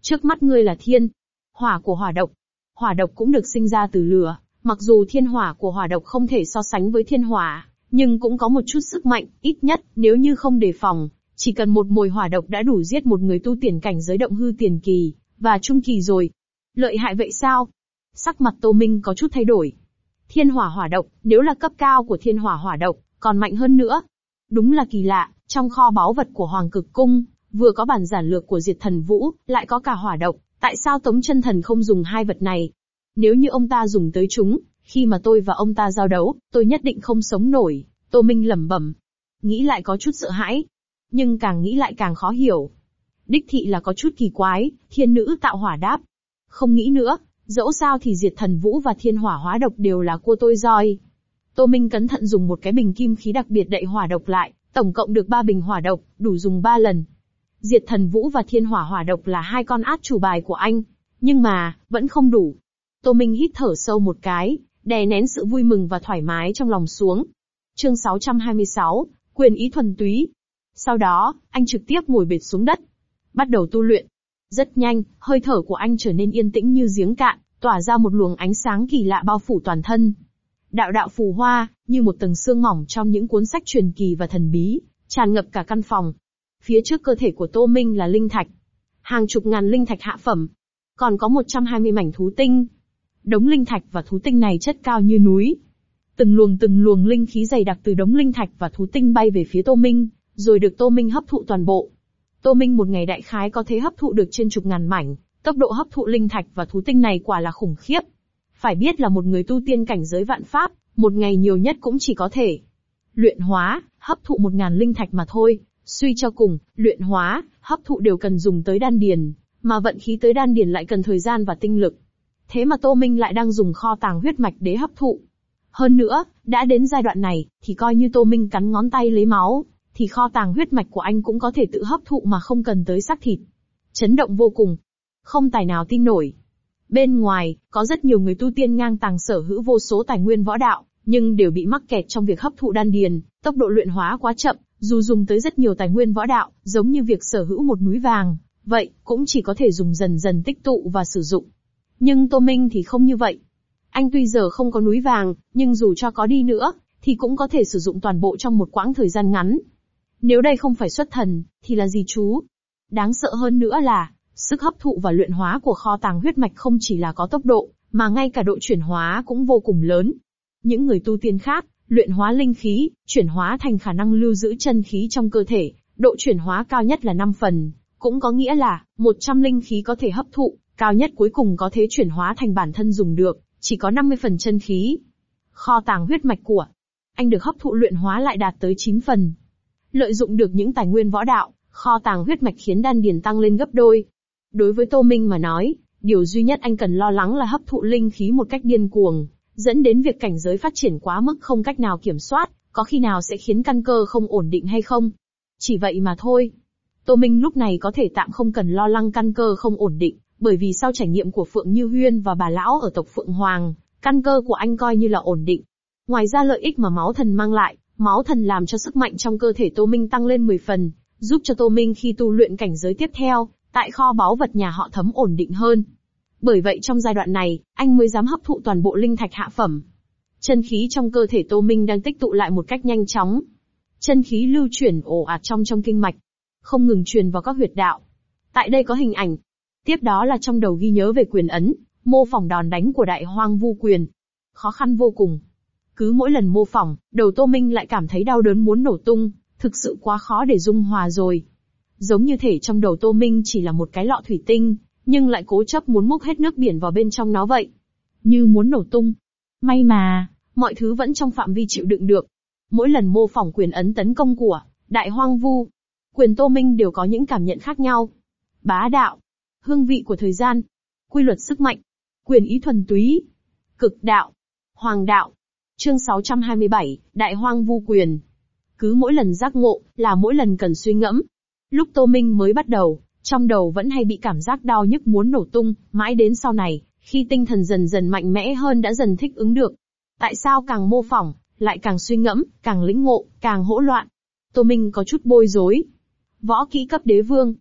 Trước mắt ngươi là thiên hỏa của hỏa độc. Hỏa độc cũng được sinh ra từ lửa, mặc dù thiên hỏa của hỏa độc không thể so sánh với thiên hỏa, nhưng cũng có một chút sức mạnh, ít nhất, nếu như không đề phòng, chỉ cần một mồi hỏa độc đã đủ giết một người tu tiền cảnh giới động hư tiền kỳ, và trung kỳ rồi. Lợi hại vậy sao? Sắc mặt Tô Minh có chút thay đổi. Thiên hỏa hỏa độc, nếu là cấp cao của thiên hỏa hỏa độc, còn mạnh hơn nữa. Đúng là kỳ lạ, trong kho báu vật của Hoàng Cực Cung, vừa có bản giản lược của Diệt Thần Vũ, lại có cả hỏa độc, tại sao Tống Chân Thần không dùng hai vật này? Nếu như ông ta dùng tới chúng, khi mà tôi và ông ta giao đấu, tôi nhất định không sống nổi, Tô Minh lẩm bẩm. Nghĩ lại có chút sợ hãi, nhưng càng nghĩ lại càng khó hiểu. Đích thị là có chút kỳ quái, thiên nữ tạo hỏa đáp. Không nghĩ nữa, dẫu sao thì Diệt Thần Vũ và thiên hỏa hóa độc đều là cua tôi roi. Tô Minh cẩn thận dùng một cái bình kim khí đặc biệt đậy hỏa độc lại, tổng cộng được 3 bình hỏa độc, đủ dùng 3 lần. Diệt Thần Vũ và thiên hỏa hỏa độc là hai con át chủ bài của anh, nhưng mà, vẫn không đủ. Tô Minh hít thở sâu một cái, đè nén sự vui mừng và thoải mái trong lòng xuống. Chương 626, quyền ý thuần túy. Sau đó, anh trực tiếp ngồi bệt xuống đất, bắt đầu tu luyện. Rất nhanh, hơi thở của anh trở nên yên tĩnh như giếng cạn, tỏa ra một luồng ánh sáng kỳ lạ bao phủ toàn thân. Đạo đạo phù hoa, như một tầng sương mỏng trong những cuốn sách truyền kỳ và thần bí, tràn ngập cả căn phòng. Phía trước cơ thể của Tô Minh là linh thạch. Hàng chục ngàn linh thạch hạ phẩm. Còn có 120 mảnh thú tinh. Đống linh thạch và thú tinh này chất cao như núi. Từng luồng linh khí dày đặc từ đống linh thạch và thú tinh bay về phía Tô Minh, rồi được Tô Minh hấp thụ toàn bộ. Tô Minh một ngày đại khái có thể hấp thụ được trên chục ngàn mảnh, tốc độ hấp thụ linh thạch và thú tinh này quả là khủng khiếp. Phải biết là một người tu tiên cảnh giới vạn pháp, một ngày nhiều nhất cũng chỉ có thể luyện hóa, hấp thụ 1000 linh thạch mà thôi. Suy cho cùng, luyện hóa, hấp thụ đều cần dùng tới đan điền, mà vận khí tới đan điền lại cần thời gian và tinh lực. Thế mà Tô Minh lại đang dùng kho tàng huyết mạch để hấp thụ. Hơn nữa, đã đến giai đoạn này, thì coi như Tô Minh cắn ngón tay lấy máu, thì kho tàng huyết mạch của anh cũng có thể tự hấp thụ mà không cần tới xác thịt. Chấn động vô cùng. Không tài nào tin nổi. Bên ngoài, có rất nhiều người tu tiên ngang tàng sở hữu vô số tài nguyên võ đạo, nhưng đều bị mắc kẹt trong việc hấp thụ đan điền, tốc độ luyện hóa quá chậm, dù dùng tới rất nhiều tài nguyên võ đạo, giống như việc sở hữu một núi vàng, vậy, cũng chỉ có thể dùng dần dần tích tụ và sử dụng. Nhưng Tô Minh thì không như vậy. Anh tuy giờ không có núi vàng, nhưng dù cho có đi nữa, thì cũng có thể sử dụng toàn bộ trong một quãng thời gian ngắn. Nếu đây không phải xuất thần, thì là gì chú? Đáng sợ hơn nữa là, sức hấp thụ và luyện hóa của kho tàng huyết mạch không chỉ là có tốc độ, mà ngay cả độ chuyển hóa cũng vô cùng lớn. Những người tu tiên khác, luyện hóa linh khí, chuyển hóa thành khả năng lưu giữ chân khí trong cơ thể, độ chuyển hóa cao nhất là 5 phần, cũng có nghĩa là, 100 linh khí có thể hấp thụ, cao nhất cuối cùng có thể chuyển hóa thành bản thân dùng được, chỉ có 50 phần chân khí. Kho tàng huyết mạch của anh được hấp thụ luyện hóa lại đạt tới 9 phần. Lợi dụng được những tài nguyên võ đạo, kho tàng huyết mạch khiến đan điền tăng lên gấp đôi. Đối với Tô Minh mà nói, điều duy nhất anh cần lo lắng là hấp thụ linh khí một cách điên cuồng, dẫn đến việc cảnh giới phát triển quá mức không cách nào kiểm soát, có khi nào sẽ khiến căn cơ không ổn định hay không? Chỉ vậy mà thôi. Tô Minh lúc này có thể tạm không cần lo lắng căn cơ không ổn định, bởi vì sau trải nghiệm của Phượng Như Huyên và bà lão ở tộc Phượng Hoàng, căn cơ của anh coi như là ổn định. Ngoài ra lợi ích mà máu thần mang lại, máu thần làm cho sức mạnh trong cơ thể Tô Minh tăng lên 10 phần, giúp cho Tô Minh khi tu luyện cảnh giới tiếp theo, tại kho báu vật nhà họ Thấm ổn định hơn. Bởi vậy trong giai đoạn này, anh mới dám hấp thụ toàn bộ linh thạch hạ phẩm. Chân khí trong cơ thể Tô Minh đang tích tụ lại một cách nhanh chóng. Chân khí lưu chuyển ồ ạt trong kinh mạch, không ngừng truyền vào các huyệt đạo. Tại đây có hình ảnh. Tiếp đó là trong đầu ghi nhớ về quyền ấn, mô phỏng đòn đánh của Đại Hoang Vu quyền. Khó khăn vô cùng. Cứ mỗi lần mô phỏng, đầu Tô Minh lại cảm thấy đau đớn muốn nổ tung, thực sự quá khó để dung hòa rồi. Giống như thể trong đầu Tô Minh chỉ là một cái lọ thủy tinh, nhưng lại cố chấp muốn múc hết nước biển vào bên trong nó vậy. Như muốn nổ tung. May mà, mọi thứ vẫn trong phạm vi chịu đựng được. Mỗi lần mô phỏng quyền ấn tấn công của Đại Hoang Vu, quyền Tô Minh đều có những cảm nhận khác nhau. Bá đạo, hương vị của thời gian, quy luật sức mạnh, quyền ý thuần túy, cực đạo, hoàng đạo. Chương 627, Đại Hoang Vu quyền. Cứ mỗi lần giác ngộ, là mỗi lần cần suy ngẫm. Lúc Tô Minh mới bắt đầu, trong đầu vẫn hay bị cảm giác đau nhức muốn nổ tung, mãi đến sau này, khi tinh thần dần dần mạnh mẽ hơn đã dần thích ứng được. Tại sao càng mô phỏng, lại càng suy ngẫm, càng lĩnh ngộ, càng hỗn loạn? Tô Minh có chút bối rối. Võ kỹ cấp đế vương.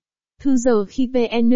Thư giờ khi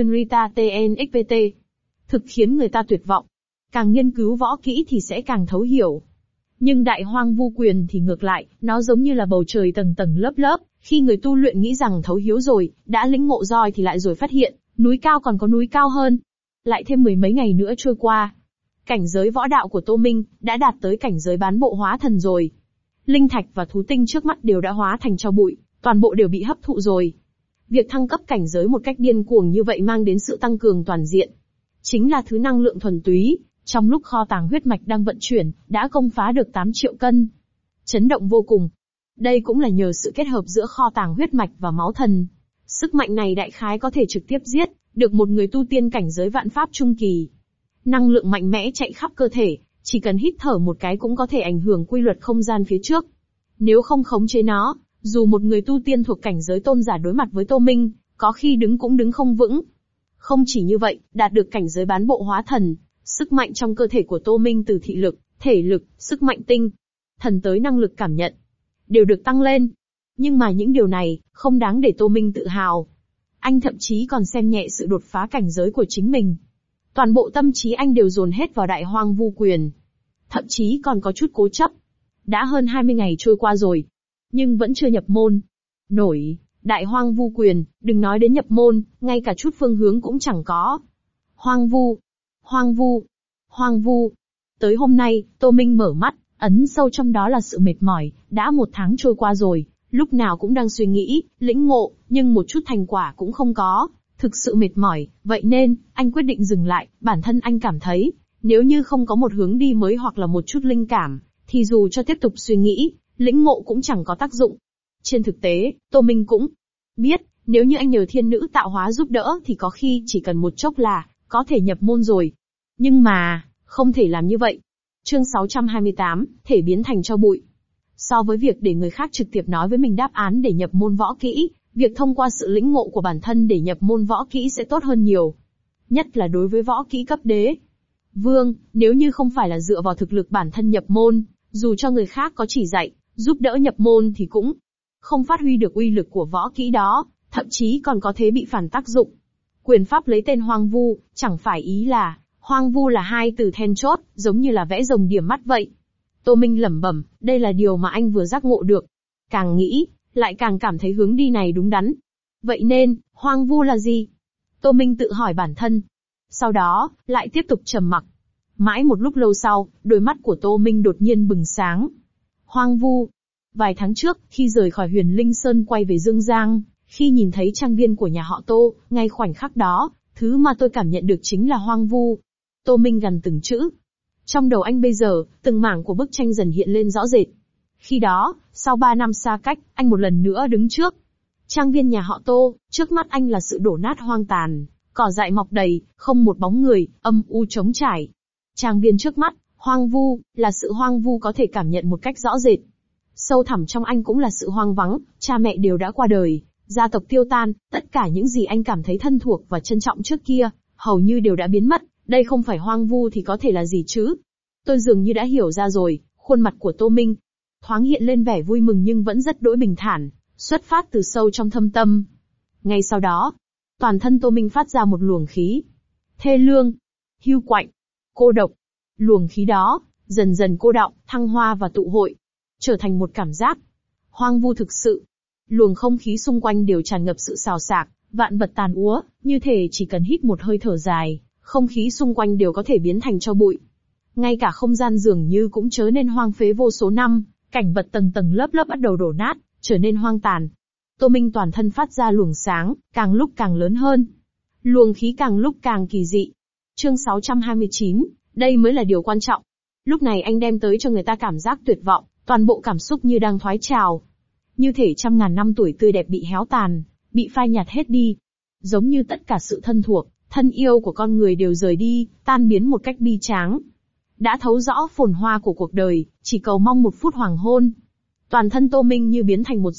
PN TNXPT. Thực khiến người ta tuyệt vọng. Càng nghiên cứu võ kỹ thì sẽ càng thấu hiểu. Nhưng Đại Hoang Vu Quyền thì ngược lại, nó giống như là bầu trời tầng tầng lớp lớp, khi người tu luyện nghĩ rằng thấu hiếu rồi, đã lĩnh ngộ rồi thì lại rồi phát hiện, núi cao còn có núi cao hơn. Lại thêm mười mấy ngày nữa trôi qua. Cảnh giới võ đạo của Tô Minh, đã đạt tới cảnh giới bán bộ hóa thần rồi. Linh thạch và thú tinh trước mắt đều đã hóa thành tro bụi, toàn bộ đều bị hấp thụ rồi. Việc thăng cấp cảnh giới một cách điên cuồng như vậy mang đến sự tăng cường toàn diện. Chính là thứ năng lượng thuần túy, trong lúc kho tàng huyết mạch đang vận chuyển, đã công phá được 8 triệu cân. Chấn động vô cùng. Đây cũng là nhờ sự kết hợp giữa kho tàng huyết mạch và máu thần. Sức mạnh này đại khái có thể trực tiếp giết được một người tu tiên cảnh giới vạn pháp trung kỳ. Năng lượng mạnh mẽ chạy khắp cơ thể, chỉ cần hít thở một cái cũng có thể ảnh hưởng quy luật không gian phía trước. Nếu không khống chế nó, dù một người tu tiên thuộc cảnh giới tôn giả đối mặt với Tô Minh, có khi đứng cũng đứng không vững. Không chỉ như vậy, đạt được cảnh giới bán bộ hóa thần, sức mạnh trong cơ thể của Tô Minh từ thị lực, thể lực, sức mạnh tinh, thần tới năng lực cảm nhận, đều được tăng lên. Nhưng mà những điều này, không đáng để Tô Minh tự hào. Anh thậm chí còn xem nhẹ sự đột phá cảnh giới của chính mình. Toàn bộ tâm trí anh đều dồn hết vào Đại Hoang Vu Quyền. Thậm chí còn có chút cố chấp. Đã hơn 20 ngày trôi qua rồi, nhưng vẫn chưa nhập môn. Nổi, Đại Hoang Vu Quyền, đừng nói đến nhập môn, ngay cả chút phương hướng cũng chẳng có. Hoang vu, hoang vu, hoang vu. Tới hôm nay, Tô Minh mở mắt, ấn sâu trong đó là sự mệt mỏi, đã 1 tháng trôi qua rồi, lúc nào cũng đang suy nghĩ, lĩnh ngộ, nhưng một chút thành quả cũng không có, thực sự mệt mỏi, vậy nên, anh quyết định dừng lại, bản thân anh cảm thấy, nếu như không có một hướng đi mới hoặc là một chút linh cảm, thì dù cho tiếp tục suy nghĩ, lĩnh ngộ cũng chẳng có tác dụng. Trên thực tế, Tô Minh cũng biết, nếu như anh nhờ thiên nữ tạo hóa giúp đỡ thì có khi chỉ cần một chốc là, có thể nhập môn rồi. Nhưng mà, không thể làm như vậy. Chương 628, thể biến thành tro bụi. So với việc để người khác trực tiếp nói với mình đáp án để nhập môn võ kỹ, việc thông qua sự lĩnh ngộ của bản thân để nhập môn võ kỹ sẽ tốt hơn nhiều. Nhất là đối với võ kỹ cấp đế. Vương, nếu như không phải là dựa vào thực lực bản thân nhập môn, dù cho người khác có chỉ dạy, giúp đỡ nhập môn thì cũng không phát huy được uy lực của võ kỹ đó, thậm chí còn có thể bị phản tác dụng. Quyền pháp lấy tên Hoang Vu, chẳng phải ý là, Hoang Vu là hai từ then chốt, giống như là vẽ rồng điểm mắt vậy. Tô Minh lẩm bẩm, đây là điều mà anh vừa giác ngộ được. Càng nghĩ, lại càng cảm thấy hướng đi này đúng đắn. Vậy nên, Hoang Vu là gì? Tô Minh tự hỏi bản thân. Sau đó, lại tiếp tục trầm mặc. Mãi một lúc lâu sau, đôi mắt của Tô Minh đột nhiên bừng sáng. Hoang Vu. Vài tháng trước, khi rời khỏi Huyền Linh Sơn quay về Dương Giang, khi nhìn thấy trang viên của nhà họ Tô, ngay khoảnh khắc đó, thứ mà tôi cảm nhận được chính là Hoang Vu. Tô Minh gằn từng chữ. Trong đầu anh bây giờ, từng mảng của bức tranh dần hiện lên rõ rệt. Khi đó, sau 3 năm xa cách, anh một lần nữa đứng trước trang viên nhà họ Tô, trước mắt anh là sự đổ nát hoang tàn, cỏ dại mọc đầy, không một bóng người, âm u trống trải. Trang viên trước mắt, hoang vu, là sự hoang vu có thể cảm nhận một cách rõ rệt. Sâu thẳm trong anh cũng là sự hoang vắng, cha mẹ đều đã qua đời, gia tộc tiêu tan, tất cả những gì anh cảm thấy thân thuộc và trân trọng trước kia, hầu như đều đã biến mất, đây không phải hoang vu thì có thể là gì chứ? Tôi dường như đã hiểu ra rồi, khuôn mặt của Tô Minh thoáng hiện lên vẻ vui mừng nhưng vẫn rất đỗi bình thản, xuất phát từ sâu trong thâm tâm. Ngay sau đó, toàn thân Tô Minh phát ra một luồng khí thê lương, hiu quạnh, cô độc. Luồng khí đó, dần dần cô đọng, thăng hoa và tụ hội, trở thành một cảm giác hoang vu thực sự. Luồng không khí xung quanh đều tràn ngập sự xào xạc, vạn vật tàn úa, như thể chỉ cần hít một hơi thở dài, không khí xung quanh đều có thể biến thành tro bụi. Ngay cả không gian dường như cũng trở nên hoang phế vô số năm, cảnh vật tầng tầng lớp lớp bắt đầu đổ nát, trở nên hoang tàn. Tô Minh toàn thân phát ra luồng sáng, càng lúc càng lớn hơn. Luồng khí càng lúc càng kỳ dị. Chương 629, đây mới là điều quan trọng. Lúc này anh đem tới cho người ta cảm giác tuyệt vọng, toàn bộ cảm xúc như đang thoái trào. Như thể 100.000 năm tuổi tươi đẹp bị héo tàn, bị phai nhạt hết đi. Giống như tất cả sự thân thuộc, thân yêu của con người đều rời đi, tan biến một cách bi tráng. Đã thấu rõ phồn hoa của cuộc đời, chỉ cầu mong một phút hoàng hôn. Toàn thân Tô Minh như biến thành một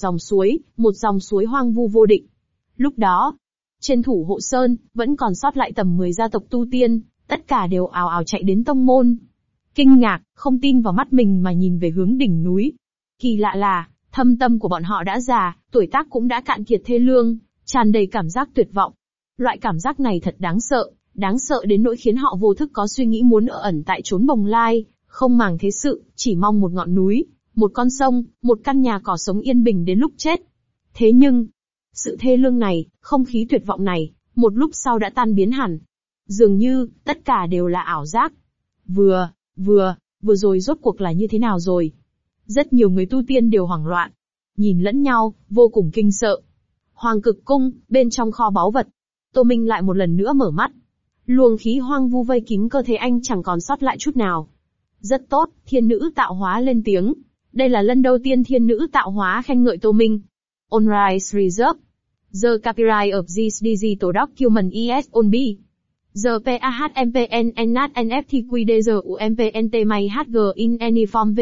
dòng suối hoang vu vô định. Lúc đó, trên Thủ Hộ Sơn, vẫn còn sót lại tầm 10 gia tộc tu tiên, tất cả đều ào ào chạy đến tông môn. Kinh ngạc, không tin vào mắt mình mà nhìn về hướng đỉnh núi. Kỳ lạ là, thâm tâm của bọn họ đã già, tuổi tác cũng đã cạn kiệt thê lương, tràn đầy cảm giác tuyệt vọng. Loại cảm giác này thật đáng sợ đến nỗi khiến họ vô thức có suy nghĩ muốn ở ẩn tại chốn bồng lai, không màng thế sự, chỉ mong một ngọn núi, một con sông, một căn nhà cỏ sống yên bình đến lúc chết. Thế nhưng, sự thê lương này, không khí tuyệt vọng này, một lúc sau đã tan biến hẳn. Dường như, tất cả đều là ảo giác. Vừa rồi rốt cuộc là như thế nào rồi? Rất nhiều người tu tiên đều hoảng loạn, nhìn lẫn nhau, vô cùng kinh sợ. Hoàng Cực Cung, bên trong kho báu vật. Tô Minh lại một lần nữa mở mắt. Luồng khí hoang vu vây kín cơ thể anh chẳng còn sót lại chút nào. Rất tốt, thiên nữ tạo hóa lên tiếng. Đây là lần đầu tiên thiên nữ tạo hóa khen ngợi Tô Minh. On rights reserved. The copyright of this digital document is on B. The PAHMPN NAT NFT QDZ UMPNT may HG in any form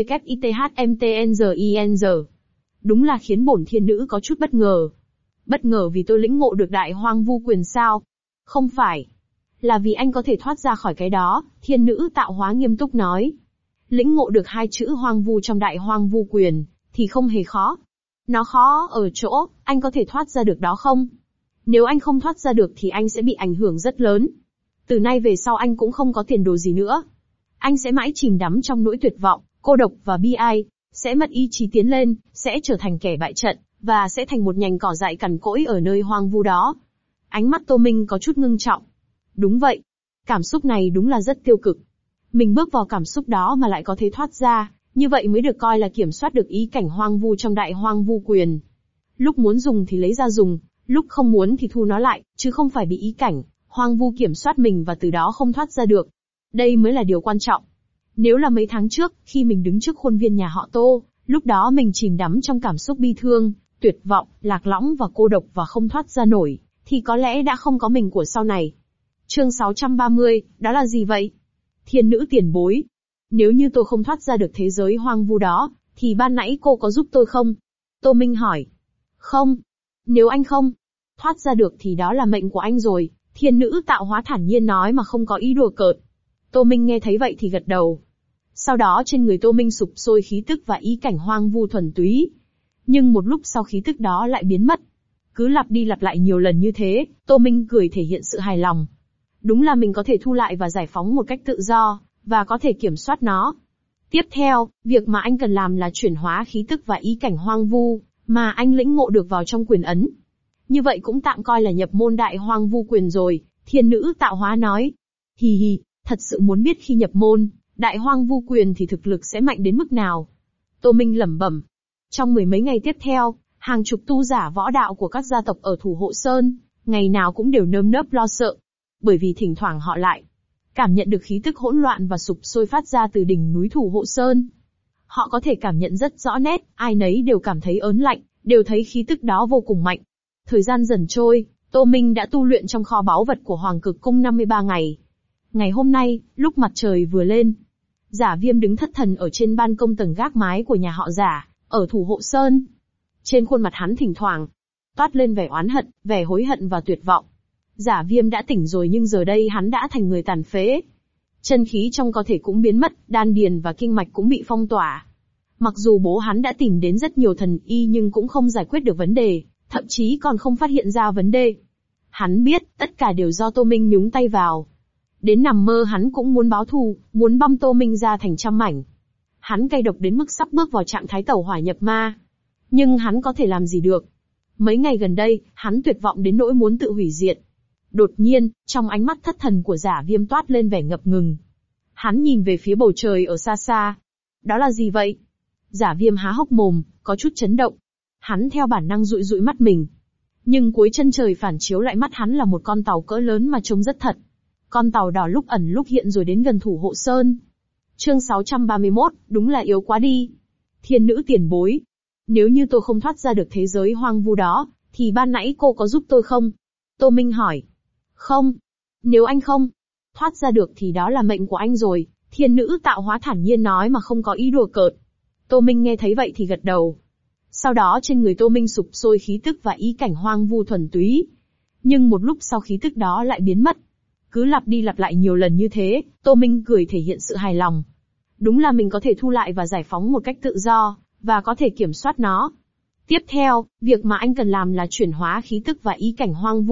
WITHMTNGING. Đúng là khiến bổn thiên nữ có chút bất ngờ. Bất ngờ vì tôi lĩnh ngộ được đại hoang vu quyền sao? Không phải. Là vì anh có thể thoát ra khỏi cái đó, thiên nữ tạo hóa nghiêm túc nói. Lĩnh ngộ được hai chữ hoang vu trong đại hoang vu quyền, thì không hề khó. Nó khó ở chỗ, anh có thể thoát ra được đó không? Nếu anh không thoát ra được thì anh sẽ bị ảnh hưởng rất lớn. Từ nay về sau anh cũng không có tiền đồ gì nữa. Anh sẽ mãi chìm đắm trong nỗi tuyệt vọng, cô độc và bi ai, sẽ mất ý chí tiến lên, sẽ trở thành kẻ bại trận, và sẽ thành một nhành cỏ dại cằn cỗi ở nơi hoang vu đó. Ánh mắt Tô Minh có chút ngưng trọng. Đúng vậy. Cảm xúc này đúng là rất tiêu cực. Mình bước vào cảm xúc đó mà lại có thể thoát ra, như vậy mới được coi là kiểm soát được ý cảnh hoang vu trong đại hoang vu quyền. Lúc muốn dùng thì lấy ra dùng, lúc không muốn thì thu nó lại, chứ không phải bị ý cảnh hoang vu kiểm soát mình và từ đó không thoát ra được. Đây mới là điều quan trọng. Nếu là mấy tháng trước, khi mình đứng trước khuôn viên nhà họ Tô, lúc đó mình chìm đắm trong cảm xúc bi thương, tuyệt vọng, lạc lõng và cô độc và không thoát ra nổi, thì có lẽ đã không có mình của sau này. Chương 630, đó là gì vậy? Thiên nữ tiền bối. Nếu như tôi không thoát ra được thế giới hoang vu đó, thì ban nãy cô có giúp tôi không? Tô Minh hỏi. Không. Nếu anh không thoát ra được thì đó là mệnh của anh rồi, thiên nữ tạo hóa thản nhiên nói mà không có ý đùa cợt. Tô Minh nghe thấy vậy thì gật đầu. Sau đó trên người Tô Minh sụp sôi khí tức và ý cảnh hoang vu thuần túy. Nhưng một lúc sau khí tức đó lại biến mất. Cứ lặp đi lặp lại nhiều lần như thế, Tô Minh cười thể hiện sự hài lòng. Đúng là mình có thể thu lại và giải phóng một cách tự do, và có thể kiểm soát nó. Tiếp theo, việc mà anh cần làm là chuyển hóa khí tức và ý cảnh hoang vu, mà anh lĩnh ngộ được vào trong quyền ấn. Như vậy cũng tạm coi là nhập môn đại hoang vu quyền rồi, thiên nữ tạo hóa nói. Hì hì, thật sự muốn biết khi nhập môn đại hoang vu quyền thì thực lực sẽ mạnh đến mức nào. Tô Minh lẩm bẩm. Trong mười mấy ngày tiếp theo, hàng chục tu giả võ đạo của các gia tộc ở Thủ Hộ Sơn, ngày nào cũng đều nơm nớp lo sợ. Bởi vì thỉnh thoảng họ lại cảm nhận được khí tức hỗn loạn và sục sôi phát ra từ đỉnh núi Thủ Hộ Sơn. Họ có thể cảm nhận rất rõ nét, ai nấy đều cảm thấy ớn lạnh, đều thấy khí tức đó vô cùng mạnh. Thời gian dần trôi, Tô Minh đã tu luyện trong kho báu vật của Hoàng Cực Cung 53 ngày. Ngày hôm nay, lúc mặt trời vừa lên, Giả Viêm đứng thất thần ở trên ban công tầng gác mái của nhà họ Giả, ở Thủ Hộ Sơn. Trên khuôn mặt hắn thỉnh thoảng toát lên vẻ oán hận, vẻ hối hận và tuyệt vọng. Giả Viêm đã tỉnh rồi nhưng giờ đây hắn đã thành người tàn phế. Chân khí trong cơ thể cũng biến mất, đan điền và kinh mạch cũng bị phong tỏa. Mặc dù bố hắn đã tìm đến rất nhiều thần y nhưng cũng không giải quyết được vấn đề, thậm chí còn không phát hiện ra vấn đề. Hắn biết, tất cả đều do Tô Minh nhúng tay vào. Đến nằm mơ hắn cũng muốn báo thù, muốn băm Tô Minh ra thành trăm mảnh. Hắn cay độc đến mức sắp bước vào trạng thái tẩu hỏa nhập ma. Nhưng hắn có thể làm gì được? Mấy ngày gần đây, hắn tuyệt vọng đến nỗi muốn tự hủy diệt. Đột nhiên, trong ánh mắt thất thần của Giả Viêm toát lên vẻ ngập ngừng. Hắn nhìn về phía bầu trời ở xa xa. Đó là gì vậy? Giả Viêm há hốc mồm, có chút chấn động. Hắn theo bản năng dụi dụi mắt mình. Nhưng cuối chân trời phản chiếu lại mắt hắn là một con tàu cỡ lớn mà trông rất thật. Con tàu đỏ lúc ẩn lúc hiện rồi đến gần Thủ Hộ Sơn. Chương 631, đúng là yếu quá đi. Thiên nữ tiền bối. Nếu như tôi không thoát ra được thế giới hoang vu đó, thì ban nãy cô có giúp tôi không? Tô Minh hỏi. Không. Nếu anh không thoát ra được thì đó là mệnh của anh rồi, thiên nữ tạo hóa thản nhiên nói mà không có ý đùa cợt. Tô Minh nghe thấy vậy thì gật đầu. Sau đó trên người Tô Minh sụp sôi khí tức và ý cảnh hoang vu thuần túy. Nhưng một lúc sau khí tức đó lại biến mất. Cứ lặp đi lặp lại nhiều lần như thế, Tô Minh cười thể hiện sự hài lòng. Đúng là mình có thể thu lại và giải phóng một cách tự do, và có thể kiểm soát nó. Tiếp theo, việc mà anh cần làm là chuyển hóa khí tức và ý cảnh hoang vu,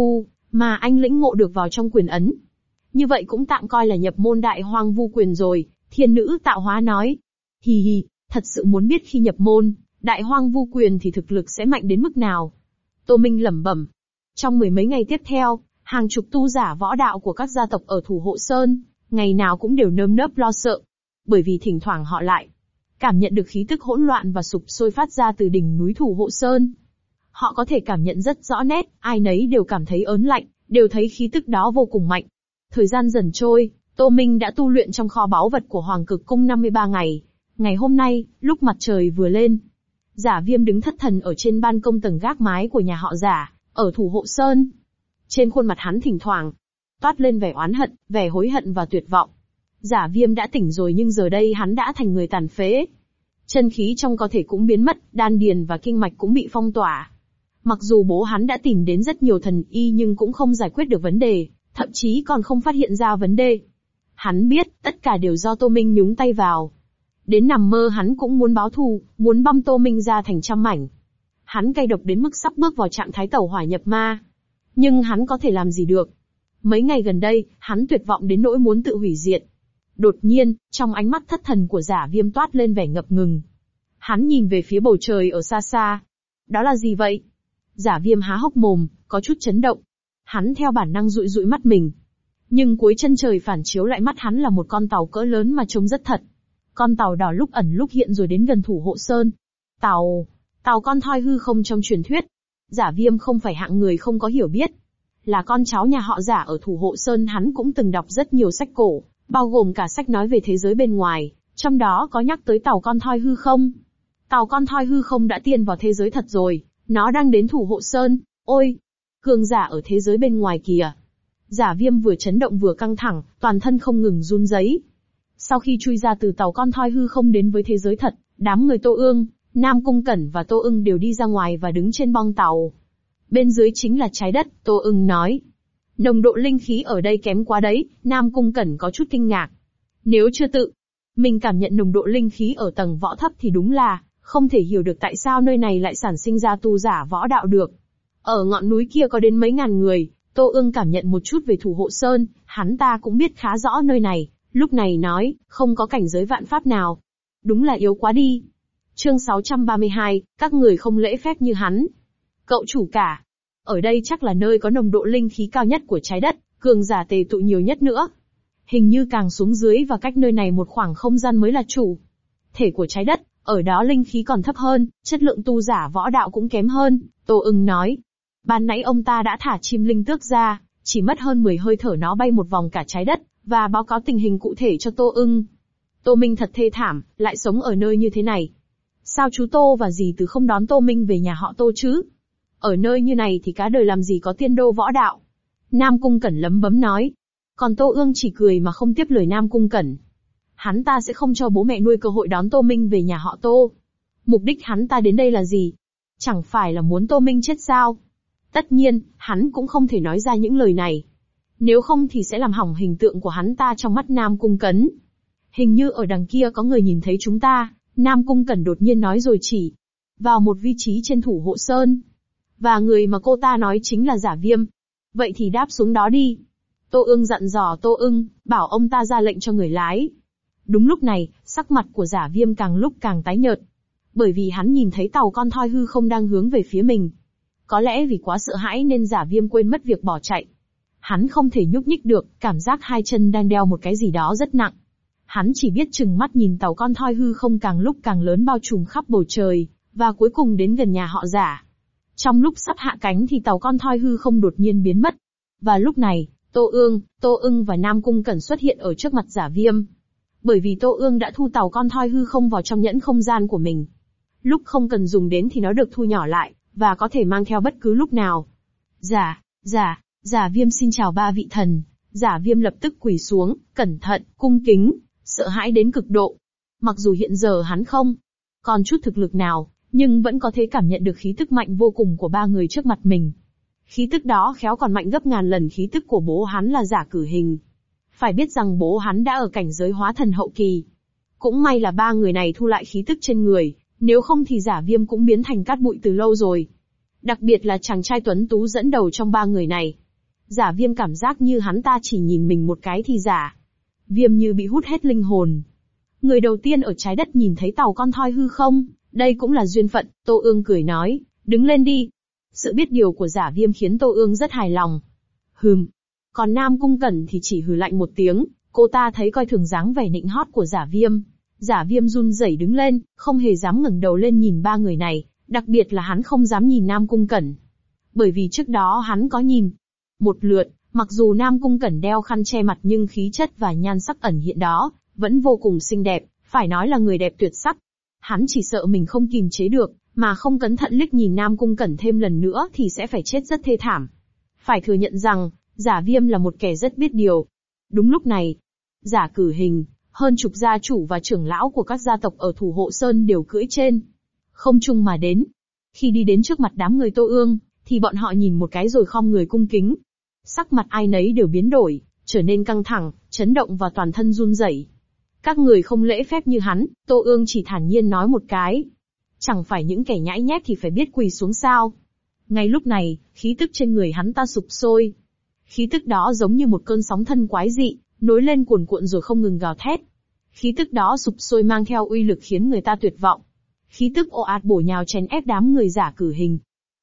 mà anh lĩnh ngộ được vào trong quyền ấn. Như vậy cũng tạm coi là nhập môn Đại Hoang Vu Quyền rồi, thiên nữ tạo hóa nói. Hì hì, thật sự muốn biết khi nhập môn Đại Hoang Vu Quyền thì thực lực sẽ mạnh đến mức nào. Tô Minh lẩm bẩm. Trong mười mấy ngày tiếp theo, hàng chục tu giả võ đạo của các gia tộc ở Thủ Hộ Sơn, ngày nào cũng đều nơm nớp lo sợ. Bởi vì thỉnh thoảng họ lại cảm nhận được khí tức hỗn loạn và sục sôi phát ra từ đỉnh núi Thủ Hộ Sơn. Họ có thể cảm nhận rất rõ nét, ai nấy đều cảm thấy ớn lạnh, đều thấy khí tức đó vô cùng mạnh. Thời gian dần trôi, Tô Minh đã tu luyện trong kho báu vật của Hoàng Cực Cung 53 ngày. Ngày hôm nay, lúc mặt trời vừa lên, Giả Viêm đứng thất thần ở trên ban công tầng gác mái của nhà họ Giả, ở Thủ Hộ Sơn. Trên khuôn mặt hắn thỉnh thoảng toát lên vẻ oán hận, vẻ hối hận và tuyệt vọng. Giả Viêm đã tỉnh rồi nhưng giờ đây hắn đã thành người tàn phế. Chân khí trong cơ thể cũng biến mất, đan điền và kinh mạch cũng bị phong tỏa. Mặc dù bố hắn đã tìm đến rất nhiều thần y nhưng cũng không giải quyết được vấn đề, thậm chí còn không phát hiện ra vấn đề. Hắn biết, tất cả đều do Tô Minh nhúng tay vào. Đến nằm mơ hắn cũng muốn báo thù, muốn băm Tô Minh ra thành trăm mảnh. Hắn cay độc đến mức sắp bước vào trạng thái tẩu hỏa nhập ma. Nhưng hắn có thể làm gì được? Mấy ngày gần đây, hắn tuyệt vọng đến nỗi muốn tự hủy diệt. Đột nhiên, trong ánh mắt thất thần của Giả Viêm toát lên vẻ ngập ngừng. Hắn nhìn về phía bầu trời ở xa xa. Đó là gì vậy? Giả Viêm há hốc mồm, có chút chấn động. Hắn theo bản năng dụi dụi mắt mình. Nhưng cuối chân trời phản chiếu lại mắt hắn là một con tàu cỡ lớn mà trông rất thật. Con tàu đỏ lúc ẩn lúc hiện rồi đến gần Thủ Hộ Sơn. Tàu con thoi hư không trong truyền thuyết. Giả Viêm không phải hạng người không có hiểu biết. Là con cháu nhà họ Giả ở Thủ Hộ Sơn, hắn cũng từng đọc rất nhiều sách cổ, bao gồm cả sách nói về thế giới bên ngoài, trong đó có nhắc tới tàu con thoi hư không. Tàu con thoi hư không đã tiên vào thế giới thật rồi, nó đang đến Thủ Hộ Sơn. Ôi, cường giả ở thế giới bên ngoài kìa. Giả Viêm vừa chấn động vừa căng thẳng, toàn thân không ngừng run rẩy. Sau khi chui ra từ tàu con thoi hư không đến với thế giới thật, đám người Tô Ương, Nam Cung Cẩn và Tô Ưng đều đi ra ngoài và đứng trên bong tàu. Bên dưới chính là trái đất, Tô Ưng nói. Nồng độ linh khí ở đây kém quá đấy, Nam Cung Cẩn có chút kinh ngạc. Nếu chưa tự mình cảm nhận nồng độ linh khí ở tầng võ thấp thì đúng là không thể hiểu được tại sao nơi này lại sản sinh ra tu giả võ đạo được. Ở ngọn núi kia có đến mấy ngàn người, Tô Ưng cảm nhận một chút về Thủ Hộ Sơn, hắn ta cũng biết khá rõ nơi này, lúc này nói, không có cảnh giới vạn pháp nào. Đúng là yếu quá đi. Chương 632, các người không lễ phép như hắn. Cậu chủ cả. Ở đây chắc là nơi có nồng độ linh khí cao nhất của trái đất, cường giả tề tụ nhiều nhất nữa. Hình như càng xuống dưới và cách nơi này một khoảng không gian mới là chủ thể của trái đất, ở đó linh khí còn thấp hơn, chất lượng tu giả võ đạo cũng kém hơn, Tô Ưng nói. Ban nãy ông ta đã thả chim linh tước ra, chỉ mất hơn 10 hơi thở nó bay một vòng cả trái đất, và báo cáo tình hình cụ thể cho Tô Ưng. Tô Minh thật thê thảm, lại sống ở nơi như thế này. Sao chú Tô và dì Từ không đón Tô Minh về nhà họ Tô chứ? Ở nơi như này thì cả đời làm gì có tiên đô võ đạo. Nam Cung Cẩn lấm bấm nói. Còn Tô Ương chỉ cười mà không tiếp lời Nam Cung Cẩn. Hắn ta sẽ không cho bố mẹ nuôi cơ hội đón Tô Minh về nhà họ Tô. Mục đích hắn ta đến đây là gì? Chẳng phải là muốn Tô Minh chết sao? Tất nhiên, hắn cũng không thể nói ra những lời này. Nếu không thì sẽ làm hỏng hình tượng của hắn ta trong mắt Nam Cung Cẩn. Hình như ở đằng kia có người nhìn thấy chúng ta, Nam Cung Cẩn đột nhiên nói rồi chỉ vào một vị trí trên Thủ Hộ Sơn. Và người mà cô ta nói chính là Giả Viêm. Vậy thì đáp xuống đó đi. Tô Ưng dặn dò Tô Ưng, bảo ông ta ra lệnh cho người lái. Đúng lúc này, sắc mặt của Giả Viêm càng lúc càng tái nhợt. Bởi vì hắn nhìn thấy tàu con thoi hư không đang hướng về phía mình. Có lẽ vì quá sợ hãi nên Giả Viêm quên mất việc bỏ chạy. Hắn không thể nhúc nhích được, cảm giác hai chân đang đeo một cái gì đó rất nặng. Hắn chỉ biết chừng mắt nhìn tàu con thoi hư không càng lúc càng lớn bao trùm khắp bầu trời, và cuối cùng đến gần nhà họ Giả. Trong lúc sắp hạ cánh thì tàu con thoi hư không đột nhiên biến mất. Và lúc này, Tô Ưng và Nam Cung Cẩn xuất hiện ở trước mặt Giả Viêm. Bởi vì Tô Ưng đã thu tàu con thoi hư không vào trong nhẫn không gian của mình. Lúc không cần dùng đến thì nó được thu nhỏ lại, và có thể mang theo bất cứ lúc nào. Giả Viêm xin chào ba vị thần. Giả Viêm lập tức quỳ xuống, cẩn thận, cung kính, sợ hãi đến cực độ. Mặc dù hiện giờ hắn không còn chút thực lực nào, nhưng vẫn có thể cảm nhận được khí tức mạnh vô cùng của ba người trước mặt mình. Khí tức đó khéo còn mạnh gấp ngàn lần khí tức của bố hắn là Giả Cử Hình. Phải biết rằng bố hắn đã ở cảnh giới hóa thần hậu kỳ. Cũng may là ba người này thu lại khí tức trên người, nếu không thì Giả Viêm cũng biến thành cát bụi từ lâu rồi. Đặc biệt là chàng trai tuấn tú dẫn đầu trong ba người này. Giả Viêm cảm giác như hắn ta chỉ nhìn mình một cái thì Giả Viêm như bị hút hết linh hồn. Người đầu tiên ở trái đất nhìn thấy tàu con thoi hư không, đây cũng là duyên phận, Tô Ương cười nói, đứng lên đi. Sự biết điều của Giả Viêm khiến Tô Ương rất hài lòng. Còn Nam Cung Cẩn thì chỉ hừ lạnh một tiếng, cô ta thấy coi thường dáng vẻ nịnh hót của Giả Viêm. Giả Viêm run rẩy đứng lên, không hề dám ngẩng đầu lên nhìn ba người này, đặc biệt là hắn không dám nhìn Nam Cung Cẩn. Bởi vì trước đó hắn có nhìn một lượt, mặc dù Nam Cung Cẩn đeo khăn che mặt nhưng khí chất và nhan sắc ẩn hiện đó, vẫn vô cùng xinh đẹp, phải nói là người đẹp tuyệt sắc. Hắn chỉ sợ mình không kìm chế được, mà không cẩn thận liếc nhìn Nam Cung Cẩn thêm lần nữa thì sẽ phải chết rất thê thảm. Phải thừa nhận rằng, Giả Viêm là một kẻ rất biết điều. Đúng lúc này, Giả Cử Hình, hơn chục gia chủ và trưởng lão của các gia tộc ở Thủ Hộ Sơn đều cưỡi trên không trung mà đến. Khi đi đến trước mặt đám người Tô Ương, thì bọn họ nhìn một cái rồi khom người cung kính. Sắc mặt ai nấy đều biến đổi, trở nên căng thẳng, chấn động và toàn thân run rẩy. Các người không lễ phép như hắn, Tô Ương chỉ thản nhiên nói một cái. Chẳng phải những kẻ nhãi nhép thì phải biết quỳ xuống sao. Ngay lúc này, khí tức trên người hắn ta sục sôi. Khí tức đó giống như một cơn sóng thân quái dị, nối lên cuồn cuộn rồi không ngừng gào thét. Khí tức đó sục sôi mang theo uy lực khiến người ta tuyệt vọng. Khí tức ồ ạt bổ nhào chèn ép đám người Giả Cử Hình.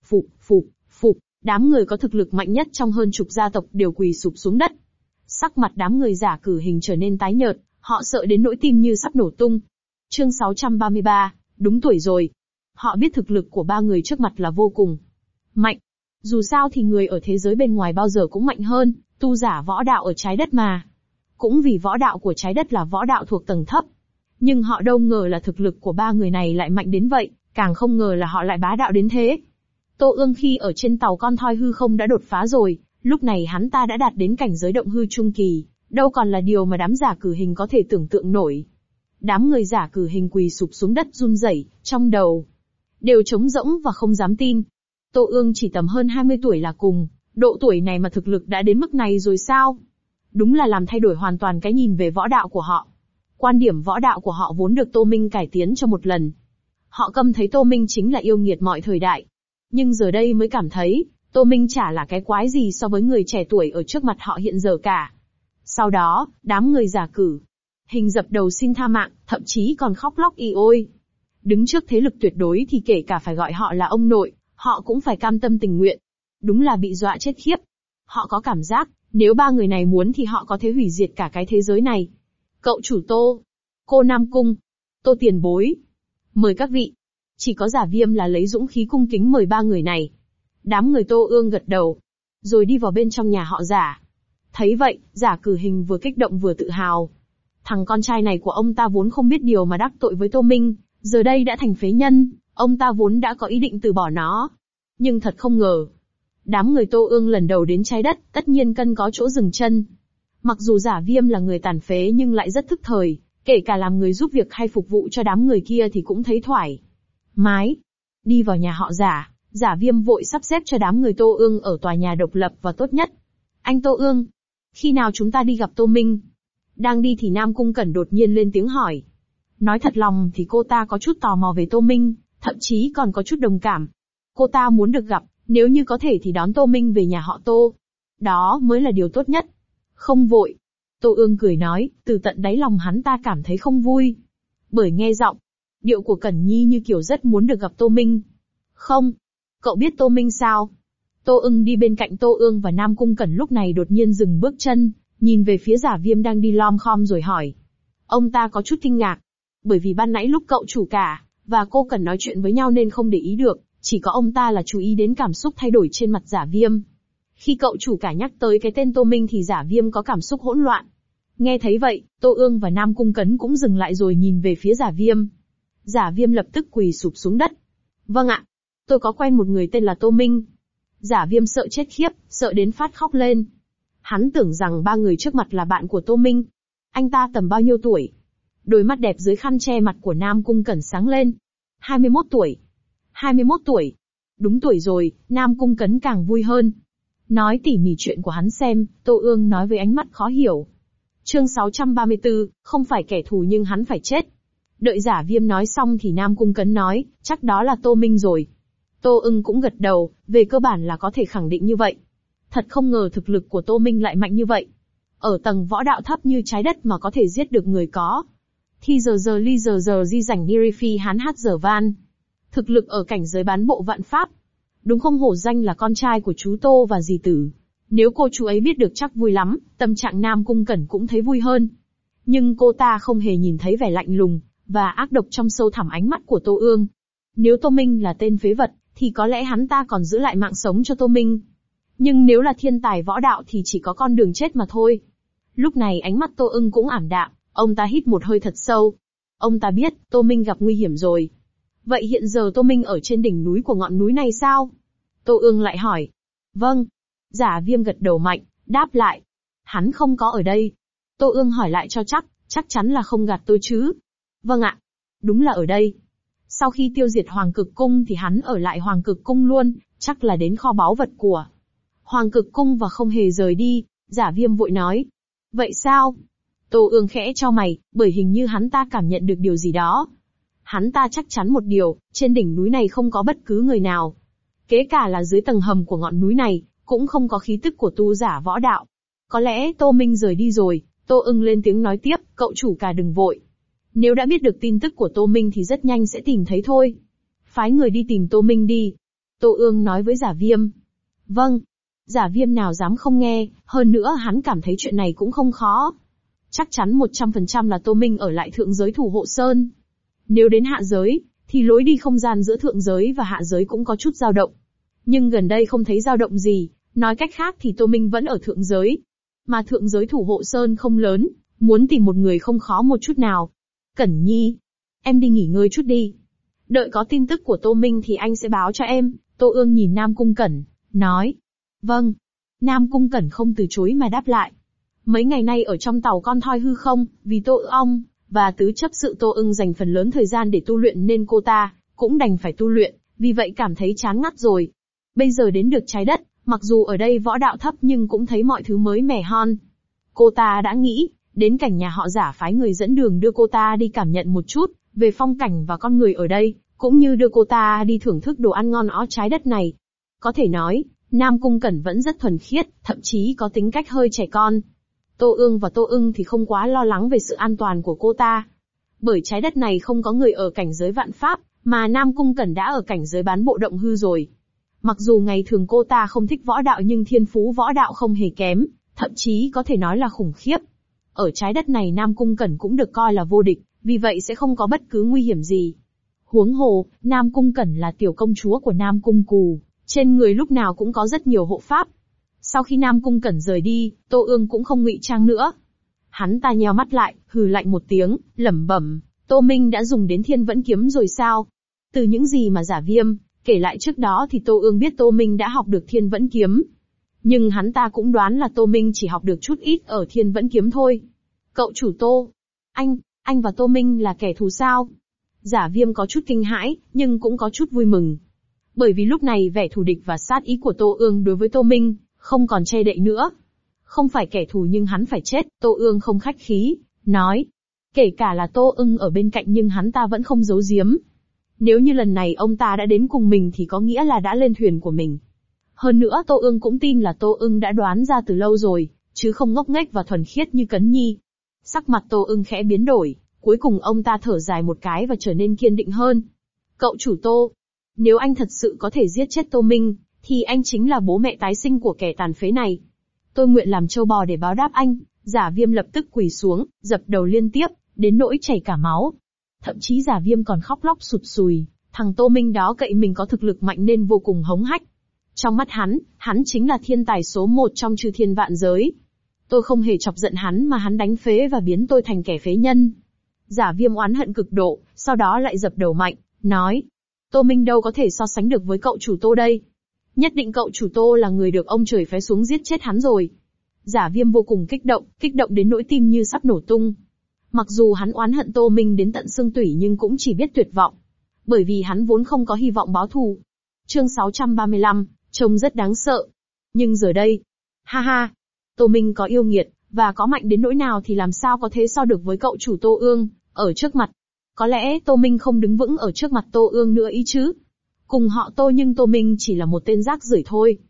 Phục, đám người có thực lực mạnh nhất trong hơn chục gia tộc đều quỳ sụp xuống đất. Sắc mặt đám người Giả Cử Hình trở nên tái nhợt, họ sợ đến nỗi tim như sắp nổ tung. Chương 633, đúng tuổi rồi. Họ biết thực lực của ba người trước mặt là vô cùng mạnh. Dù sao thì người ở thế giới bên ngoài bao giờ cũng mạnh hơn, tu giả võ đạo ở trái đất mà. Cũng vì võ đạo của trái đất là võ đạo thuộc tầng thấp. Nhưng họ đâu ngờ là thực lực của ba người này lại mạnh đến vậy, càng không ngờ là họ lại bá đạo đến thế. Tô Ương khi ở trên tàu con thoi hư không đã đột phá rồi, lúc này hắn ta đã đạt đến cảnh giới động hư trung kỳ, đâu còn là điều mà đám Giả Cử Hình có thể tưởng tượng nổi. Đám người Giả Cử Hình quỳ sụp xuống đất run rẩy, trong đầu đều trống rỗng và không dám tin. Tô Ương chỉ tầm hơn 20 tuổi là cùng, độ tuổi này mà thực lực đã đến mức này rồi sao? Đúng là làm thay đổi hoàn toàn cái nhìn về võ đạo của họ. Quan điểm võ đạo của họ vốn được Tô Minh cải tiến cho một lần. Họ căm thấy Tô Minh chính là yêu nghiệt mọi thời đại. Nhưng giờ đây mới cảm thấy, Tô Minh chả là cái quái gì so với người trẻ tuổi ở trước mặt họ hiện giờ cả. Sau đó, đám người Giả Cử Hình dập đầu xin tha mạng, thậm chí còn khóc lóc ì ôi. Đứng trước thế lực tuyệt đối thì kể cả phải gọi họ là ông nội, họ cũng phải cam tâm tình nguyện. Đúng là bị dọa chết khiếp. Họ có cảm giác, nếu ba người này muốn thì họ có thể hủy diệt cả cái thế giới này. Cậu chủ Tô, cô Nam Cung, Tô tiền bối, mời các vị. Chỉ có Giả Viêm là lấy dũng khí cung kính mời ba người này. Đám người Tô Ương gật đầu, rồi đi vào bên trong nhà họ Giả. Thấy vậy, Giả Cử Hình vừa kích động vừa tự hào. Thằng con trai này của ông ta vốn không biết điều mà đắc tội với Tô Minh, giờ đây đã thành phế nhân, ông ta vốn đã có ý định từ bỏ nó. Nhưng thật không ngờ, đám người Tô Ương lần đầu đến trái đất, tất nhiên cần có chỗ dừng chân. Mặc dù Giả Viêm là người tàn phế nhưng lại rất thức thời, kể cả làm người giúp việc hay phục vụ cho đám người kia thì cũng thấy thoải mái. Đi vào nhà họ Giả, Giả Viêm vội sắp xếp cho đám người Tô Ương ở tòa nhà độc lập và tốt nhất. Anh Tô Ương, khi nào chúng ta đi gặp Tô Minh? Đang đi thì Nam Cung Cẩn đột nhiên lên tiếng hỏi. Nói thật lòng thì cô ta có chút tò mò về Tô Minh, thậm chí còn có chút đồng cảm. Cô ta muốn được gặp, nếu như có thể thì đón Tô Minh về nhà họ Tô. Đó mới là điều tốt nhất. Không vội. Tô Ương cười nói, từ tận đáy lòng hắn ta cảm thấy không vui. Bởi nghe giọng điệu của Cẩn Nhi như kiểu rất muốn được gặp Tô Minh. Không. Cậu biết Tô Minh sao? Tô Ưng đi bên cạnh Tô Ương và Nam Cung Cẩn lúc này đột nhiên dừng bước chân, nhìn về phía Giả Viêm đang đi lom khom rồi hỏi. Ông ta có chút kinh ngạc. Bởi vì ban nãy lúc cậu chủ cả và cô Cẩn nói chuyện với nhau nên không để ý được, chỉ có ông ta là chú ý đến cảm xúc thay đổi trên mặt Giả Viêm. Khi cậu chủ cả nhắc tới cái tên Tô Minh thì Giả Viêm có cảm xúc hỗn loạn. Nghe thấy vậy, Tô Ương và Nam Cung Cẩn cũng dừng lại rồi nhìn về phía Giả Viêm. Giả Viêm lập tức quỳ sụp xuống đất. Vâng ạ, tôi có quen một người tên là Tô Minh. Giả Viêm sợ chết khiếp, sợ đến phát khóc lên. Hắn tưởng rằng ba người trước mặt là bạn của Tô Minh. Anh ta tầm bao nhiêu tuổi? Đôi mắt đẹp dưới khăn che mặt của Nam Cung Cẩn sáng lên. 21 tuổi. 21 tuổi. Đúng tuổi rồi, Nam Cung Cẩn càng vui hơn. Nói tỉ mỉ chuyện của hắn xem, Tô Ương nói với ánh mắt khó hiểu. Chương 634, không phải kẻ thù nhưng hắn phải chết. Đợi Giả Viêm nói xong thì Nam Cung Cẩn nói, chắc đó là Tô Minh rồi. Tô Ưng cũng gật đầu, về cơ bản là có thể khẳng định như vậy. Thật không ngờ thực lực của Tô Minh lại mạnh như vậy. Ở tầng võ đạo thấp như trái đất mà có thể giết được người có. Thi giờ ly giờ di rảnh Niri phi hán hát giờ van. Thực lực ở cảnh giới bán bộ vạn pháp. Đúng không hổ danh là con trai của chú Tô và dì Tử. Nếu cô chú ấy biết được chắc vui lắm, tâm trạng Nam Cung Cẩn cũng thấy vui hơn. Nhưng cô ta không hề nhìn thấy vẻ lạnh lùng và ác độc trong sâu thẳm ánh mắt của Tô Ương. Nếu Tô Minh là tên phế vật, thì có lẽ hắn ta còn giữ lại mạng sống cho Tô Minh. Nhưng nếu là thiên tài võ đạo thì chỉ có con đường chết mà thôi. Lúc này ánh mắt Tô Ưng cũng ảm đạm, ông ta hít một hơi thật sâu. Ông ta biết, Tô Minh gặp nguy hiểm rồi. Vậy hiện giờ Tô Minh ở trên đỉnh núi của ngọn núi này sao? Tô Ương lại hỏi. Vâng. Giả Viêm gật đầu mạnh, đáp lại. Hắn không có ở đây. Tô Ương hỏi lại cho chắc chắn là không gạt tôi chứ? Vâng ạ. Đúng là ở đây. Sau khi tiêu diệt Hoàng Cực Cung thì hắn ở lại Hoàng Cực Cung luôn, chắc là đến kho báu vật của Hoàng Cực Cung và không hề rời đi. Giả Viêm vội nói. Vậy sao? Tô Ương khẽ chau mày, bởi hình như hắn ta cảm nhận được điều gì đó. Hắn ta chắc chắn một điều, trên đỉnh núi này không có bất cứ người nào. Kể cả là dưới tầng hầm của ngọn núi này, cũng không có khí tức của tu giả võ đạo. Có lẽ Tô Minh rời đi rồi. Tô Ưng lên tiếng nói tiếp, cậu chủ cả đừng vội. Nếu đã biết được tin tức của Tô Minh thì rất nhanh sẽ tìm thấy thôi. Phái người đi tìm Tô Minh đi. Tô Ương nói với Giả Viêm. Vâng. Giả Viêm nào dám không nghe, hơn nữa hắn cảm thấy chuyện này cũng không khó. Chắc chắn 100% là Tô Minh ở lại thượng giới thủ hộ sơn. Nếu đến hạ giới, thì lối đi không gian giữa thượng giới và hạ giới cũng có chút dao động. Nhưng gần đây không thấy dao động gì, nói cách khác thì Tô Minh vẫn ở thượng giới. Mà thượng giới thủ hộ sơn không lớn, muốn tìm một người không khó một chút nào. Cẩn Nhi, em đi nghỉ ngơi chút đi. Đợi có tin tức của Tô Minh thì anh sẽ báo cho em. Tô Ương nhìn Nam Cung Cẩn, nói. Vâng. Nam Cung Cẩn không từ chối mà đáp lại. Mấy ngày nay ở trong tàu con thoi hư không, vì Tô Ong và tứ chấp sự Tô Ưng dành phần lớn thời gian để tu luyện nên cô ta cũng đành phải tu luyện, vì vậy cảm thấy chán ngắt rồi. Bây giờ đến được trái đất, mặc dù ở đây võ đạo thấp nhưng cũng thấy mọi thứ mới mẻ hơn. Cô ta đã nghĩ, đến cảnh nhà họ Giả phái người dẫn đường đưa cô ta đi cảm nhận một chút về phong cảnh và con người ở đây, cũng như đưa cô ta đi thưởng thức đồ ăn ngon ó trái đất này. Có thể nói, Nam Cung Cẩn vẫn rất thuần khiết, thậm chí có tính cách hơi trẻ con. Tô Ương và Tô Ưng thì không quá lo lắng về sự an toàn của cô ta. Bởi trái đất này không có người ở cảnh giới vạn pháp, mà Nam Cung Cẩn đã ở cảnh giới bán bộ động hư rồi. Mặc dù ngày thường cô ta không thích võ đạo nhưng thiên phú võ đạo không hề kém, thậm chí có thể nói là khủng khiếp. Ở trái đất này Nam Cung Cẩn cũng được coi là vô địch, vì vậy sẽ không có bất cứ nguy hiểm gì. Huống hồ, Nam Cung Cẩn là tiểu công chúa của Nam Cung Cù, trên người lúc nào cũng có rất nhiều hộ pháp. Sau khi Nam Cung Cẩn rời đi, Tô Ương cũng không ngụy trang nữa. Hắn ta nheo mắt lại, hừ lạnh một tiếng, lẩm bẩm, Tô Minh đã dùng đến Thiên Vẫn Kiếm rồi sao? Từ những gì mà Giả Viêm kể lại trước đó thì Tô Ương biết Tô Minh đã học được Thiên Vẫn Kiếm. Nhưng hắn ta cũng đoán là Tô Minh chỉ học được chút ít ở Thiên Vẫn Kiếm thôi. Cậu chủ Tô, anh và Tô Minh là kẻ thù sao? Giả Viêm có chút kinh hãi, nhưng cũng có chút vui mừng. Bởi vì lúc này vẻ thù địch và sát ý của Tô Ương đối với Tô Minh không còn che đậy nữa. Không phải kẻ thù nhưng hắn phải chết, Tô Ương không khách khí, nói. Kể cả là Tô Ưng ở bên cạnh nhưng hắn ta vẫn không giấu giếm. Nếu như lần này ông ta đã đến cùng mình thì có nghĩa là đã lên thuyền của mình. Hơn nữa Tô Ưng cũng tin là Tô Ưng đã đoán ra từ lâu rồi, chứ không ngốc nghếch và thuần khiết như Cấn Nhi. Sắc mặt Tô Ưng khẽ biến đổi, cuối cùng ông ta thở dài một cái và trở nên kiên định hơn. Cậu chủ Tô, nếu anh thật sự có thể giết chết Tô Minh, thì anh chính là bố mẹ tái sinh của kẻ tàn phế này. Tôi nguyện làm trâu bò để báo đáp anh. Giả Viêm lập tức quỳ xuống, dập đầu liên tiếp, đến nỗi chảy cả máu. Thậm chí Giả Viêm còn khóc lóc sụt sùi, thằng Tô Minh đó cậy mình có thực lực mạnh nên vô cùng hống hách. Trong mắt hắn chính là thiên tài số 1 trong chư thiên vạn giới. Tôi không hề chọc giận hắn mà hắn đánh phế và biến tôi thành kẻ phế nhân. Giả Viêm oán hận cực độ, sau đó lại dập đầu mạnh, nói. Tô Minh đâu có thể so sánh được với cậu chủ Tô đây. Nhất định cậu chủ Tô là người được ông trời phái xuống giết chết hắn rồi. Giả Viêm vô cùng kích động đến nỗi tim như sắp nổ tung. Mặc dù hắn oán hận Tô Minh đến tận xương tủy nhưng cũng chỉ biết tuyệt vọng. Bởi vì hắn vốn không có hy vọng báo thù. Chương 635, trông rất đáng sợ. Nhưng giờ đây, ha ha, Tô Minh có yêu nghiệt, và có mạnh đến nỗi nào thì làm sao có thể so được với cậu chủ Tô Ương, ở trước mặt. Có lẽ Tô Minh không đứng vững ở trước mặt Tô Ương nữa ý chứ. Cùng họ Tô nhưng Tô Minh chỉ là một tên rác rưởi thôi.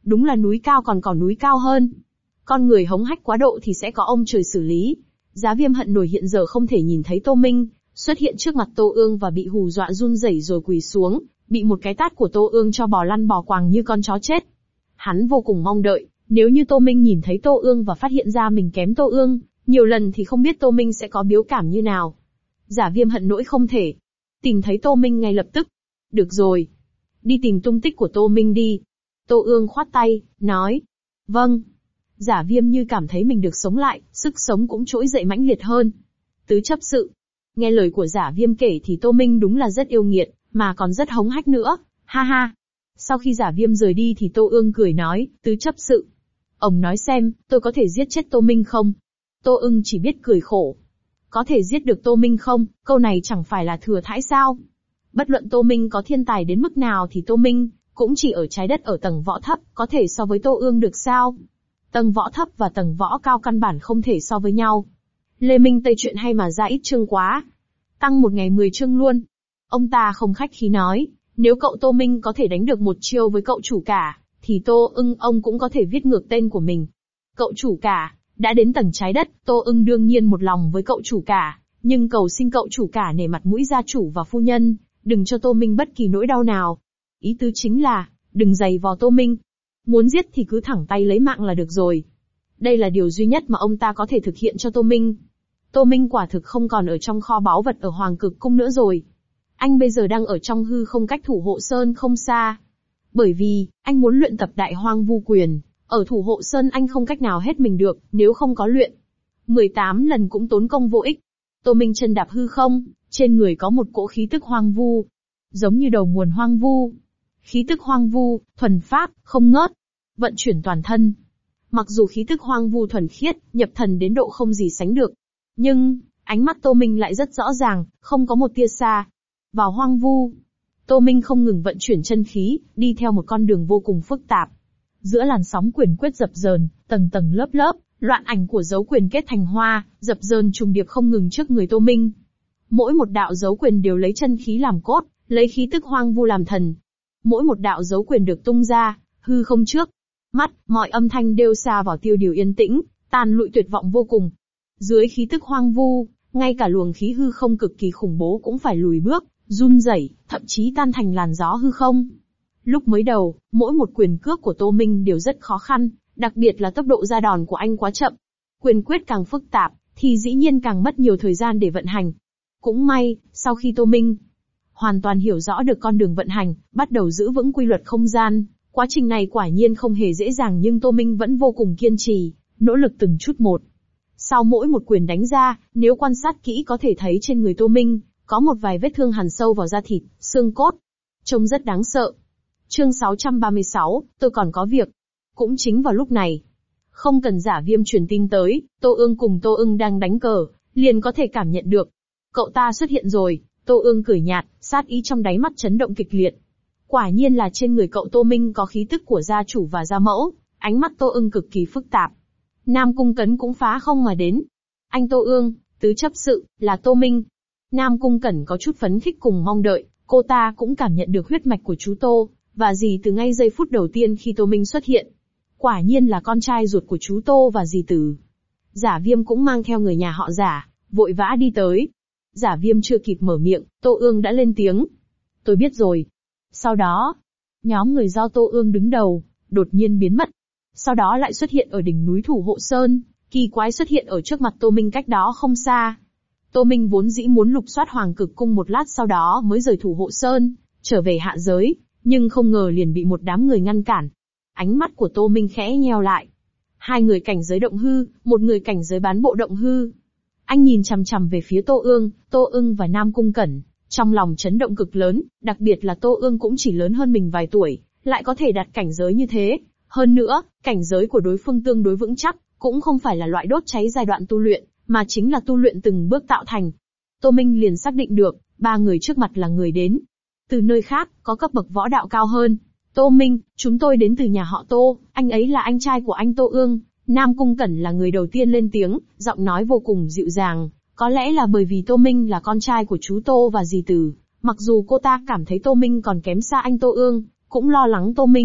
Đúng là núi cao còn có núi cao hơn. Con người hống hách quá độ thì sẽ có ông trời xử lý. Giá Viêm hận nổi hiện giờ không thể nhìn thấy Tô Minh xuất hiện trước mặt Tô Ương và bị hù dọa run rẩy rồi quỳ xuống, bị một cái tát của Tô Ương cho bò lăn bò quàng như con chó chết. Hắn vô cùng mong đợi, nếu như Tô Minh nhìn thấy Tô Ương và phát hiện ra mình kém Tô Ương nhiều lần thì không biết Tô Minh sẽ có biểu cảm như nào. Giả Viêm hận nỗi không thể tìm thấy Tô Minh ngay lập tức. Được rồi, đi tìm tung tích của Tô Minh đi. Tô Ương khoát tay, nói. Vâng. Giả Viêm như cảm thấy mình được sống lại, sức sống cũng trỗi dậy mãnh liệt hơn. Tứ chấp sự. Nghe lời của Giả Viêm kể thì Tô Minh đúng là rất yêu nghiệt, mà còn rất hống hách nữa, ha ha. Sau khi Giả Viêm rời đi thì Tô Ương cười nói, tứ chấp sự. Ông nói xem, tôi có thể giết chết Tô Minh không? Tô Ưng chỉ biết cười khổ. Có thể giết được Tô Minh không, câu này chẳng phải là thừa thãi sao? Bất luận Tô Minh có thiên tài đến mức nào thì Tô Minh cũng chỉ ở trái đất ở tầng võ thấp, có thể so với Tô Ương được sao? Tầng võ thấp và tầng võ cao căn bản không thể so với nhau. Lê Minh Tây chuyện hay mà ra ít chương quá. Tăng một ngày 10 chương luôn. Ông ta không khách khí nói, nếu cậu Tô Minh có thể đánh được một chiêu với cậu chủ cả, thì Tô Ưng ông cũng có thể viết ngược tên của mình. Cậu chủ cả, đã đến tầng trái đất, Tô Ưng đương nhiên một lòng với cậu chủ cả, nhưng cầu xin cậu chủ cả nể mặt mũi gia chủ và phu nhân, đừng cho Tô Minh bất kỳ nỗi đau nào. Ý tứ chính là, đừng giày vò Tô Minh. Muốn giết thì cứ thẳng tay lấy mạng là được rồi. Đây là điều duy nhất mà ông ta có thể thực hiện cho Tô Minh. Tô Minh quả thực không còn ở trong kho báu vật ở Hoàng Cực Cung nữa rồi. Anh bây giờ đang ở trong hư không cách Thủ Hộ Sơn không xa. Bởi vì, anh muốn luyện tập Đại Hoang Vu Quyền, ở Thủ Hộ Sơn anh không cách nào hết mình được, nếu không có luyện 18 lần cũng tốn công vô ích. Tô Minh chân đạp hư không, trên người có một cỗ khí tức hoang vu, giống như đầu nguồn hoang vu. Khí tức hoang vu, thuần pháp, không ngớt, vận chuyển toàn thân. Mặc dù khí tức hoang vu thuần khiết, nhập thần đến độ không gì sánh được, nhưng ánh mắt Tô Minh lại rất rõ ràng, không có một tia xa. Vào hoang vu, Tô Minh không ngừng vận chuyển chân khí, đi theo một con đường vô cùng phức tạp. Giữa làn sóng quyền quyết dập dờn, tầng tầng lớp lớp, loạn ảnh của dấu quyền kết thành hoa, dập dờn trùng điệp không ngừng trước người Tô Minh. Mỗi một đạo dấu quyền đều lấy chân khí làm cốt, lấy khí tức hoang vu làm thần. Mỗi một đạo dấu quyền được tung ra, hư không trước mắt, mọi âm thanh đều xa vào tiêu điều yên tĩnh, tàn lụi tuyệt vọng vô cùng. Dưới khí tức hoang vu, ngay cả luồng khí hư không cực kỳ khủng bố cũng phải lùi bước, run rẩy, thậm chí tan thành làn gió hư không. Lúc mới đầu, mỗi một quyền cước của Tô Minh đều rất khó khăn, đặc biệt là tốc độ ra đòn của anh quá chậm. Quyền quyết càng phức tạp, thì dĩ nhiên càng mất nhiều thời gian để vận hành. Cũng may, sau khi Tô Minh hoàn toàn hiểu rõ được con đường vận hành, bắt đầu giữ vững quy luật không gian, quá trình này quả nhiên không hề dễ dàng nhưng Tô Minh vẫn vô cùng kiên trì, nỗ lực từng chút một. Sau mỗi một quyền đánh ra, nếu quan sát kỹ có thể thấy trên người Tô Minh có một vài vết thương hằn sâu vào da thịt, xương cốt, trông rất đáng sợ. Chương 636, tôi còn có việc. Cũng chính vào lúc này, không cần Giả Viêm truyền tin tới, Tô Ương cùng Tô Ưng đang đánh cờ, liền có thể cảm nhận được. Cậu ta xuất hiện rồi. Tô Ương cười nhạt, sát ý trong đáy mắt chấn động kịch liệt. Quả nhiên là trên người cậu Tô Minh có khí tức của gia chủ và gia mẫu, ánh mắt Tô Ưng cực kỳ phức tạp. Nam Cung Cẩn cũng phá không mà đến. Anh Tô Ương, tứ chấp sự, là Tô Minh. Nam Cung Cẩn có chút phấn khích cùng mong đợi, cô ta cũng cảm nhận được huyết mạch của chú Tô, và dì từ ngay giây phút đầu tiên khi Tô Minh xuất hiện. Quả nhiên là con trai ruột của chú Tô và dì Từ. Giả Viêm cũng mang theo người nhà họ Giả, vội vã đi tới. Giả Viêm chưa kịp mở miệng, Tô Ương đã lên tiếng. Tôi biết rồi. Sau đó, nhóm người do Tô Ương đứng đầu, đột nhiên biến mất. Sau đó lại xuất hiện ở đỉnh núi Thủ Hộ Sơn, kỳ quái xuất hiện ở trước mặt Tô Minh cách đó không xa. Tô Minh vốn dĩ muốn lục soát Hoàng Cực Cung một lát sau đó mới rời Thủ Hộ Sơn, trở về hạ giới, nhưng không ngờ liền bị một đám người ngăn cản. Ánh mắt của Tô Minh khẽ nheo lại. Hai người cảnh giới động hư, một người cảnh giới bán bộ động hư. Anh nhìn chằm chằm về phía Tô Ưng và Nam Cung Cẩn, trong lòng chấn động cực lớn, đặc biệt là Tô Ưng cũng chỉ lớn hơn mình vài tuổi, lại có thể đạt cảnh giới như thế. Hơn nữa, cảnh giới của đối phương tương đối vững chắc, cũng không phải là loại đốt cháy giai đoạn tu luyện, mà chính là tu luyện từng bước tạo thành. Tô Minh liền xác định được, ba người trước mặt là người đến từ nơi khác, có cấp bậc võ đạo cao hơn. Tô Minh, chúng tôi đến từ nhà họ Tô, anh ấy là anh trai của anh Tô Ương. Nam Cung Cẩn là người đầu tiên lên tiếng, giọng nói vô cùng dịu dàng. Có lẽ là bởi vì Tô Minh là con trai của chú Tô và dì Từ, mặc dù cô ta cảm thấy Tô Minh còn kém xa anh Tô Ương, cũng lo lắng Tô Minh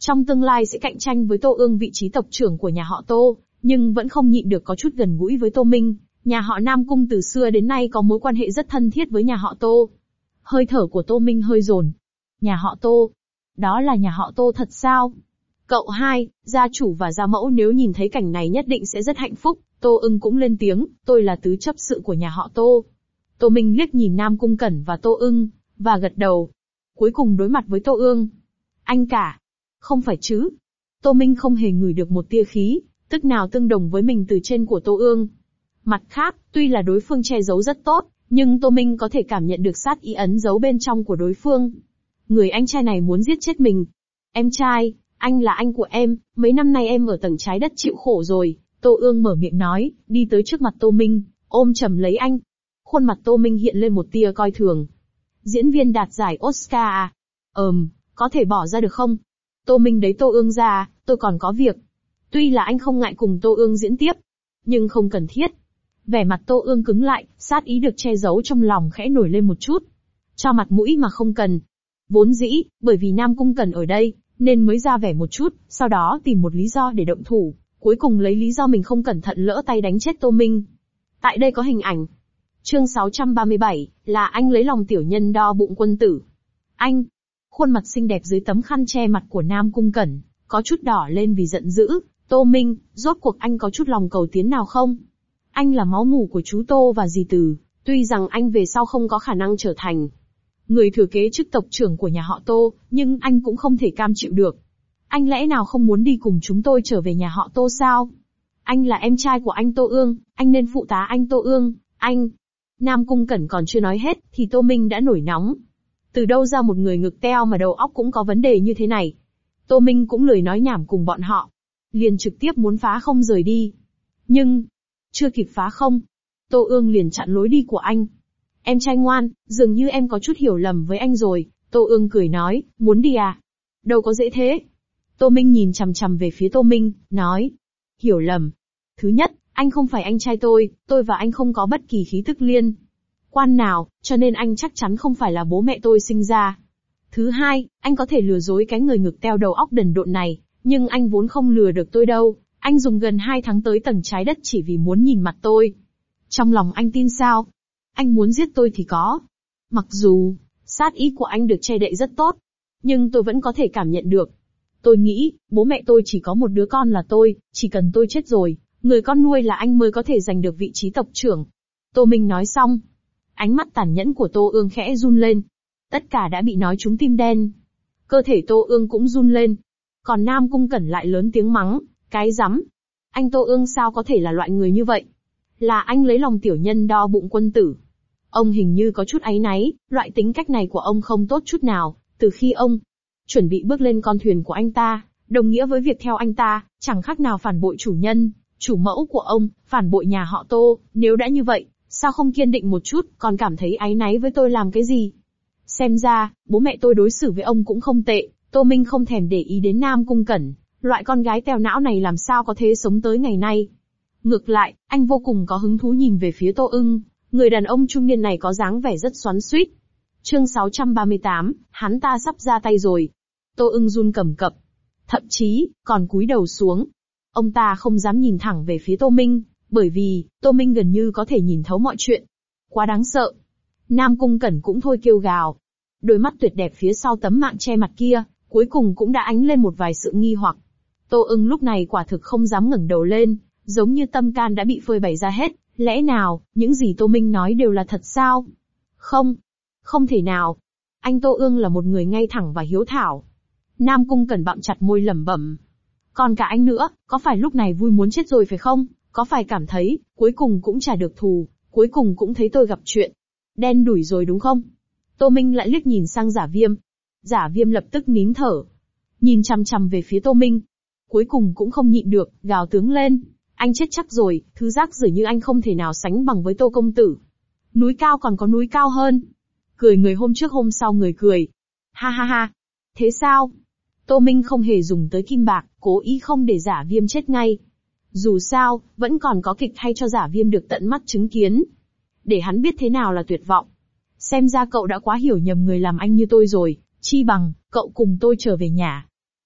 trong tương lai sẽ cạnh tranh với Tô Ương vị trí tộc trưởng của nhà họ Tô, nhưng vẫn không nhịn được có chút gần gũi với Tô Minh. Nhà họ Nam Cung từ xưa đến nay có mối quan hệ rất thân thiết với nhà họ Tô. Hơi thở của Tô Minh hơi dồn. Nhà họ Tô? Đó là nhà họ Tô thật sao? Cậu hai, gia chủ và gia mẫu nếu nhìn thấy cảnh này nhất định sẽ rất hạnh phúc. Tô Ưng cũng lên tiếng, tôi là tứ chấp sự của nhà họ Tô. Tô Minh liếc nhìn Nam Cung Cẩn và Tô Ưng, và gật đầu. Cuối cùng đối mặt với Tô Ương. Anh cả. Không phải chứ. Tô Minh không hề ngửi được một tia khí, tức nào tương đồng với mình từ trên của Tô Ương. Mặt khác, tuy là đối phương che giấu rất tốt, nhưng Tô Minh có thể cảm nhận được sát ý ẩn giấu bên trong của đối phương. Người anh trai này muốn giết chết mình. Em trai, anh là anh của em, mấy năm nay em ở tầng trái đất chịu khổ rồi. Tô Ương mở miệng nói, đi tới trước mặt Tô Minh, ôm chầm lấy anh. Khuôn mặt Tô Minh hiện lên một tia coi thường. Diễn viên đạt giải Oscar à? Có thể bỏ ra được không? Tô Minh đấy Tô Ương ra, tôi còn có việc. Tuy là anh không ngại cùng Tô Ương diễn tiếp, nhưng không cần thiết. Vẻ mặt Tô Ương cứng lại, sát ý được che giấu trong lòng khẽ nổi lên một chút. Cho mặt mũi mà không cần. Vốn dĩ, bởi vì Nam Cung Cẩn ở đây, nên mới ra vẻ một chút, sau đó tìm một lý do để động thủ, cuối cùng lấy lý do mình không cẩn thận lỡ tay đánh chết Tô Minh. Tại đây có hình ảnh. Chương 637, là anh lấy lòng tiểu nhân đo bụng quân tử. Anh. Khuôn mặt xinh đẹp dưới tấm khăn che mặt của Nam Cung Cẩn, có chút đỏ lên vì giận dữ. Tô Minh, rốt cuộc anh có chút lòng cầu tiến nào không? Anh là máu mủ của chú Tô và dì Từ, tuy rằng anh về sau không có khả năng trở thành người thừa kế chức tộc trưởng của nhà họ Tô, nhưng anh cũng không thể cam chịu được. Anh lẽ nào không muốn đi cùng chúng tôi trở về nhà họ Tô sao? Anh là em trai của anh Tô Ương, anh nên phụ tá anh Tô Ương, anh. Nam Cung Cẩn còn chưa nói hết, thì Tô Minh đã nổi nóng. Từ đâu ra một người ngực teo mà đầu óc cũng có vấn đề như thế này? Tô Minh cũng lười nói nhảm cùng bọn họ. Liền trực tiếp muốn phá không rời đi. Nhưng, chưa kịp phá không, Tô Ương liền chặn lối đi của anh. Em trai ngoan, dường như em có chút hiểu lầm với anh rồi. Tô Ương cười nói, muốn đi à? Đâu có dễ thế. Tô Minh nhìn chằm chằm về phía Tô Minh, nói. Hiểu lầm. Thứ nhất, anh không phải anh trai tôi và anh không có bất kỳ khí tức liên quan nào, cho nên anh chắc chắn không phải là bố mẹ tôi sinh ra. Thứ hai, anh có thể lừa dối cái người ngực teo đầu óc đần độn này, nhưng anh vốn không lừa được tôi đâu. Anh dùng gần 2 tháng tới tầng trái đất chỉ vì muốn nhìn mặt tôi. Trong lòng anh tin sao? Anh muốn giết tôi thì có. Mặc dù, sát ý của anh được che đậy rất tốt, nhưng tôi vẫn có thể cảm nhận được. Tôi nghĩ, bố mẹ tôi chỉ có một đứa con là tôi, chỉ cần tôi chết rồi, người con nuôi là anh mới có thể giành được vị trí tộc trưởng. Tô Minh nói xong. Ánh mắt tàn nhẫn của Tô Ương khẽ run lên. Tất cả đã bị nói trúng tim đen. Cơ thể Tô Ương cũng run lên. Còn Nam Cung Cẩn lại lớn tiếng mắng, cái rắm. Anh Tô Ương sao có thể là loại người như vậy? Là anh lấy lòng tiểu nhân đo bụng quân tử. Ông hình như có chút áy náy, loại tính cách này của ông không tốt chút nào, từ khi ông chuẩn bị bước lên con thuyền của anh ta, đồng nghĩa với việc theo anh ta, chẳng khác nào phản bội chủ nhân, chủ mẫu của ông, phản bội nhà họ Tô. Nếu đã như vậy, sao không kiên định một chút, còn cảm thấy áy náy với tôi làm cái gì? Xem ra, bố mẹ tôi đối xử với ông cũng không tệ. Tô Minh không thèm để ý đến Nam Cung Cẩn, loại con gái teo não này làm sao có thế sống tới ngày nay. Ngược lại, anh vô cùng có hứng thú nhìn về phía Tô Ưng, người đàn ông trung niên này có dáng vẻ rất xoắn xuýt. Chương 638, hắn ta sắp ra tay rồi. Tô Ưng run cầm cập, thậm chí còn cúi đầu xuống. Ông ta không dám nhìn thẳng về phía Tô Minh, bởi vì Tô Minh gần như có thể nhìn thấu mọi chuyện. Quá đáng sợ. Nam Cung Cẩn cũng thôi kêu gào. Đôi mắt tuyệt đẹp phía sau tấm mạng che mặt kia, cuối cùng cũng đã ánh lên một vài sự nghi hoặc. Tô Ưng lúc này quả thực không dám ngẩng đầu lên, giống như tâm can đã bị phơi bày ra hết. Lẽ nào, những gì Tô Minh nói đều là thật sao? Không. Không thể nào. Anh Tô Ưng là một người ngay thẳng và hiếu thảo. Nam Cung Cẩn bặm chặt môi lẩm bẩm. Còn cả anh nữa, có phải lúc này vui muốn chết rồi phải không? Có phải cảm thấy, cuối cùng cũng trả được thù, cuối cùng cũng thấy tôi gặp chuyện đen đủi rồi đúng không? Tô Minh lại liếc nhìn sang Giả Viêm. Giả Viêm lập tức nín thở, nhìn chằm chằm về phía Tô Minh. Cuối cùng cũng không nhịn được, gào tướng lên. Anh chết chắc rồi, thứ rác rưởi như anh không thể nào sánh bằng với Tô công tử. Núi cao còn có núi cao hơn. Cười người hôm trước hôm sau người cười. Ha ha ha. Thế sao? Tô Minh không hề dùng tới kim bạc, cố ý không để Giả Viêm chết ngay. Dù sao, vẫn còn có kịch hay cho Giả Viêm được tận mắt chứng kiến. Để hắn biết thế nào là tuyệt vọng. Xem ra cậu đã quá hiểu nhầm người làm anh như tôi rồi, chi bằng, cậu cùng tôi trở về nhà.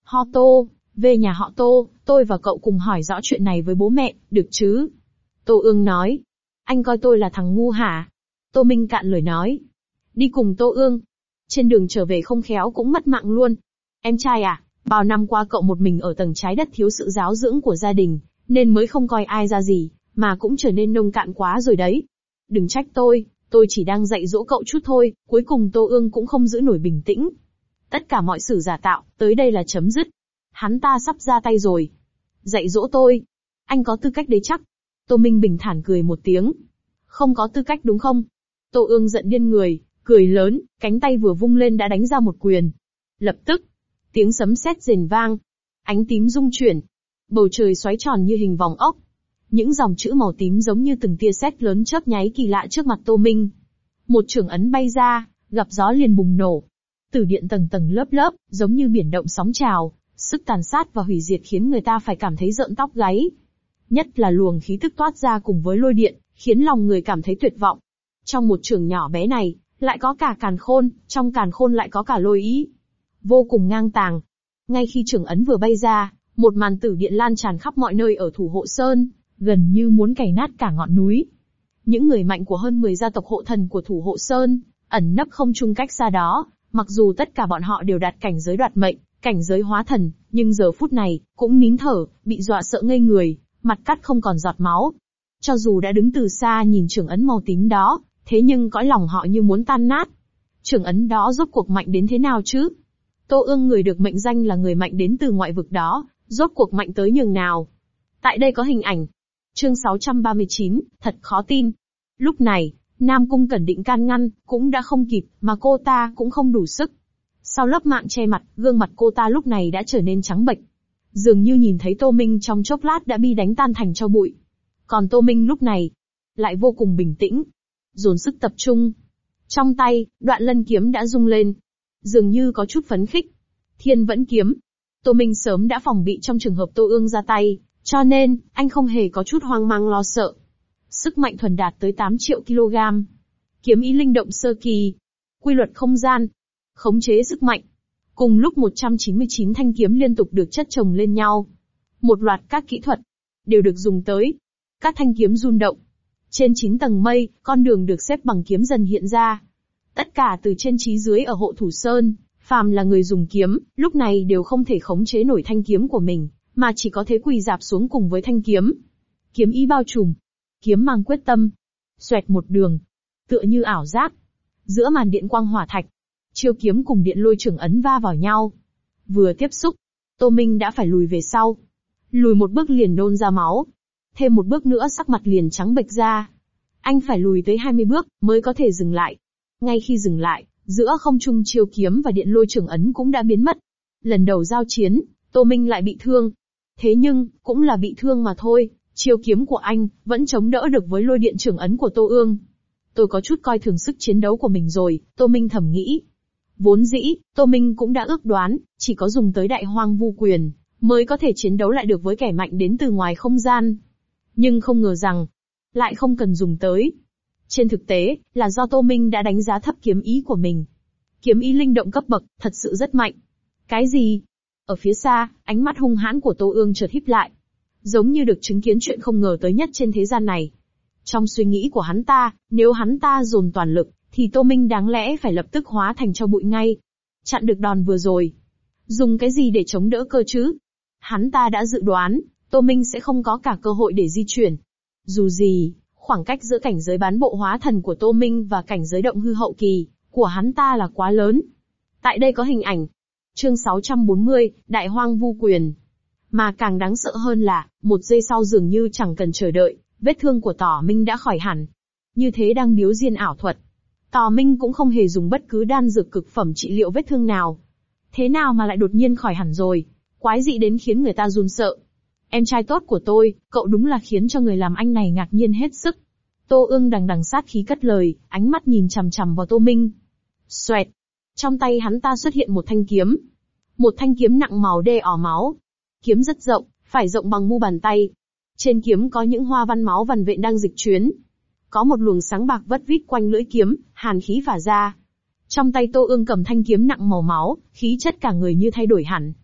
Ho Tô, về nhà họ Tô, tôi và cậu cùng hỏi rõ chuyện này với bố mẹ, được chứ? Tô Ương nói. Anh coi tôi là thằng ngu hả? Tô Minh cạn lời nói. Đi cùng Tô Ương. Trên đường trở về không khéo cũng mất mạng luôn. Em trai à, bao năm qua cậu một mình ở tầng trái đất thiếu sự giáo dưỡng của gia đình, nên mới không coi ai ra gì, mà cũng trở nên nông cạn quá rồi đấy. Đừng trách tôi chỉ đang dạy dỗ cậu chút thôi. Cuối cùng Tô Ương cũng không giữ nổi bình tĩnh. Tất cả mọi sự giả tạo, tới đây là chấm dứt. Hắn ta sắp ra tay rồi. Dạy dỗ tôi. Anh có tư cách đấy chắc. Tô Minh bình thản cười một tiếng. Không có tư cách đúng không? Tô Ương giận điên người, cười lớn, cánh tay vừa vung lên đã đánh ra một quyền. Lập tức, tiếng sấm sét rền vang. Ánh tím rung chuyển. Bầu trời xoáy tròn như hình vòng ốc. Những dòng chữ màu tím giống như từng tia sét lớn chớp nháy kỳ lạ trước mặt Tô Minh. Một chưởng ấn bay ra, gặp gió liền bùng nổ. Tử điện tầng tầng lớp lớp, giống như biển động sóng trào, sức tàn sát và hủy diệt khiến người ta phải cảm thấy rợn tóc gáy. Nhất là luồng khí tức toát ra cùng với lôi điện, khiến lòng người cảm thấy tuyệt vọng. Trong một chưởng nhỏ bé này, lại có cả càn khôn, trong càn khôn lại có cả lôi ý. Vô cùng ngang tàng. Ngay khi chưởng ấn vừa bay ra, một màn tử điện lan tràn khắp mọi nơi ở Thủ Hộ Sơn, gần như muốn cày nát cả ngọn núi. Những người mạnh của hơn 10 gia tộc hộ thần của Thủ Hộ Sơn, ẩn nấp không trung cách xa đó, mặc dù tất cả bọn họ đều đạt cảnh giới đoạt mệnh, cảnh giới hóa thần, nhưng giờ phút này, cũng nín thở, bị dọa sợ ngây người, mặt cắt không còn giọt máu. Cho dù đã đứng từ xa nhìn chưởng ấn màu tím đó, thế nhưng cõi lòng họ như muốn tan nát. Chưởng ấn đó rốt cuộc mạnh đến thế nào chứ? Tô Ương, người được mệnh danh là người mạnh đến từ ngoại vực đó, rốt cuộc mạnh tới nhường nào? Tại đây có hình ảnh. Chương 639, thật khó tin. Lúc này, Nam Cung Cẩn định can ngăn, cũng đã không kịp, mà cô ta cũng không đủ sức. Sau lớp mạng che mặt, gương mặt cô ta lúc này đã trở nên trắng bệch. Dường như nhìn thấy Tô Minh trong chốc lát đã bị đánh tan thành tro bụi. Còn Tô Minh lúc này, lại vô cùng bình tĩnh, dồn sức tập trung. Trong tay, Đoạn Lân kiếm đã rung lên. Dường như có chút phấn khích. Thiên Vẫn kiếm. Tô Minh sớm đã phòng bị trong trường hợp Tô Ương ra tay, cho nên, anh không hề có chút hoang mang lo sợ. Sức mạnh thuần đạt tới 8 triệu kg. Kiếm ý linh động sơ kỳ. Quy luật không gian. Khống chế sức mạnh. Cùng lúc 199 thanh kiếm liên tục được chất chồng lên nhau. Một loạt các kỹ thuật đều được dùng tới. Các thanh kiếm rung động. Trên 9 tầng mây, con đường được xếp bằng kiếm dần hiện ra. Tất cả từ trên chí dưới ở Hộ Thủ Sơn, phàm là người dùng kiếm, lúc này đều không thể khống chế nổi thanh kiếm của mình, mà chỉ có thể quỳ rạp xuống cùng với thanh kiếm. Kiếm ý bao trùm. Kiếm mang quyết tâm. Xoẹt một đường. Tựa như ảo giác. Giữa màn điện quang hỏa thạch, chiêu kiếm cùng điện lôi chưởng ấn va vào nhau. Vừa tiếp xúc, Tô Minh đã phải lùi về sau. Lùi một bước liền nôn ra máu. Thêm một bước nữa sắc mặt liền trắng bệch ra. Anh phải lùi tới 20 bước mới có thể dừng lại. Ngay khi dừng lại, giữa không trung chiêu kiếm và điện lôi chưởng ấn cũng đã biến mất. Lần đầu giao chiến, Tô Minh lại bị thương. Thế nhưng, cũng là bị thương mà thôi, chiêu kiếm của anh vẫn chống đỡ được với lôi điện chưởng ấn của Tô Ương. Tôi có chút coi thường sức chiến đấu của mình rồi, Tô Minh thầm nghĩ. Vốn dĩ, Tô Minh cũng đã ước đoán, chỉ có dùng tới Đại Hoang Vu Quyền, mới có thể chiến đấu lại được với kẻ mạnh đến từ ngoài không gian. Nhưng không ngờ rằng, lại không cần dùng tới. Trên thực tế, là do Tô Minh đã đánh giá thấp kiếm ý của mình. Kiếm ý linh động cấp bậc, thật sự rất mạnh. Cái gì? Ở phía xa, ánh mắt hung hãn của Tô Ương chợt híp lại. Giống như được chứng kiến chuyện không ngờ tới nhất trên thế gian này. Trong suy nghĩ của hắn ta, nếu hắn ta dồn toàn lực, thì Tô Minh đáng lẽ phải lập tức hóa thành tro bụi ngay. Chặn được đòn vừa rồi. Dùng cái gì để chống đỡ cơ chứ? Hắn ta đã dự đoán, Tô Minh sẽ không có cả cơ hội để di chuyển. Dù gì, khoảng cách giữa cảnh giới bán bộ hóa thần của Tô Minh và cảnh giới động hư hậu kỳ của hắn ta là quá lớn. Tại đây có hình ảnh. Chương 640, Đại Hoang Vu Quyền. Mà càng đáng sợ hơn là, một giây sau dường như chẳng cần chờ đợi, vết thương của Tỏ Minh đã khỏi hẳn. Như thế đang biếu diên ảo thuật. Tỏ Minh cũng không hề dùng bất cứ đan dược cực phẩm trị liệu vết thương nào. Thế nào mà lại đột nhiên khỏi hẳn rồi? Quái dị đến khiến người ta run sợ. Em trai tốt của tôi, cậu đúng là khiến cho người làm anh này ngạc nhiên hết sức. Tô Ương đằng đằng sát khí cất lời, ánh mắt nhìn chằm chằm vào Tô Minh. Xoẹt. Trong tay hắn ta xuất hiện một thanh kiếm. Một thanh kiếm nặng màu đê ỏ máu. Kiếm rất rộng, phải rộng bằng mu bàn tay. Trên kiếm có những hoa văn máu vằn vện đang dịch chuyển. Có một luồng sáng bạc vất vít quanh lưỡi kiếm, hàn khí phả ra. Trong tay Tô Ương cầm thanh kiếm nặng màu máu, khí chất cả người như thay đổi hẳn.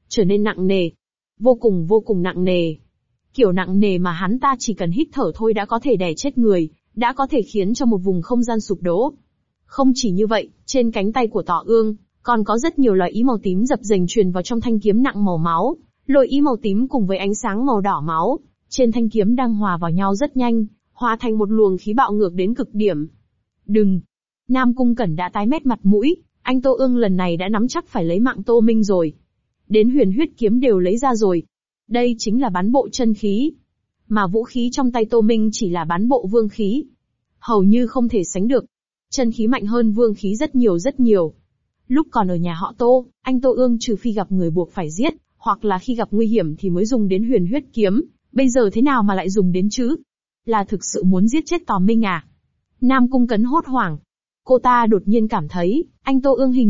trở nên nặng nề. Vô cùng nặng nề. Kiểu nặng nề mà hắn ta chỉ cần hít thở thôi đã có thể đè chết người, đã có thể khiến cho một vùng không gian sụp đổ. Không chỉ như vậy, trên cánh tay của Tỏ Ương, còn có rất nhiều lôi ý màu tím dập dềnh truyền vào trong thanh kiếm nặng màu máu. Lôi ý màu tím cùng với ánh sáng màu đỏ máu, trên thanh kiếm đang hòa vào nhau rất nhanh, hòa thành một luồng khí bạo ngược đến cực điểm. Đừng! Nam Cung Cẩn đã tái mét mặt mũi, anh Tô Ương lần này đã nắm chắc phải lấy mạng Tô Minh rồi. Đến huyền huyết kiếm đều lấy ra rồi. Đây chính là bán bộ chân khí. Mà vũ khí trong tay Tô Minh chỉ là bán bộ vương khí. Hầu như không thể sánh được. Chân khí mạnh hơn vương khí rất nhiều. Lúc còn ở nhà họ Tô, anh Tô Ương trừ phi gặp người buộc phải giết, hoặc là khi gặp nguy hiểm thì mới dùng đến huyền huyết kiếm. Bây giờ thế nào mà lại dùng đến chứ? Là thực sự muốn giết chết Tò Minh à? Nam Cung Cấn hốt hoảng. Cô ta đột nhiên cảm thấy, anh Tô Ương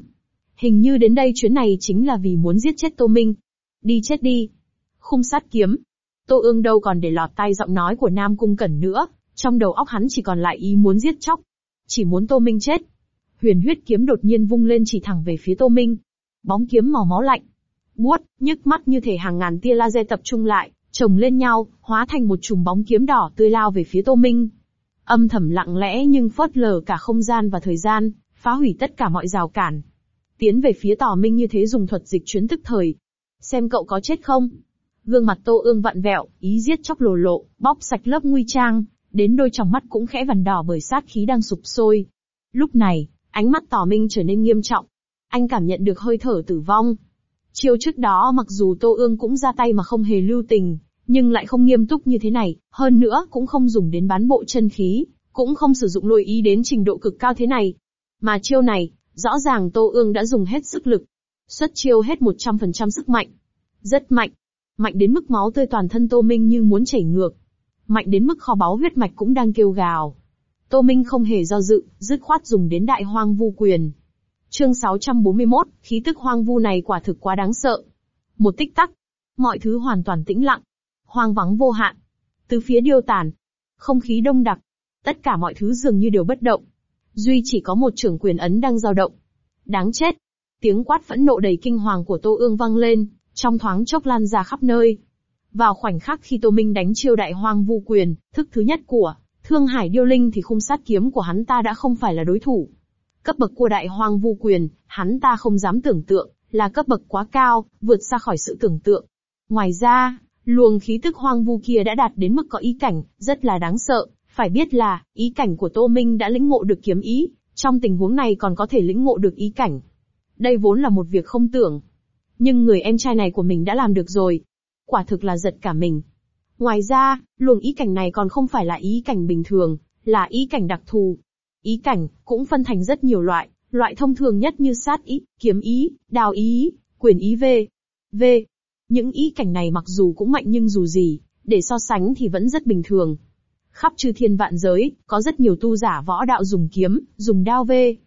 hình như đến đây chuyến này chính là vì muốn giết chết Tô Minh. Đi chết đi. Khung sát kiếm. Tô Ương đâu còn để lọt tai giọng nói của Nam Cung Cẩn nữa, trong đầu óc hắn chỉ còn lại ý muốn giết chóc. Chỉ muốn Tô Minh chết. Huyền huyết kiếm đột nhiên vung lên chỉ thẳng về phía Tô Minh. Bóng kiếm màu máu lạnh, buốt, nhức mắt như thể hàng ngàn tia laser tập trung lại, chồng lên nhau, hóa thành một chùm bóng kiếm đỏ tươi lao về phía Tô Minh. Âm thầm lặng lẽ nhưng phớt lờ cả không gian và thời gian, phá hủy tất cả mọi rào cản. Tiến về phía Tò Minh như thế dùng thuật dịch chuyển tức thời. Xem cậu có chết không? Gương mặt Tô Ương vặn vẹo, ý giết chóc lộ, bóc sạch lớp nguy trang, đến đôi tròng mắt cũng khẽ vằn đỏ bởi sát khí đang sục sôi. Lúc này, ánh mắt Tò Minh trở nên nghiêm trọng. Anh cảm nhận được hơi thở tử vong. Chiêu trước đó mặc dù Tô Ương cũng ra tay mà không hề lưu tình, nhưng lại không nghiêm túc như thế này, hơn nữa cũng không dùng đến bán bộ chân khí, cũng không sử dụng lôi ý đến trình độ cực cao thế này. Mà chiêu này, rõ ràng Tô Ương đã dùng hết sức lực. Xuất chiêu hết 100% sức mạnh. Rất mạnh. Mạnh đến mức máu tươi toàn thân Tô Minh như muốn chảy ngược. Mạnh đến mức kho báu huyết mạch cũng đang kêu gào. Tô Minh không hề do dự, dứt khoát dùng đến Đại Hoang Vu Quyền. Chương 641, khí tức hoang vu này quả thực quá đáng sợ. Một tích tắc, mọi thứ hoàn toàn tĩnh lặng, hoang vắng vô hạn. Từ phía điêu tàn, không khí đông đặc, tất cả mọi thứ dường như đều bất động. Duy chỉ có một trưởng quyền ấn đang dao động. Đáng chết! Tiếng quát phẫn nộ đầy kinh hoàng của Tô Ương vang lên, trong thoáng chốc lan ra khắp nơi. Vào khoảnh khắc khi Tô Minh đánh chiêu Đại Hoang Vu Quyền, thức thứ nhất của Thương Hải Điêu Linh thì khung sát kiếm của hắn ta đã không phải là đối thủ. Cấp bậc của Đại Hoang Vu Quyền, hắn ta không dám tưởng tượng, là cấp bậc quá cao, vượt xa khỏi sự tưởng tượng. Ngoài ra, luồng khí tức hoang vu kia đã đạt đến mức có ý cảnh, rất là đáng sợ. Phải biết là, ý cảnh của Tô Minh đã lĩnh ngộ được kiếm ý, trong tình huống này còn có thể lĩnh ngộ được ý cảnh. Đây vốn là một việc không tưởng. Nhưng người em trai này của mình đã làm được rồi. Quả thực là giật cả mình. Ngoài ra, luồng ý cảnh này còn không phải là ý cảnh bình thường, là ý cảnh đặc thù. Ý cảnh, cũng phân thành rất nhiều loại thông thường nhất như sát ý, kiếm ý, đao ý, quyền ý v. Những ý cảnh này mặc dù cũng mạnh nhưng dù gì, để so sánh thì vẫn rất bình thường. Khắp chư thiên vạn giới, có rất nhiều tu giả võ đạo dùng kiếm, dùng đao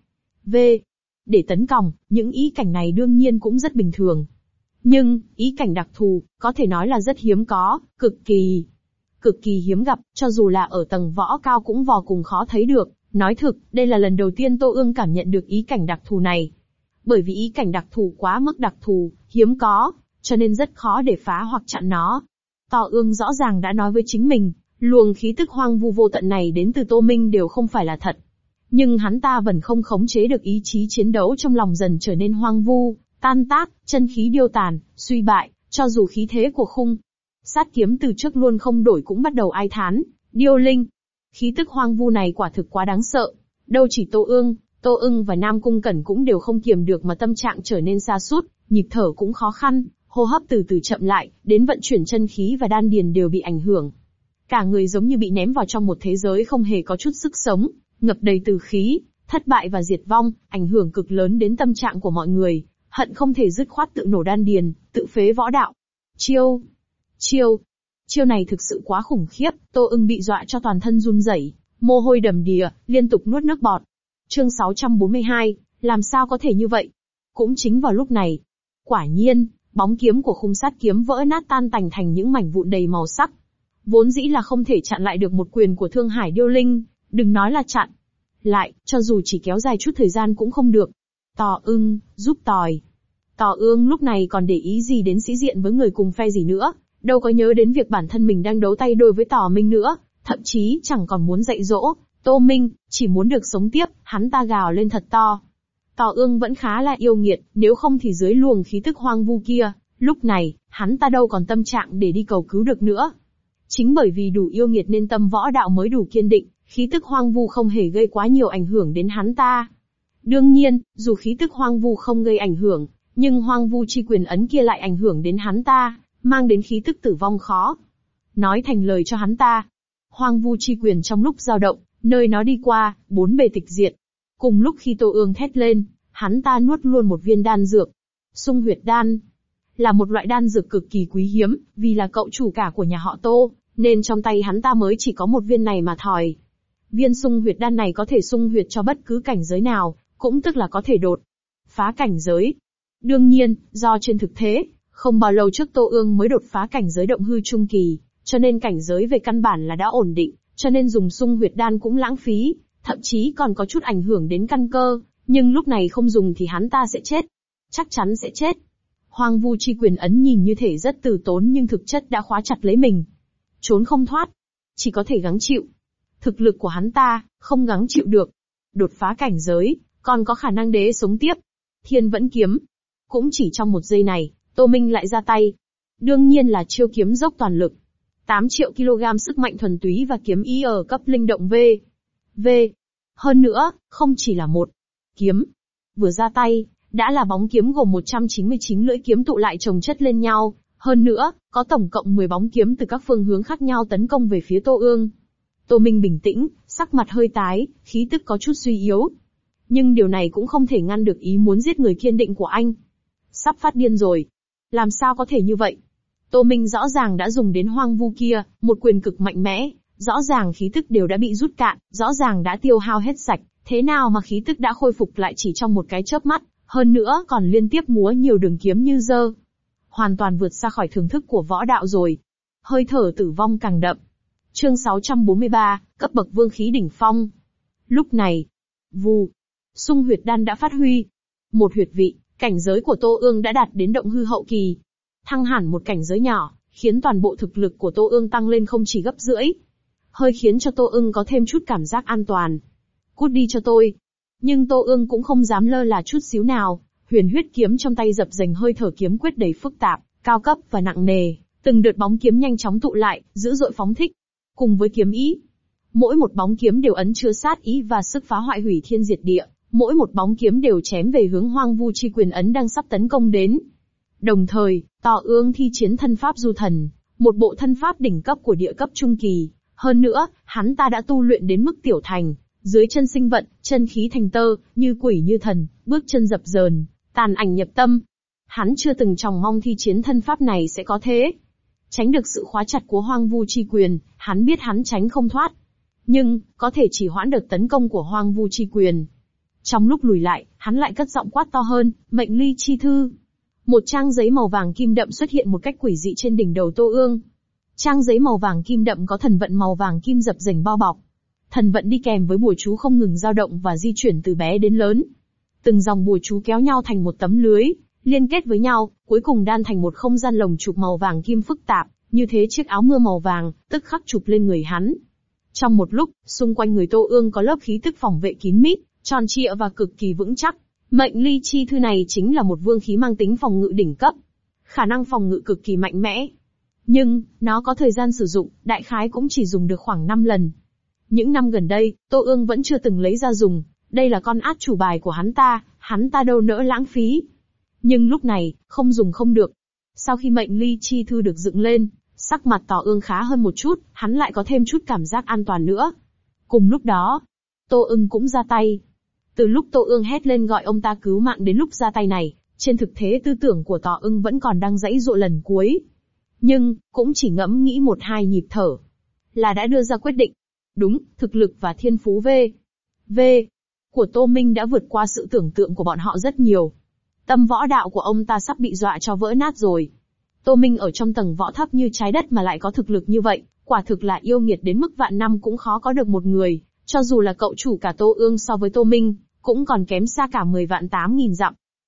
v. Để tấn công, những ý cảnh này đương nhiên cũng rất bình thường. Nhưng, ý cảnh đặc thù, có thể nói là rất hiếm có, cực kỳ hiếm gặp, cho dù là ở tầng võ cao cũng vô cùng khó thấy được. Nói thực, đây là lần đầu tiên Tô Ương cảm nhận được ý cảnh đặc thù này. Bởi vì ý cảnh đặc thù quá mức đặc thù, hiếm có, cho nên rất khó để phá hoặc chặn nó. Tỏ Ương rõ ràng đã nói với chính mình, luồng khí tức hoang vu vô tận này đến từ Tô Minh đều không phải là thật. Nhưng hắn ta vẫn không khống chế được ý chí chiến đấu trong lòng dần trở nên hoang vu, tan tác, chân khí điêu tàn, suy bại, cho dù khí thế của khung sát kiếm từ trước luôn không đổi cũng bắt đầu ai thán, Điêu Linh. Khí tức hoang vu này quả thực quá đáng sợ. Đâu chỉ Tô Ưng và Nam Cung Cẩn cũng đều không kiềm được mà tâm trạng trở nên sa sút, nhịp thở cũng khó khăn, hô hấp từ từ chậm lại, đến vận chuyển chân khí và đan điền đều bị ảnh hưởng. Cả người giống như bị ném vào trong một thế giới không hề có chút sức sống, ngập đầy tử khí, thất bại và diệt vong, ảnh hưởng cực lớn đến tâm trạng của mọi người, hận không thể dứt khoát tự nổ đan điền, tự phế võ đạo. Chiêu này thực sự quá khủng khiếp, Tô Ưng bị dọa cho toàn thân run rẩy, mồ hôi đầm đìa, liên tục nuốt nước bọt. Chương 642, làm sao có thể như vậy? Cũng chính vào lúc này, quả nhiên, bóng kiếm của khung sát kiếm vỡ nát tan tành thành những mảnh vụn đầy màu sắc. Vốn dĩ là không thể chặn lại được một quyền của Thương Hải Điêu Linh, đừng nói là chặn lại, cho dù chỉ kéo dài chút thời gian cũng không được. Tò Ưng, giúp tòi. Tò Ương lúc này còn để ý gì đến sĩ diện với người cùng phe gì nữa, đâu có nhớ đến việc bản thân mình đang đấu tay đôi với Tò Minh nữa, thậm chí chẳng còn muốn dạy dỗ Tô Minh, chỉ muốn được sống tiếp, hắn ta gào lên thật to. Tò Ương vẫn khá là yêu nghiệt, nếu không thì dưới luồng khí tức hoang vu kia, lúc này, hắn ta đâu còn tâm trạng để đi cầu cứu được nữa. Chính bởi vì đủ yêu nghiệt nên tâm võ đạo mới đủ kiên định, khí tức hoang vu không hề gây quá nhiều ảnh hưởng đến hắn ta. Đương nhiên, dù khí tức hoang vu không gây ảnh hưởng, nhưng hoang vu chi quyền ấn kia lại ảnh hưởng đến hắn ta, mang đến khí tức tử vong khó nói thành lời cho hắn ta. Hoang vu chi quyền trong lúc dao động, nơi nó đi qua, bốn bề tịch diệt. Cùng lúc khi Tô Ương thét lên, hắn ta nuốt luôn một viên đan dược. Xung huyệt đan là một loại đan dược cực kỳ quý hiếm, vì là cậu chủ cả của nhà họ Tô, nên trong tay hắn ta mới chỉ có một viên này mà thòi. Viên xung huyệt đan này có thể xung huyệt cho bất cứ cảnh giới nào, cũng tức là có thể đột phá cảnh giới. Đương nhiên, do trên thực tế, không bao lâu trước Tô Ương mới đột phá cảnh giới động hư trung kỳ, cho nên cảnh giới về căn bản là đã ổn định, cho nên dùng xung huyệt đan cũng lãng phí, thậm chí còn có chút ảnh hưởng đến căn cơ, nhưng lúc này không dùng thì hắn ta sẽ chết. Chắc chắn sẽ chết. Hoang vu chi quyền ấn nhìn như thể rất từ tốn nhưng thực chất đã khóa chặt lấy mình. Trốn không thoát. Chỉ có thể gắng chịu. Thực lực của hắn ta, không gắng chịu được. Đột phá cảnh giới, còn có khả năng đế sống tiếp. Thiên vẫn kiếm. Cũng chỉ trong một giây này, Tô Minh lại ra tay. Đương nhiên là chiêu kiếm dốc toàn lực. 8 triệu kg sức mạnh thuần túy và kiếm ý ở cấp linh động V. Hơn nữa, không chỉ là một kiếm. Vừa ra tay, đã là bóng kiếm gồm 199 lưỡi kiếm tụ lại chồng chất lên nhau. Hơn nữa, có tổng cộng 10 bóng kiếm từ các phương hướng khác nhau tấn công về phía Tô Ương. Tô Minh bình tĩnh, sắc mặt hơi tái, khí tức có chút suy yếu. Nhưng điều này cũng không thể ngăn được ý muốn giết người kiên định của anh. Sắp phát điên rồi. Làm sao có thể như vậy? Tô Minh rõ ràng đã dùng đến hoang vu kia, một quyền cực mạnh mẽ, rõ ràng khí tức đều đã bị rút cạn, rõ ràng đã tiêu hao hết sạch, thế nào mà khí tức đã khôi phục lại chỉ trong một cái chớp mắt, hơn nữa còn liên tiếp múa nhiều đường kiếm như dơ. Hoàn toàn vượt xa khỏi thưởng thức của võ đạo rồi. Hơi thở tử vong càng đậm. Chương 643, cấp bậc vương khí đỉnh phong. Lúc này, vù, xung huyệt đan đã phát huy. Một huyệt vị, cảnh giới của Tô Ương đã đạt đến động hư hậu kỳ. Thăng hẳn một cảnh giới nhỏ, khiến toàn bộ thực lực của Tô Ương tăng lên không chỉ gấp rưỡi. Hơi khiến cho Tô Ương có thêm chút cảm giác an toàn. Cút đi cho tôi. Nhưng Tô Ương cũng không dám lơ là chút xíu nào, huyền huyết kiếm trong tay dập dềnh hơi thở kiếm quyết đầy phức tạp, cao cấp và nặng nề, từng đợt bóng kiếm nhanh chóng tụ lại, dữ dội phóng thích. Cùng với kiếm ý, mỗi một bóng kiếm đều ẩn chứa sát ý và sức phá hoại hủy thiên diệt địa, mỗi một bóng kiếm đều chém về hướng hoang vu chi quyền ấn đang sắp tấn công đến. Đồng thời, Tò Ương thi chiến thân pháp du thần, một bộ thân pháp đỉnh cấp của địa cấp trung kỳ, hơn nữa, hắn ta đã tu luyện đến mức tiểu thành, dưới chân sinh vận, chân khí thành tơ, như quỷ như thần, bước chân dập dờn, tàn ảnh nhập tâm. Hắn chưa từng trông mong thi chiến thân pháp này sẽ có thế. Tránh được sự khóa chặt của hoang vu chi quyền, hắn biết hắn tránh không thoát. Nhưng, có thể chỉ hoãn được tấn công của hoang vu chi quyền. Trong lúc lùi lại, hắn lại cất giọng quát to hơn, mệnh ly chi thư. Một trang giấy màu vàng kim đậm xuất hiện một cách quỷ dị trên đỉnh đầu Tô Ương. Trang giấy màu vàng kim đậm có thần vận màu vàng kim dập dềnh bao bọc. Thần vận đi kèm với bùa chú không ngừng dao động và di chuyển từ bé đến lớn. Từng dòng bùa chú kéo nhau thành một tấm lưới, liên kết với nhau, cuối cùng đan thành một không gian lồng chụp màu vàng kim phức tạp, như thế chiếc áo mưa màu vàng, tức khắc chụp lên người hắn. Trong một lúc, xung quanh người Tô Ương có lớp khí tức phòng vệ kín mít, tròn trịa và cực kỳ vững chắc. Mệnh ly chi thư này chính là một vương khí mang tính phòng ngự đỉnh cấp. Khả năng phòng ngự cực kỳ mạnh mẽ. Nhưng, nó có thời gian sử dụng, đại khái cũng chỉ dùng được khoảng 5 lần. Những năm gần đây, Tô Ương vẫn chưa từng lấy ra dùng, đây là con át chủ bài của hắn ta đâu nỡ lãng phí. Nhưng lúc này, không dùng không được. Sau khi mệnh ly chi thư được dựng lên, sắc mặt Tò Ương khá hơn một chút, hắn lại có thêm chút cảm giác an toàn nữa. Cùng lúc đó, Tô Ưng cũng ra tay. Từ lúc Tô Ương hét lên gọi ông ta cứu mạng đến lúc ra tay này, trên thực tế tư tưởng của Tò Ưng vẫn còn đang giãy giụa lần cuối. Nhưng, cũng chỉ ngẫm nghĩ 1-2 nhịp thở, là đã đưa ra quyết định. Đúng, thực lực và thiên phú V của Tô Minh đã vượt qua sự tưởng tượng của bọn họ rất nhiều. Tâm võ đạo của ông ta sắp bị dọa cho vỡ nát rồi. Tô Minh ở trong tầng võ thấp như trái đất mà lại có thực lực như vậy, quả thực là yêu nghiệt đến mức vạn năm cũng khó có được một người, cho dù là cậu chủ cả Tô Ương so với Tô Minh, cũng còn kém xa cả 10 vạn 8.000 dặm.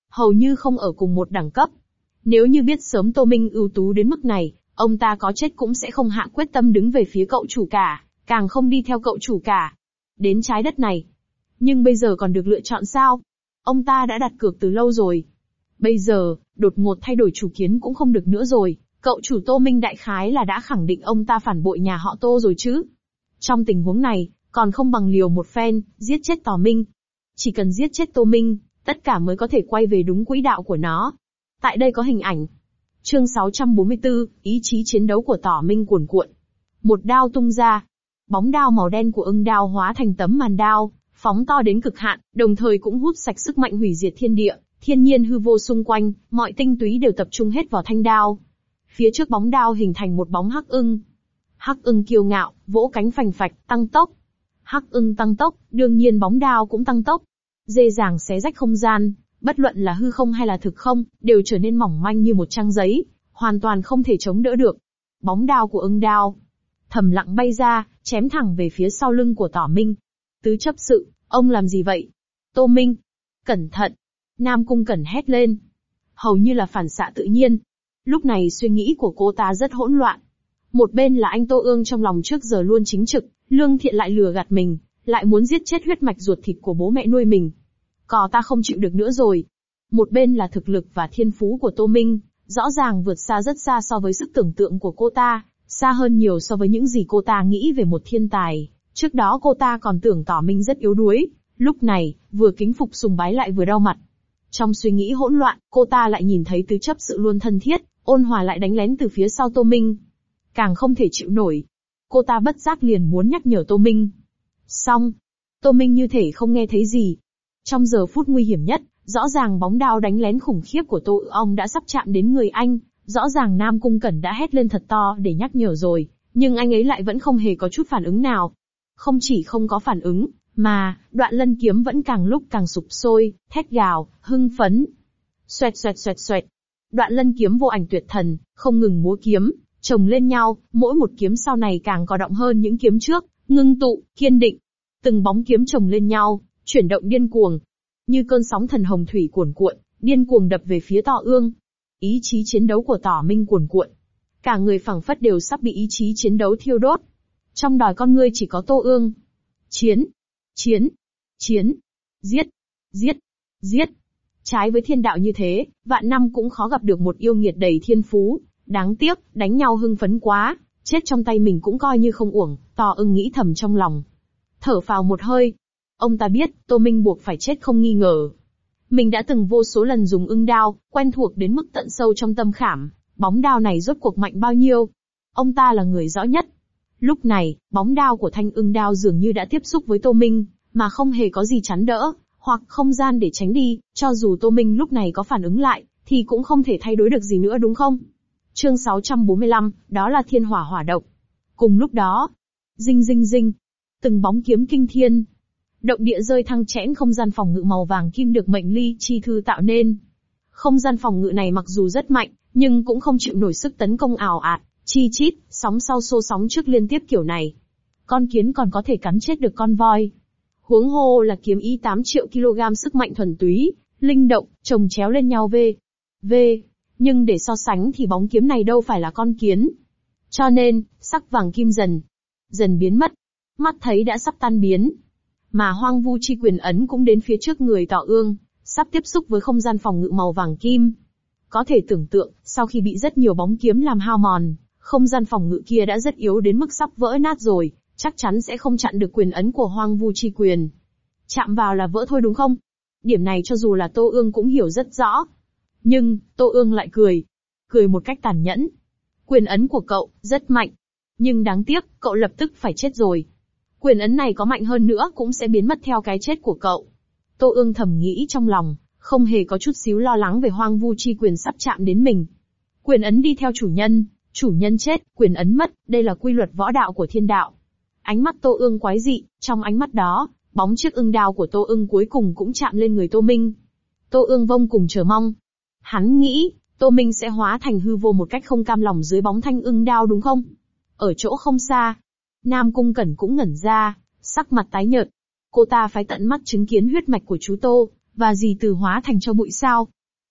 hầu như không ở cùng một đẳng cấp. Nếu như biết sớm Tô Minh ưu tú đến mức này, ông ta có chết cũng sẽ không hạ quyết tâm đứng về phía cậu chủ cả, càng không đi theo cậu chủ cả. Đến trái đất này. Nhưng bây giờ còn được lựa chọn sao? Ông ta đã đặt cược từ lâu rồi. Bây giờ, đột ngột thay đổi chủ kiến cũng không được nữa rồi, cậu chủ Tô Minh đại khái là đã khẳng định ông ta phản bội nhà họ Tô rồi chứ. Trong tình huống này, còn không bằng liều một phen, giết chết Tỏ Minh. Chỉ cần giết chết Tô Minh, tất cả mới có thể quay về đúng quỹ đạo của nó. Tại đây có hình ảnh. Chương 644, ý chí chiến đấu của Tỏ Minh cuồn cuộn. Một đao tung ra. Bóng đao màu đen của ưng đao hóa thành tấm màn đao, phóng to đến cực hạn, đồng thời cũng hút sạch sức mạnh hủy diệt thiên địa, thiên nhiên hư vô xung quanh, mọi tinh túy đều tập trung hết vào thanh đao. Phía trước bóng đao hình thành một bóng hắc ưng. Hắc ưng kiêu ngạo, vỗ cánh phành phạch, tăng tốc. Hắc ưng tăng tốc, đương nhiên bóng đao cũng tăng tốc. Dễ dàng xé rách không gian, bất luận là hư không hay là thực không, đều trở nên mỏng manh như một trang giấy, hoàn toàn không thể chống đỡ được. Bóng đao của ưng đao thầm lặng bay ra, chém thẳng về phía sau lưng của Tỏ Minh. Tứ chấp sự, ông làm gì vậy? Tô Minh, cẩn thận! Nam Cung Cẩn hét lên. Hầu như là phản xạ tự nhiên. Lúc này suy nghĩ của cô ta rất hỗn loạn. Một bên là anh Tô Ương trong lòng trước giờ luôn chính trực, lương thiện lại lừa gạt mình, lại muốn giết chết huyết mạch ruột thịt của bố mẹ nuôi mình. Cò ta không chịu được nữa rồi. Một bên là thực lực và thiên phú của Tô Minh, rõ ràng vượt xa rất xa so với sức tưởng tượng của cô ta, xa hơn nhiều so với những gì cô ta nghĩ về một thiên tài. Trước đó cô ta còn tưởng Tỏ Minh rất yếu đuối, lúc này, vừa kính phục sùng bái lại vừa đau mặt. Trong suy nghĩ hỗn loạn, cô ta lại nhìn thấy tứ chấp sự luôn thân thiết, ôn hòa lại đánh lén từ phía sau Tô Minh. Càng không thể chịu nổi. Cô ta bất giác liền muốn nhắc nhở Tô Minh. Xong. Tô Minh như thể không nghe thấy gì. Trong giờ phút nguy hiểm nhất, rõ ràng bóng đao đánh lén khủng khiếp của Tô Ong đã sắp chạm đến người anh. Rõ ràng Nam Cung Cẩn đã hét lên thật to để nhắc nhở rồi, nhưng anh ấy lại vẫn không hề có chút phản ứng nào. Không chỉ không có phản ứng, mà, đoạn lân kiếm vẫn càng lúc càng sụp sôi, thét gào, hưng phấn. Xoẹt xoẹt xoẹt xoẹt. Đoạn lân kiếm vô ảnh tuyệt thần, không ngừng múa kiếm, chồng lên nhau, mỗi một kiếm sau này càng có động hơn những kiếm trước, ngưng tụ, kiên định. Từng bóng kiếm chồng lên nhau, chuyển động điên cuồng. Như cơn sóng thần hồng thủy cuồn cuộn, điên cuồng đập về phía Tỏ Ương. Ý chí chiến đấu của Tỏ Minh cuồn cuộn. Cả người phảng phất đều sắp bị ý chí chiến đấu thiêu đốt. Trong đòi con ngươi chỉ có Tô Ương. Chiến, chiến, chiến, giết, giết, giết. Trái với thiên đạo như thế, vạn năm cũng khó gặp được một yêu nghiệt đầy thiên phú. Đáng tiếc, đánh nhau hưng phấn quá, chết trong tay mình cũng coi như không uổng, Tỏ Ương nghĩ thầm trong lòng. Thở phào một hơi. Ông ta biết, Tô Minh buộc phải chết không nghi ngờ. Mình đã từng vô số lần dùng ưng đao, quen thuộc đến mức tận sâu trong tâm khảm, bóng đao này rốt cuộc mạnh bao nhiêu. Ông ta là người rõ nhất. Lúc này, bóng đao của thanh ưng đao dường như đã tiếp xúc với Tô Minh, mà không hề có gì chắn đỡ, hoặc không gian để tránh đi, cho dù Tô Minh lúc này có phản ứng lại, thì cũng không thể thay đổi được gì nữa đúng không? Chương 645, đó là thiên hỏa hỏa độc. Cùng lúc đó, rinh rinh rinh, từng bóng kiếm kinh thiên. Động địa rơi thăng chẽn không gian phòng ngự màu vàng kim được mệnh ly chi thư tạo nên. Không gian phòng ngự này mặc dù rất mạnh, nhưng cũng không chịu nổi sức tấn công ào ạt, chi chít, sóng sau xô sóng trước liên tiếp kiểu này. Con kiến còn có thể cắn chết được con voi. Huống hồ là kiếm ý 8 triệu kg sức mạnh thuần túy, linh động, chồng chéo lên nhau v. Nhưng để so sánh thì bóng kiếm này đâu phải là con kiến. Cho nên, sắc vàng kim dần biến mất. Mắt thấy đã sắp tan biến. Mà hoang vu chi quyền ấn cũng đến phía trước người Tỏ Ương, sắp tiếp xúc với không gian phòng ngự màu vàng kim. Có thể tưởng tượng, sau khi bị rất nhiều bóng kiếm làm hao mòn, không gian phòng ngự kia đã rất yếu đến mức sắp vỡ nát rồi, chắc chắn sẽ không chặn được quyền ấn của hoang vu chi quyền. Chạm vào là vỡ thôi đúng không? Điểm này cho dù là Tô Ương cũng hiểu rất rõ. Nhưng, Tô Ương lại cười một cách tàn nhẫn. Quyền ấn của cậu, rất mạnh. Nhưng đáng tiếc, cậu lập tức phải chết rồi. Quyền ấn này có mạnh hơn nữa cũng sẽ biến mất theo cái chết của cậu. Tô Ương thầm nghĩ trong lòng, không hề có chút xíu lo lắng về hoang vu chi quyền sắp chạm đến mình. Quyền ấn đi theo chủ nhân chết, quyền ấn mất, đây là quy luật võ đạo của thiên đạo. Ánh mắt Tô Ương quái dị, trong ánh mắt đó, bóng chiếc ưng đao của Tô Ương cuối cùng cũng chạm lên người Tô Minh. Tô Ương vông cùng chờ mong. Hắn nghĩ, Tô Minh sẽ hóa thành hư vô một cách không cam lòng dưới bóng thanh ưng đao đúng không? Ở chỗ không xa, Nam Cung Cẩn cũng ngẩn ra, sắc mặt tái nhợt. Cô ta phải tận mắt chứng kiến huyết mạch của chú Tô, và dì Từ hóa thành cho bụi sao.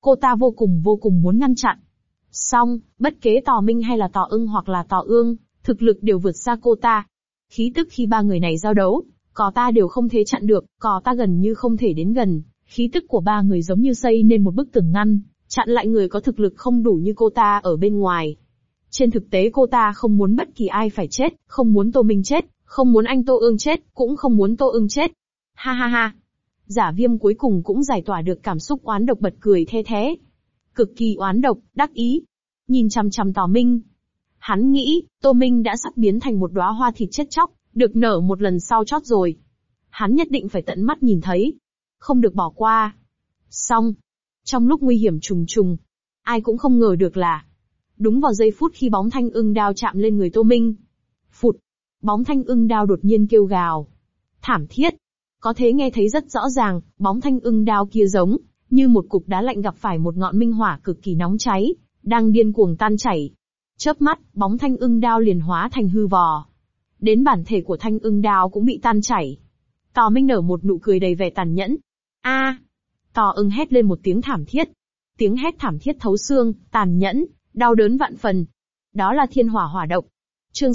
Cô ta vô cùng muốn ngăn chặn. Song, bất kế Tò Minh hay là Tò Ưng hoặc là Tò Ương, thực lực đều vượt xa cô ta. Khí tức khi ba người này giao đấu, cò ta đều không thể chặn được, cò ta gần như không thể đến gần. Khí tức của ba người giống như xây nên một bức tường ngăn, chặn lại người có thực lực không đủ như cô ta ở bên ngoài. Trên thực tế cô ta không muốn bất kỳ ai phải chết, không muốn Tô Minh chết, không muốn anh Tô Ương chết, cũng không muốn Tô Ưng chết. Ha ha ha. Giả Viêm cuối cùng cũng giải tỏa được cảm xúc oán độc, bật cười the thé. Cực kỳ oán độc, đắc ý. Nhìn chằm chằm Tò Minh. Hắn nghĩ, Tô Minh đã sắp biến thành một đóa hoa thịt chết chóc, được nở một lần sau chót rồi. Hắn nhất định phải tận mắt nhìn thấy. Không được bỏ qua. Xong. Trong lúc nguy hiểm trùng trùng, ai cũng không ngờ được là, đúng vào giây phút khi bóng thanh ưng đao chạm lên người Tô Minh. Phụt. Bóng thanh ưng đao đột nhiên kêu gào. Thảm thiết. Có thể nghe thấy rất rõ ràng, bóng thanh ưng đao kia giống như một cục đá lạnh gặp phải một ngọn minh hỏa cực kỳ nóng cháy, đang điên cuồng tan chảy. Chớp mắt, bóng thanh ưng đao liền hóa thành hư vò. Đến bản thể của thanh ưng đao cũng bị tan chảy. Tò Minh nở một nụ cười đầy vẻ tàn nhẫn. A! Tò Ưng hét lên một tiếng thảm thiết. Tiếng hét thảm thiết thấu xương, tàn nhẫn, đau đớn vạn phần. Đó là thiên hỏa hỏa độc. Chương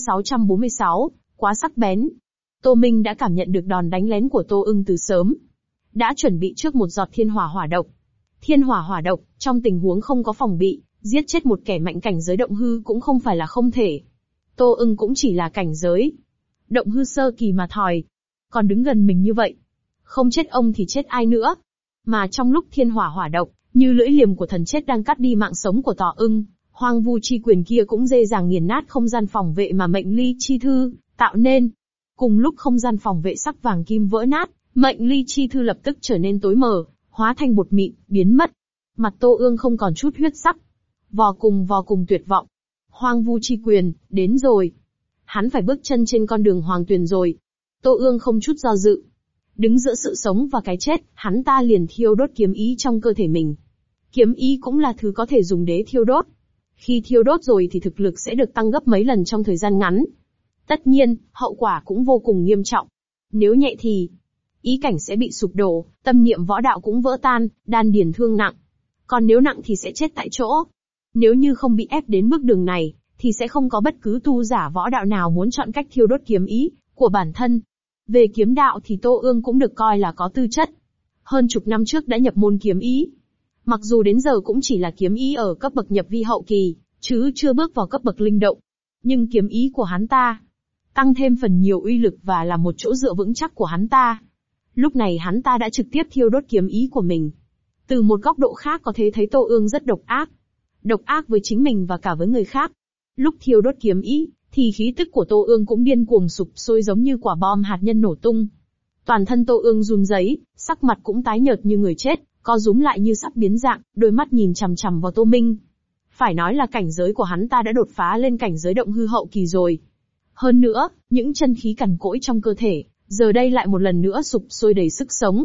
646, quá sắc bén. Tô Minh đã cảm nhận được đòn đánh lén của Tô Ưng từ sớm. Đã chuẩn bị trước một giọt thiên hỏa hỏa độc. Thiên hỏa hỏa độc, trong tình huống không có phòng bị, giết chết một kẻ mạnh cảnh giới động hư cũng không phải là không thể. Tô Ưng cũng chỉ là cảnh giới động hư sơ kỳ mà thòi. Còn đứng gần mình như vậy, không chết ông thì chết ai nữa. Mà trong lúc thiên hỏa hỏa độc, như lưỡi liềm của thần chết đang cắt đi mạng sống của Tò Ưng, hoang vu chi quyền kia cũng dễ dàng nghiền nát không gian phòng vệ mà mệnh ly chi thư tạo nên. Cùng lúc không gian phòng vệ sắc vàng kim vỡ nát, mệnh ly chi thư lập tức trở nên tối mờ, hóa thành bột mịn, biến mất. Mặt Tô Ương không còn chút huyết sắc. Vò cùng tuyệt vọng. Hoang vu chi quyền, đến rồi. Hắn phải bước chân trên con đường hoàng tuyền rồi. Tô Ương không chút do dự. Đứng giữa sự sống và cái chết, hắn ta liền thiêu đốt kiếm ý trong cơ thể mình. Kiếm ý cũng là thứ có thể dùng để thiêu đốt. Khi thiêu đốt rồi thì thực lực sẽ được tăng gấp mấy lần trong thời gian ngắn. Tất nhiên, hậu quả cũng vô cùng nghiêm trọng. Nếu nhẹ thì, ý cảnh sẽ bị sụp đổ, tâm niệm võ đạo cũng vỡ tan, đan điền thương nặng. Còn nếu nặng thì sẽ chết tại chỗ. Nếu như không bị ép đến bước đường này, thì sẽ không có bất cứ tu giả võ đạo nào muốn chọn cách thiêu đốt kiếm ý của bản thân. Về kiếm đạo thì Tô Ương cũng được coi là có tư chất. Hơn chục năm trước đã nhập môn kiếm ý. Mặc dù đến giờ cũng chỉ là kiếm ý ở cấp bậc nhập vi hậu kỳ, chứ chưa bước vào cấp bậc linh động. Nhưng kiếm ý của hắn ta tăng thêm phần nhiều uy lực và là một chỗ dựa vững chắc của hắn ta. Lúc này hắn ta đã trực tiếp thiêu đốt kiếm ý của mình. Từ một góc độ khác có thể thấy Tô Ương rất độc ác. Độc ác với chính mình và cả với người khác. Lúc thiêu đốt kiếm ý, thì khí tức của Tô Ương cũng điên cuồng sụp sôi giống như quả bom hạt nhân nổ tung. Toàn thân Tô Ương run rẩy, sắc mặt cũng tái nhợt như người chết, co rúm lại như sắp biến dạng, đôi mắt nhìn chằm chằm vào Tô Minh. Phải nói là cảnh giới của hắn ta đã đột phá lên cảnh giới động hư hậu kỳ rồi. Hơn nữa, những chân khí cằn cỗi trong cơ thể, giờ đây lại một lần nữa sụp sôi đầy sức sống.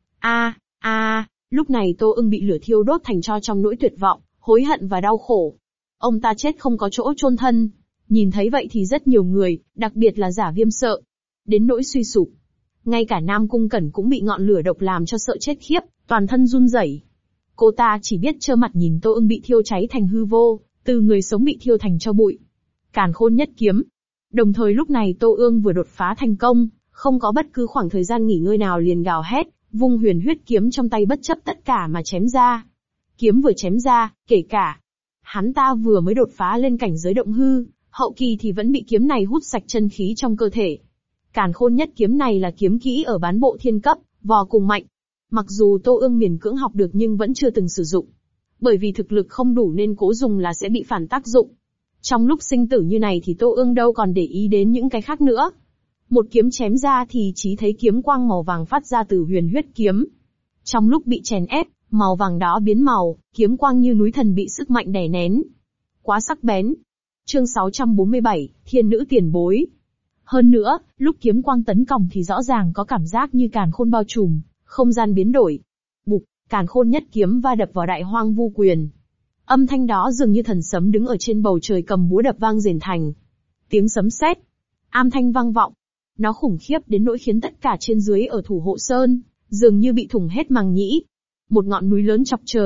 Lúc này Tô Ưng bị lửa thiêu đốt thành tro trong nỗi tuyệt vọng, hối hận và đau khổ. Ông ta chết không có chỗ chôn thân. Nhìn thấy vậy thì rất nhiều người, đặc biệt là Giả Viêm sợ. Đến nỗi suy sụp. Ngay cả Nam Cung Cẩn cũng bị ngọn lửa độc làm cho sợ chết khiếp, toàn thân run rẩy. Cô ta chỉ biết trơ mặt nhìn Tô Ưng bị thiêu cháy thành hư vô, từ người sống bị thiêu thành tro bụi. Càn Khôn nhất kiếm. Đồng thời lúc này Tô Ương vừa đột phá thành công, không có bất cứ khoảng thời gian nghỉ ngơi nào liền gào hét, vung huyền huyết kiếm trong tay bất chấp tất cả mà chém ra. Kiếm vừa chém ra, kể cả hắn ta vừa mới đột phá lên cảnh giới động hư hậu kỳ thì vẫn bị kiếm này hút sạch chân khí trong cơ thể. Càn Khôn nhất kiếm này là kiếm kỹ ở bán bộ thiên cấp, vò cùng mạnh. Mặc dù Tô Ương miễn cưỡng học được nhưng vẫn chưa từng sử dụng. Bởi vì thực lực không đủ nên cố dùng là sẽ bị phản tác dụng. Trong lúc sinh tử như này thì Tô Ương đâu còn để ý đến những cái khác nữa. Một kiếm chém ra thì chỉ thấy kiếm quang màu vàng phát ra từ huyền huyết kiếm. Trong lúc bị chèn ép, màu vàng đó biến màu, kiếm quang như núi thần bị sức mạnh đè nén. Quá sắc bén. Chương 647, Thiên nữ tiền bối. Hơn nữa, lúc kiếm quang tấn công thì rõ ràng có cảm giác như càn khôn bao trùm, không gian biến đổi. Bụp, Càn Khôn nhất kiếm va đập vào đại hoang vu quyền. Âm thanh đó dường như thần sấm đứng ở trên bầu trời cầm búa đập vang rền thành. Tiếng sấm sét, am thanh vang vọng. Nó khủng khiếp đến nỗi khiến tất cả trên dưới ở Thủ Hộ Sơn dường như bị thủng hết màng nhĩ. Một ngọn núi lớn chọc trời,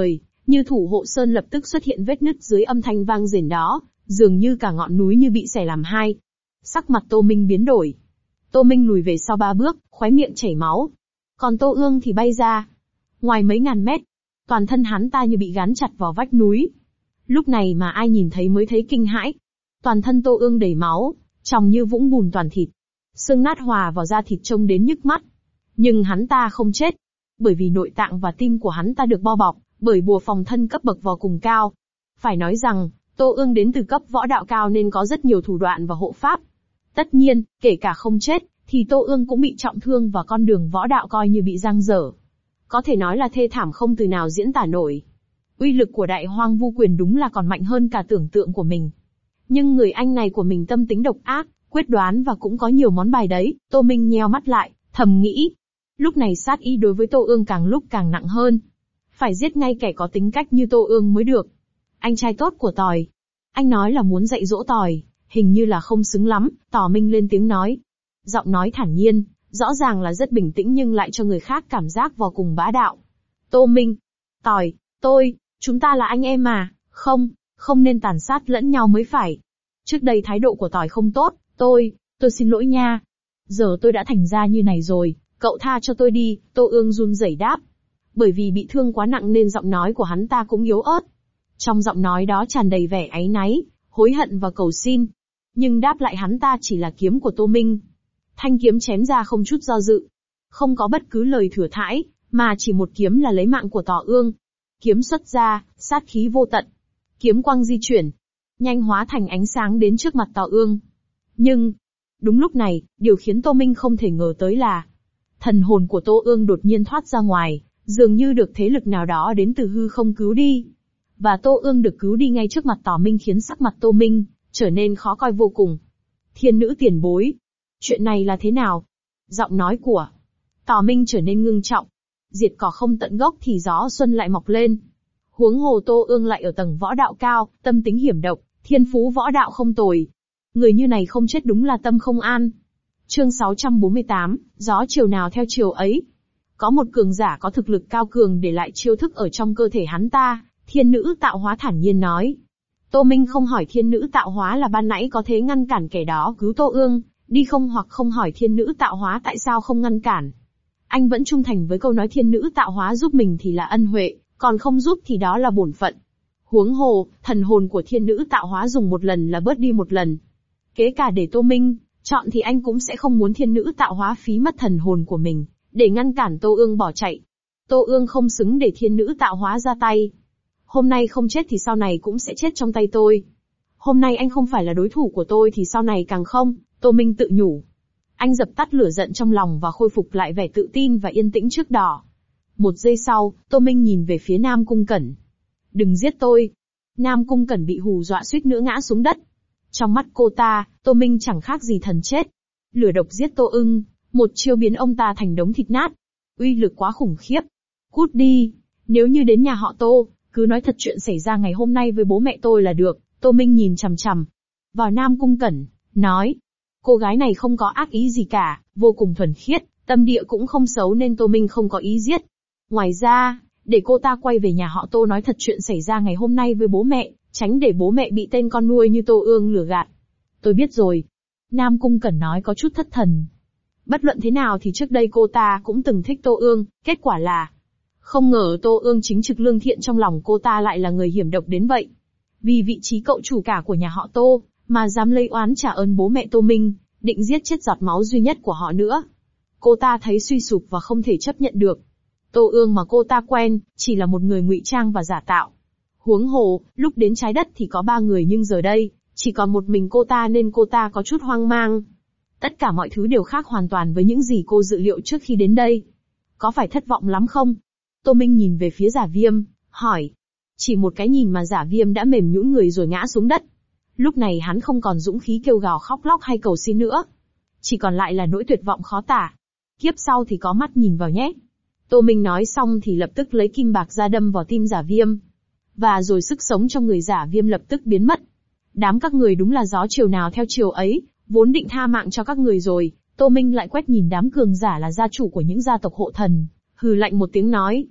Như thủ hộ sơn lập tức xuất hiện vết nứt dưới âm thanh vang rền đó, dường như cả ngọn núi như bị xẻ làm hai. Sắc mặt Tô Minh biến đổi. Tô Minh lùi về sau 3 bước, khóe miệng chảy máu. Còn Tô Ương thì bay ra. Ngoài mấy ngàn mét, toàn thân hắn ta như bị gắn chặt vào vách núi. Lúc này mà ai nhìn thấy mới thấy kinh hãi. Toàn thân Tô Ương đầy máu, tròng như vũng bùn toàn thịt. Xương nát hòa vào da thịt trông đến nhức mắt. Nhưng hắn ta không chết. Bởi vì nội tạng và tim của hắn ta được bao bọc bởi bùa phòng thân cấp bậc vô cùng cao. Phải nói rằng, Tô Ương đến từ cấp võ đạo cao nên có rất nhiều thủ đoạn và hộ pháp. Tất nhiên, kể cả không chết, thì Tô Ương cũng bị trọng thương và con đường võ đạo coi như bị giang dở. Có thể nói là thê thảm không từ nào diễn tả nổi. Uy lực của Đại Hoang Vu Quyền đúng là còn mạnh hơn cả tưởng tượng của mình. Nhưng người anh này của mình tâm tính độc ác, quyết đoán và cũng có nhiều món bài đấy. Tô Minh nheo mắt lại, thầm nghĩ. Lúc này sát ý đối với Tô Ương càng lúc càng nặng hơn. Phải giết ngay kẻ có tính cách như Tô Ương mới được. Anh trai tốt của Tòi. Anh nói là muốn dạy dỗ Tòi, hình như là không xứng lắm. Tò Minh lên tiếng nói. Giọng nói thản nhiên, rõ ràng là rất bình tĩnh nhưng lại cho người khác cảm giác vô cùng bá đạo. Tô Minh, Tòi, chúng ta là anh em mà, không nên tàn sát lẫn nhau mới phải. Trước đây thái độ của Tòi không tốt, tôi xin lỗi nha. Giờ tôi đã thành ra như này rồi, cậu tha cho tôi đi, Tô Ương run rẩy đáp. Bởi vì bị thương quá nặng nên giọng nói của hắn ta cũng yếu ớt. Trong giọng nói đó tràn đầy vẻ áy náy, hối hận và cầu xin. Nhưng đáp lại hắn ta chỉ là kiếm của Tô Minh. Thanh kiếm chém ra không chút do dự. Không có bất cứ lời thừa thãi, mà chỉ một kiếm là lấy mạng của Tò Ương. Kiếm xuất ra, sát khí vô tận. Kiếm quang di chuyển, nhanh hóa thành ánh sáng đến trước mặt Tò Ương. Nhưng, đúng lúc này, điều khiến Tô Minh không thể ngờ tới là thần hồn của Tô Ương đột nhiên thoát ra ngoài, dường như được thế lực nào đó đến từ hư không cứu đi. Và Tô Ương được cứu đi ngay trước mặt Tò Minh khiến sắc mặt Tô Minh trở nên khó coi vô cùng. Thiên nữ tiền bối. Chuyện này là thế nào? Giọng nói của Tò Minh trở nên ngưng trọng. Diệt cỏ không tận gốc thì gió xuân lại mọc lên. Huống hồ Tô Ương lại ở tầng võ đạo cao, tâm tính hiểm độc, thiên phú võ đạo không tồi. Người như này không chết đúng là tâm không an. Chương 648, gió chiều nào theo chiều ấy. Có một cường giả có thực lực cao cường để lại chiêu thức ở trong cơ thể hắn ta, thiên nữ tạo hóa thản nhiên nói. Tô Minh không hỏi thiên nữ tạo hóa là ban nãy có thể ngăn cản kẻ đó cứu Tô Ương, đi không hoặc không hỏi thiên nữ tạo hóa tại sao không ngăn cản. Anh vẫn trung thành với câu nói thiên nữ tạo hóa giúp mình thì là ân huệ, còn không giúp thì đó là bổn phận. Huống hồ, thần hồn của thiên nữ tạo hóa dùng một lần là bớt đi một lần. Kể cả để Tô Minh chọn thì anh cũng sẽ không muốn thiên nữ tạo hóa phí mất thần hồn của mình, để ngăn cản Tô Ương bỏ chạy. Tô Ương không xứng để thiên nữ tạo hóa ra tay. Hôm nay không chết thì sau này cũng sẽ chết trong tay tôi. Hôm nay anh không phải là đối thủ của tôi thì sau này càng không, Tô Minh tự nhủ. Anh dập tắt lửa giận trong lòng và khôi phục lại vẻ tự tin và yên tĩnh trước đó. Một giây sau, Tô Minh nhìn về phía Nam Cung Cẩn. Đừng giết tôi. Nam Cung Cẩn bị hù dọa suýt nữa ngã xuống đất. Trong mắt cô ta, Tô Minh chẳng khác gì thần chết. Lửa độc giết Tô Ưng, một chiêu biến ông ta thành đống thịt nát. Uy lực quá khủng khiếp. Cút đi. Nếu như đến nhà họ Tô, cứ nói thật chuyện xảy ra ngày hôm nay với bố mẹ tôi là được. Tô Minh nhìn chằm chằm vào Nam Cung Cẩn, nói. Cô gái này không có ác ý gì cả, vô cùng thuần khiết, tâm địa cũng không xấu nên Tô Minh không có ý giết. Ngoài ra, để cô ta quay về nhà họ Tô nói thật chuyện xảy ra ngày hôm nay với bố mẹ, tránh để bố mẹ bị tên con nuôi như Tô Ương lừa gạt. Tôi biết rồi. Nam Cung Cẩn nói có chút thất thần. Bất luận thế nào thì trước đây cô ta cũng từng thích Tô Ương, kết quả là không ngờ Tô Ương chính trực lương thiện trong lòng cô ta lại là người hiểm độc đến vậy. Vì vị trí cậu chủ cả của nhà họ Tô, mà dám lấy oán trả ơn bố mẹ Tô Minh, định giết chết giọt máu duy nhất của họ nữa. Cô ta thấy suy sụp và không thể chấp nhận được. Tô Ương mà cô ta quen, chỉ là một người ngụy trang và giả tạo. Huống hồ, lúc đến trái đất thì có 3 người nhưng giờ đây, chỉ còn một mình cô ta nên cô ta có chút hoang mang. Tất cả mọi thứ đều khác hoàn toàn với những gì cô dự liệu trước khi đến đây. Có phải thất vọng lắm không? Tô Minh nhìn về phía Giả Viêm, hỏi. Chỉ một cái nhìn mà Giả Viêm đã mềm nhũn người rồi ngã xuống đất. Lúc này hắn không còn dũng khí kêu gào khóc lóc hay cầu xin nữa. Chỉ còn lại là nỗi tuyệt vọng khó tả. Kiếp sau thì có mắt nhìn vào nhé. Tô Minh nói xong thì lập tức lấy kim bạc ra đâm vào tim Giả Viêm. Và rồi sức sống trong người Giả Viêm lập tức biến mất. Đám các người đúng là gió chiều nào theo chiều ấy, vốn định tha mạng cho các người rồi. Tô Minh lại quét nhìn đám cường giả là gia chủ của những gia tộc hộ thần, hừ lạnh một tiếng nói.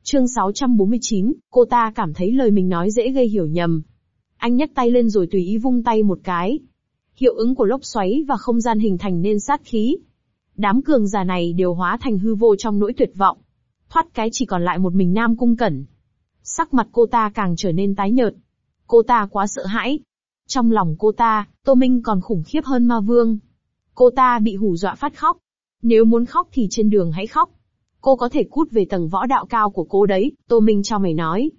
Chương 649, cô ta cảm thấy lời mình nói dễ gây hiểu nhầm. Anh nhấc tay lên rồi tùy ý vung tay một cái. Hiệu ứng của lốc xoáy và không gian hình thành nên sát khí. Đám cường giả này đều hóa thành hư vô trong nỗi tuyệt vọng. Thoát cái chỉ còn lại một mình Nam Cung Cẩn. Sắc mặt cô ta càng trở nên tái nhợt. Cô ta quá sợ hãi. Trong lòng cô ta, Tô Minh còn khủng khiếp hơn Ma Vương. Cô ta bị hù dọa phát khóc. Nếu muốn khóc thì trên đường hãy khóc. Cô có thể cút về tầng võ đạo cao của cô đấy, Tô Minh cho mày nói.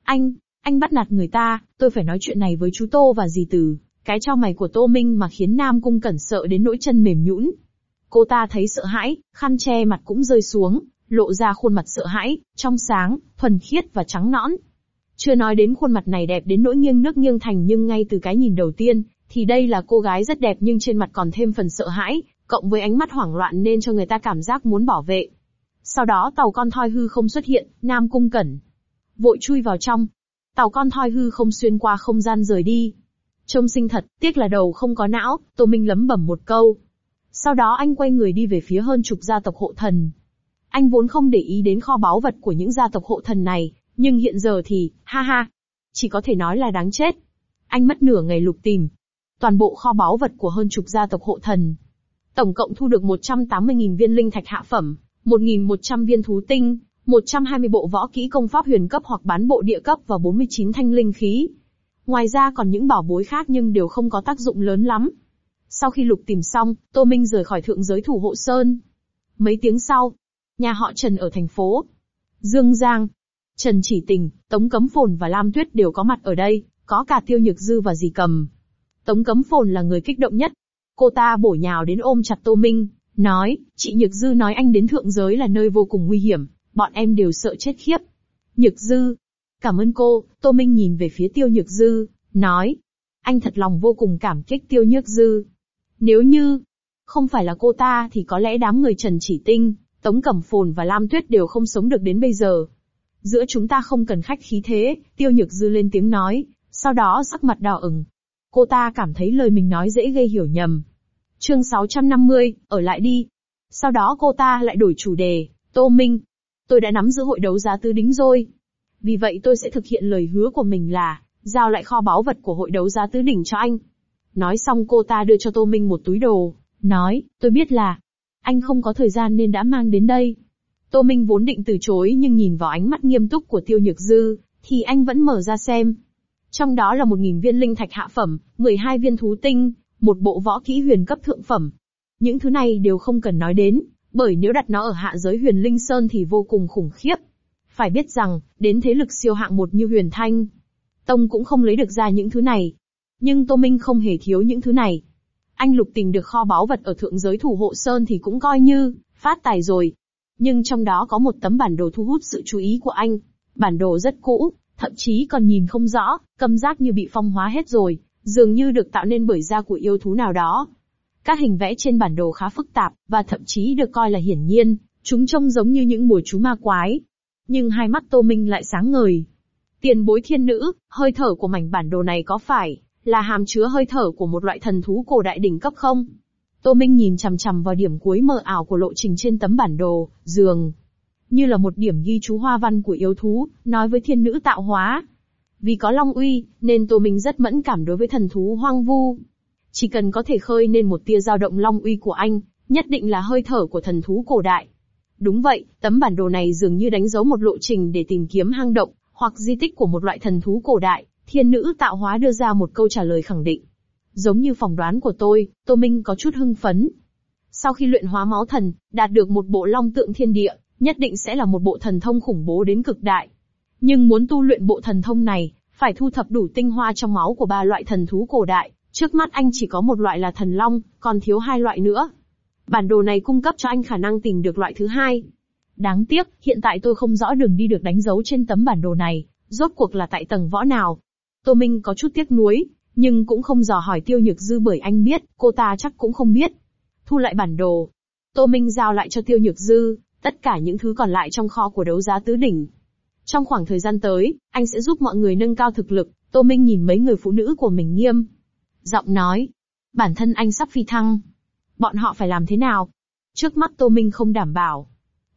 Anh bắt nạt người ta, tôi phải nói chuyện này với chú Tô và dì Từ. Cái cho mày của Tô Minh mà khiến Nam Cung Cẩn sợ đến nỗi chân mềm nhũn. Cô ta thấy sợ hãi, khăn che mặt cũng rơi xuống, lộ ra khuôn mặt sợ hãi, trong sáng, thuần khiết và trắng nõn. Chưa nói đến khuôn mặt này đẹp đến nỗi nghiêng nước nghiêng thành, nhưng ngay từ cái nhìn đầu tiên, thì đây là cô gái rất đẹp nhưng trên mặt còn thêm phần sợ hãi, cộng với ánh mắt hoảng loạn nên cho người ta cảm giác muốn bảo vệ. Sau đó tàu con thoi hư không xuất hiện, Nam Cung Cẩn vội chui vào trong. Tàu con thoi hư không xuyên qua không gian rời đi. Trông xinh thật, tiếc là đầu không có não, Tô Minh lẩm bẩm một câu. Sau đó anh quay người đi về phía hơn chục gia tộc hộ thần. Anh vốn không để ý đến kho báu vật của những gia tộc hộ thần này, nhưng hiện giờ thì, ha ha, chỉ có thể nói là đáng chết. Anh mất nửa ngày lục tìm toàn bộ kho báu vật của hơn chục gia tộc hộ thần. Tổng cộng thu được 180.000 viên linh thạch hạ phẩm, 1.100 viên thú tinh, 120 bộ võ kỹ công pháp huyền cấp hoặc bán bộ địa cấp và 49 thanh linh khí. Ngoài ra còn những bảo bối khác nhưng đều không có tác dụng lớn lắm. Sau khi lục tìm xong, Tô Minh rời khỏi thượng giới thủ hộ sơn. Mấy tiếng sau, nhà họ Trần ở thành phố Dương Giang. Trần Chỉ Tình, Tống Cấm Phồn và Lam Tuyết đều có mặt ở đây, có cả Tiêu Nhược Dư và Dì Cầm. Tống Cấm Phồn là người kích động nhất. Cô ta bổ nhào đến ôm chặt Tô Minh, nói, chị Nhược Dư nói anh đến thượng giới là nơi vô cùng nguy hiểm, bọn em đều sợ chết khiếp. Nhược Dư, cảm ơn cô. Tô Minh nhìn về phía Tiêu Nhược Dư, nói, anh thật lòng vô cùng cảm kích Tiêu Nhược Dư. Nếu như không phải là cô ta thì có lẽ đám người Trần Chỉ Tinh, Tống Cẩm Phồn và Lam Tuyết đều không sống được đến bây giờ. Giữa chúng ta không cần khách khí thế, Tiêu Nhược Dư lên tiếng nói, sau đó sắc mặt đỏ ửng. Cô ta cảm thấy lời mình nói dễ gây hiểu nhầm. Chương 650, ở lại đi. Sau đó cô ta lại đổi chủ đề, Tô Minh, tôi đã nắm giữ hội đấu giá tứ đỉnh rồi. Vì vậy tôi sẽ thực hiện lời hứa của mình là, giao lại kho báu vật của hội đấu giá tứ đỉnh cho anh. Nói xong cô ta đưa cho Tô Minh một túi đồ, nói, tôi biết là anh không có thời gian nên đã mang đến đây. Tô Minh vốn định từ chối nhưng nhìn vào ánh mắt nghiêm túc của Tiêu Nhược Dư, thì anh vẫn mở ra xem. Trong đó là 1.000 viên linh thạch hạ phẩm, 12 viên thú tinh, một bộ võ kỹ huyền cấp thượng phẩm. Những thứ này đều không cần nói đến, bởi nếu đặt nó ở hạ giới Huyền Linh Sơn thì vô cùng khủng khiếp. Phải biết rằng, đến thế lực siêu hạng một như Huyền Thanh Tông cũng không lấy được ra những thứ này. Nhưng Tô Minh không hề thiếu những thứ này. Anh lục tìm được kho báu vật ở thượng giới thủ hộ Sơn thì cũng coi như phát tài rồi. Nhưng trong đó có một tấm bản đồ thu hút sự chú ý của anh. Bản đồ rất cũ, thậm chí còn nhìn không rõ, câm giác như bị phong hóa hết rồi, dường như được tạo nên bởi da của yêu thú nào đó. Các hình vẽ trên bản đồ khá phức tạp, và thậm chí được coi là hiển nhiên, chúng trông giống như những bùa chú ma quái. Nhưng hai mắt Tô Minh lại sáng ngời. Tiền bối thiên nữ, hơi thở của mảnh bản đồ này có phải là hàm chứa hơi thở của một loại thần thú cổ đại đỉnh cấp không? Tô Minh nhìn chằm chằm vào điểm cuối mờ ảo của lộ trình trên tấm bản đồ, dường như là một điểm ghi chú hoa văn của yêu thú, nói với thiên nữ tạo hóa. Vì có long uy, nên Tô Minh rất mẫn cảm đối với thần thú hoang vu. Chỉ cần có thể khơi nên một tia dao động long uy của anh, nhất định là hơi thở của thần thú cổ đại. Đúng vậy, tấm bản đồ này dường như đánh dấu một lộ trình để tìm kiếm hang động, hoặc di tích của một loại thần thú cổ đại. Thiên nữ tạo hóa đưa ra một câu trả lời khẳng định. Giống như phỏng đoán của tôi, Tô Minh có chút hưng phấn. Sau khi luyện hóa máu thần, đạt được một bộ long tượng thiên địa, nhất định sẽ là một bộ thần thông khủng bố đến cực đại. Nhưng muốn tu luyện bộ thần thông này, phải thu thập đủ tinh hoa trong máu của 3 loại thần thú cổ đại. Trước mắt anh chỉ có một loại là thần long, còn thiếu 2 loại nữa. Bản đồ này cung cấp cho anh khả năng tìm được loại thứ 2. Đáng tiếc, hiện tại tôi không rõ đường đi được đánh dấu trên tấm bản đồ này, rốt cuộc là tại tầng võ nào. Tô Minh có chút tiếc nuối, nhưng cũng không dò hỏi Tiêu Nhược Dư bởi anh biết, cô ta chắc cũng không biết. Thu lại bản đồ, Tô Minh giao lại cho Tiêu Nhược Dư tất cả những thứ còn lại trong kho của đấu giá tứ đỉnh. Trong khoảng thời gian tới, anh sẽ giúp mọi người nâng cao thực lực. Tô Minh nhìn mấy người phụ nữ của mình nghiêm giọng nói, bản thân anh sắp phi thăng, bọn họ phải làm thế nào? Trước mắt Tô Minh không đảm bảo.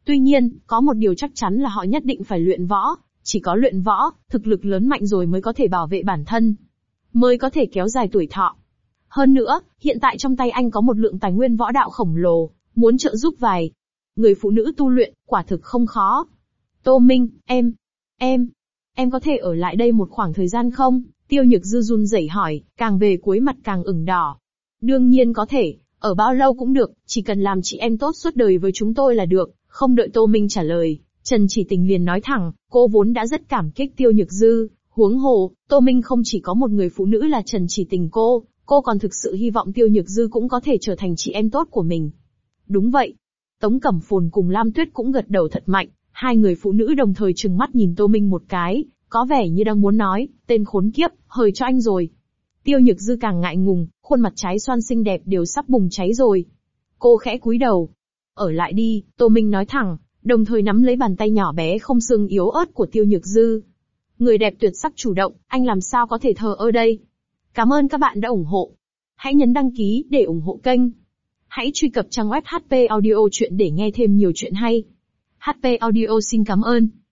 Tuy nhiên, có một điều chắc chắn là họ nhất định phải luyện võ, chỉ có luyện võ, thực lực lớn mạnh rồi mới có thể bảo vệ bản thân, mới có thể kéo dài tuổi thọ. Hơn nữa, hiện tại trong tay anh có một lượng tài nguyên võ đạo khổng lồ, muốn trợ giúp vài người phụ nữ tu luyện, quả thực không khó. Tô Minh, em có thể ở lại đây một khoảng thời gian không? Tiêu Nhược Dư run rẩy hỏi, càng về cuối mặt càng ửng đỏ. Đương nhiên có thể, ở bao lâu cũng được, chỉ cần làm chị em tốt suốt đời với chúng tôi là được. Không đợi Tô Minh trả lời, Trần Chỉ Tình liền nói thẳng, cô vốn đã rất cảm kích Tiêu Nhược Dư, huống hồ, Tô Minh không chỉ có một người phụ nữ là Trần Chỉ Tình cô còn thực sự hy vọng Tiêu Nhược Dư cũng có thể trở thành chị em tốt của mình. Đúng vậy. Tống Cẩm Phồn cùng Lam Tuyết cũng gật đầu thật mạnh, hai người phụ nữ đồng thời trừng mắt nhìn Tô Minh một cái, có vẻ như đang muốn nói, tên khốn kiếp, hời cho anh rồi. Tiêu Nhược Dư càng ngại ngùng, khuôn mặt trái xoan xinh đẹp đều sắp bùng cháy rồi. Cô khẽ cúi đầu. Ở lại đi, Tô Minh nói thẳng, đồng thời nắm lấy bàn tay nhỏ bé không xương yếu ớt của Tiêu Nhược Dư. Người đẹp tuyệt sắc chủ động, anh làm sao có thể thờ ơ đây? Cảm ơn các bạn đã ủng hộ. Hãy nhấn đăng ký để ủng hộ kênh. Hãy truy cập trang web HP Audio Chuyện để nghe thêm nhiều chuyện hay. HP Audio xin cảm ơn.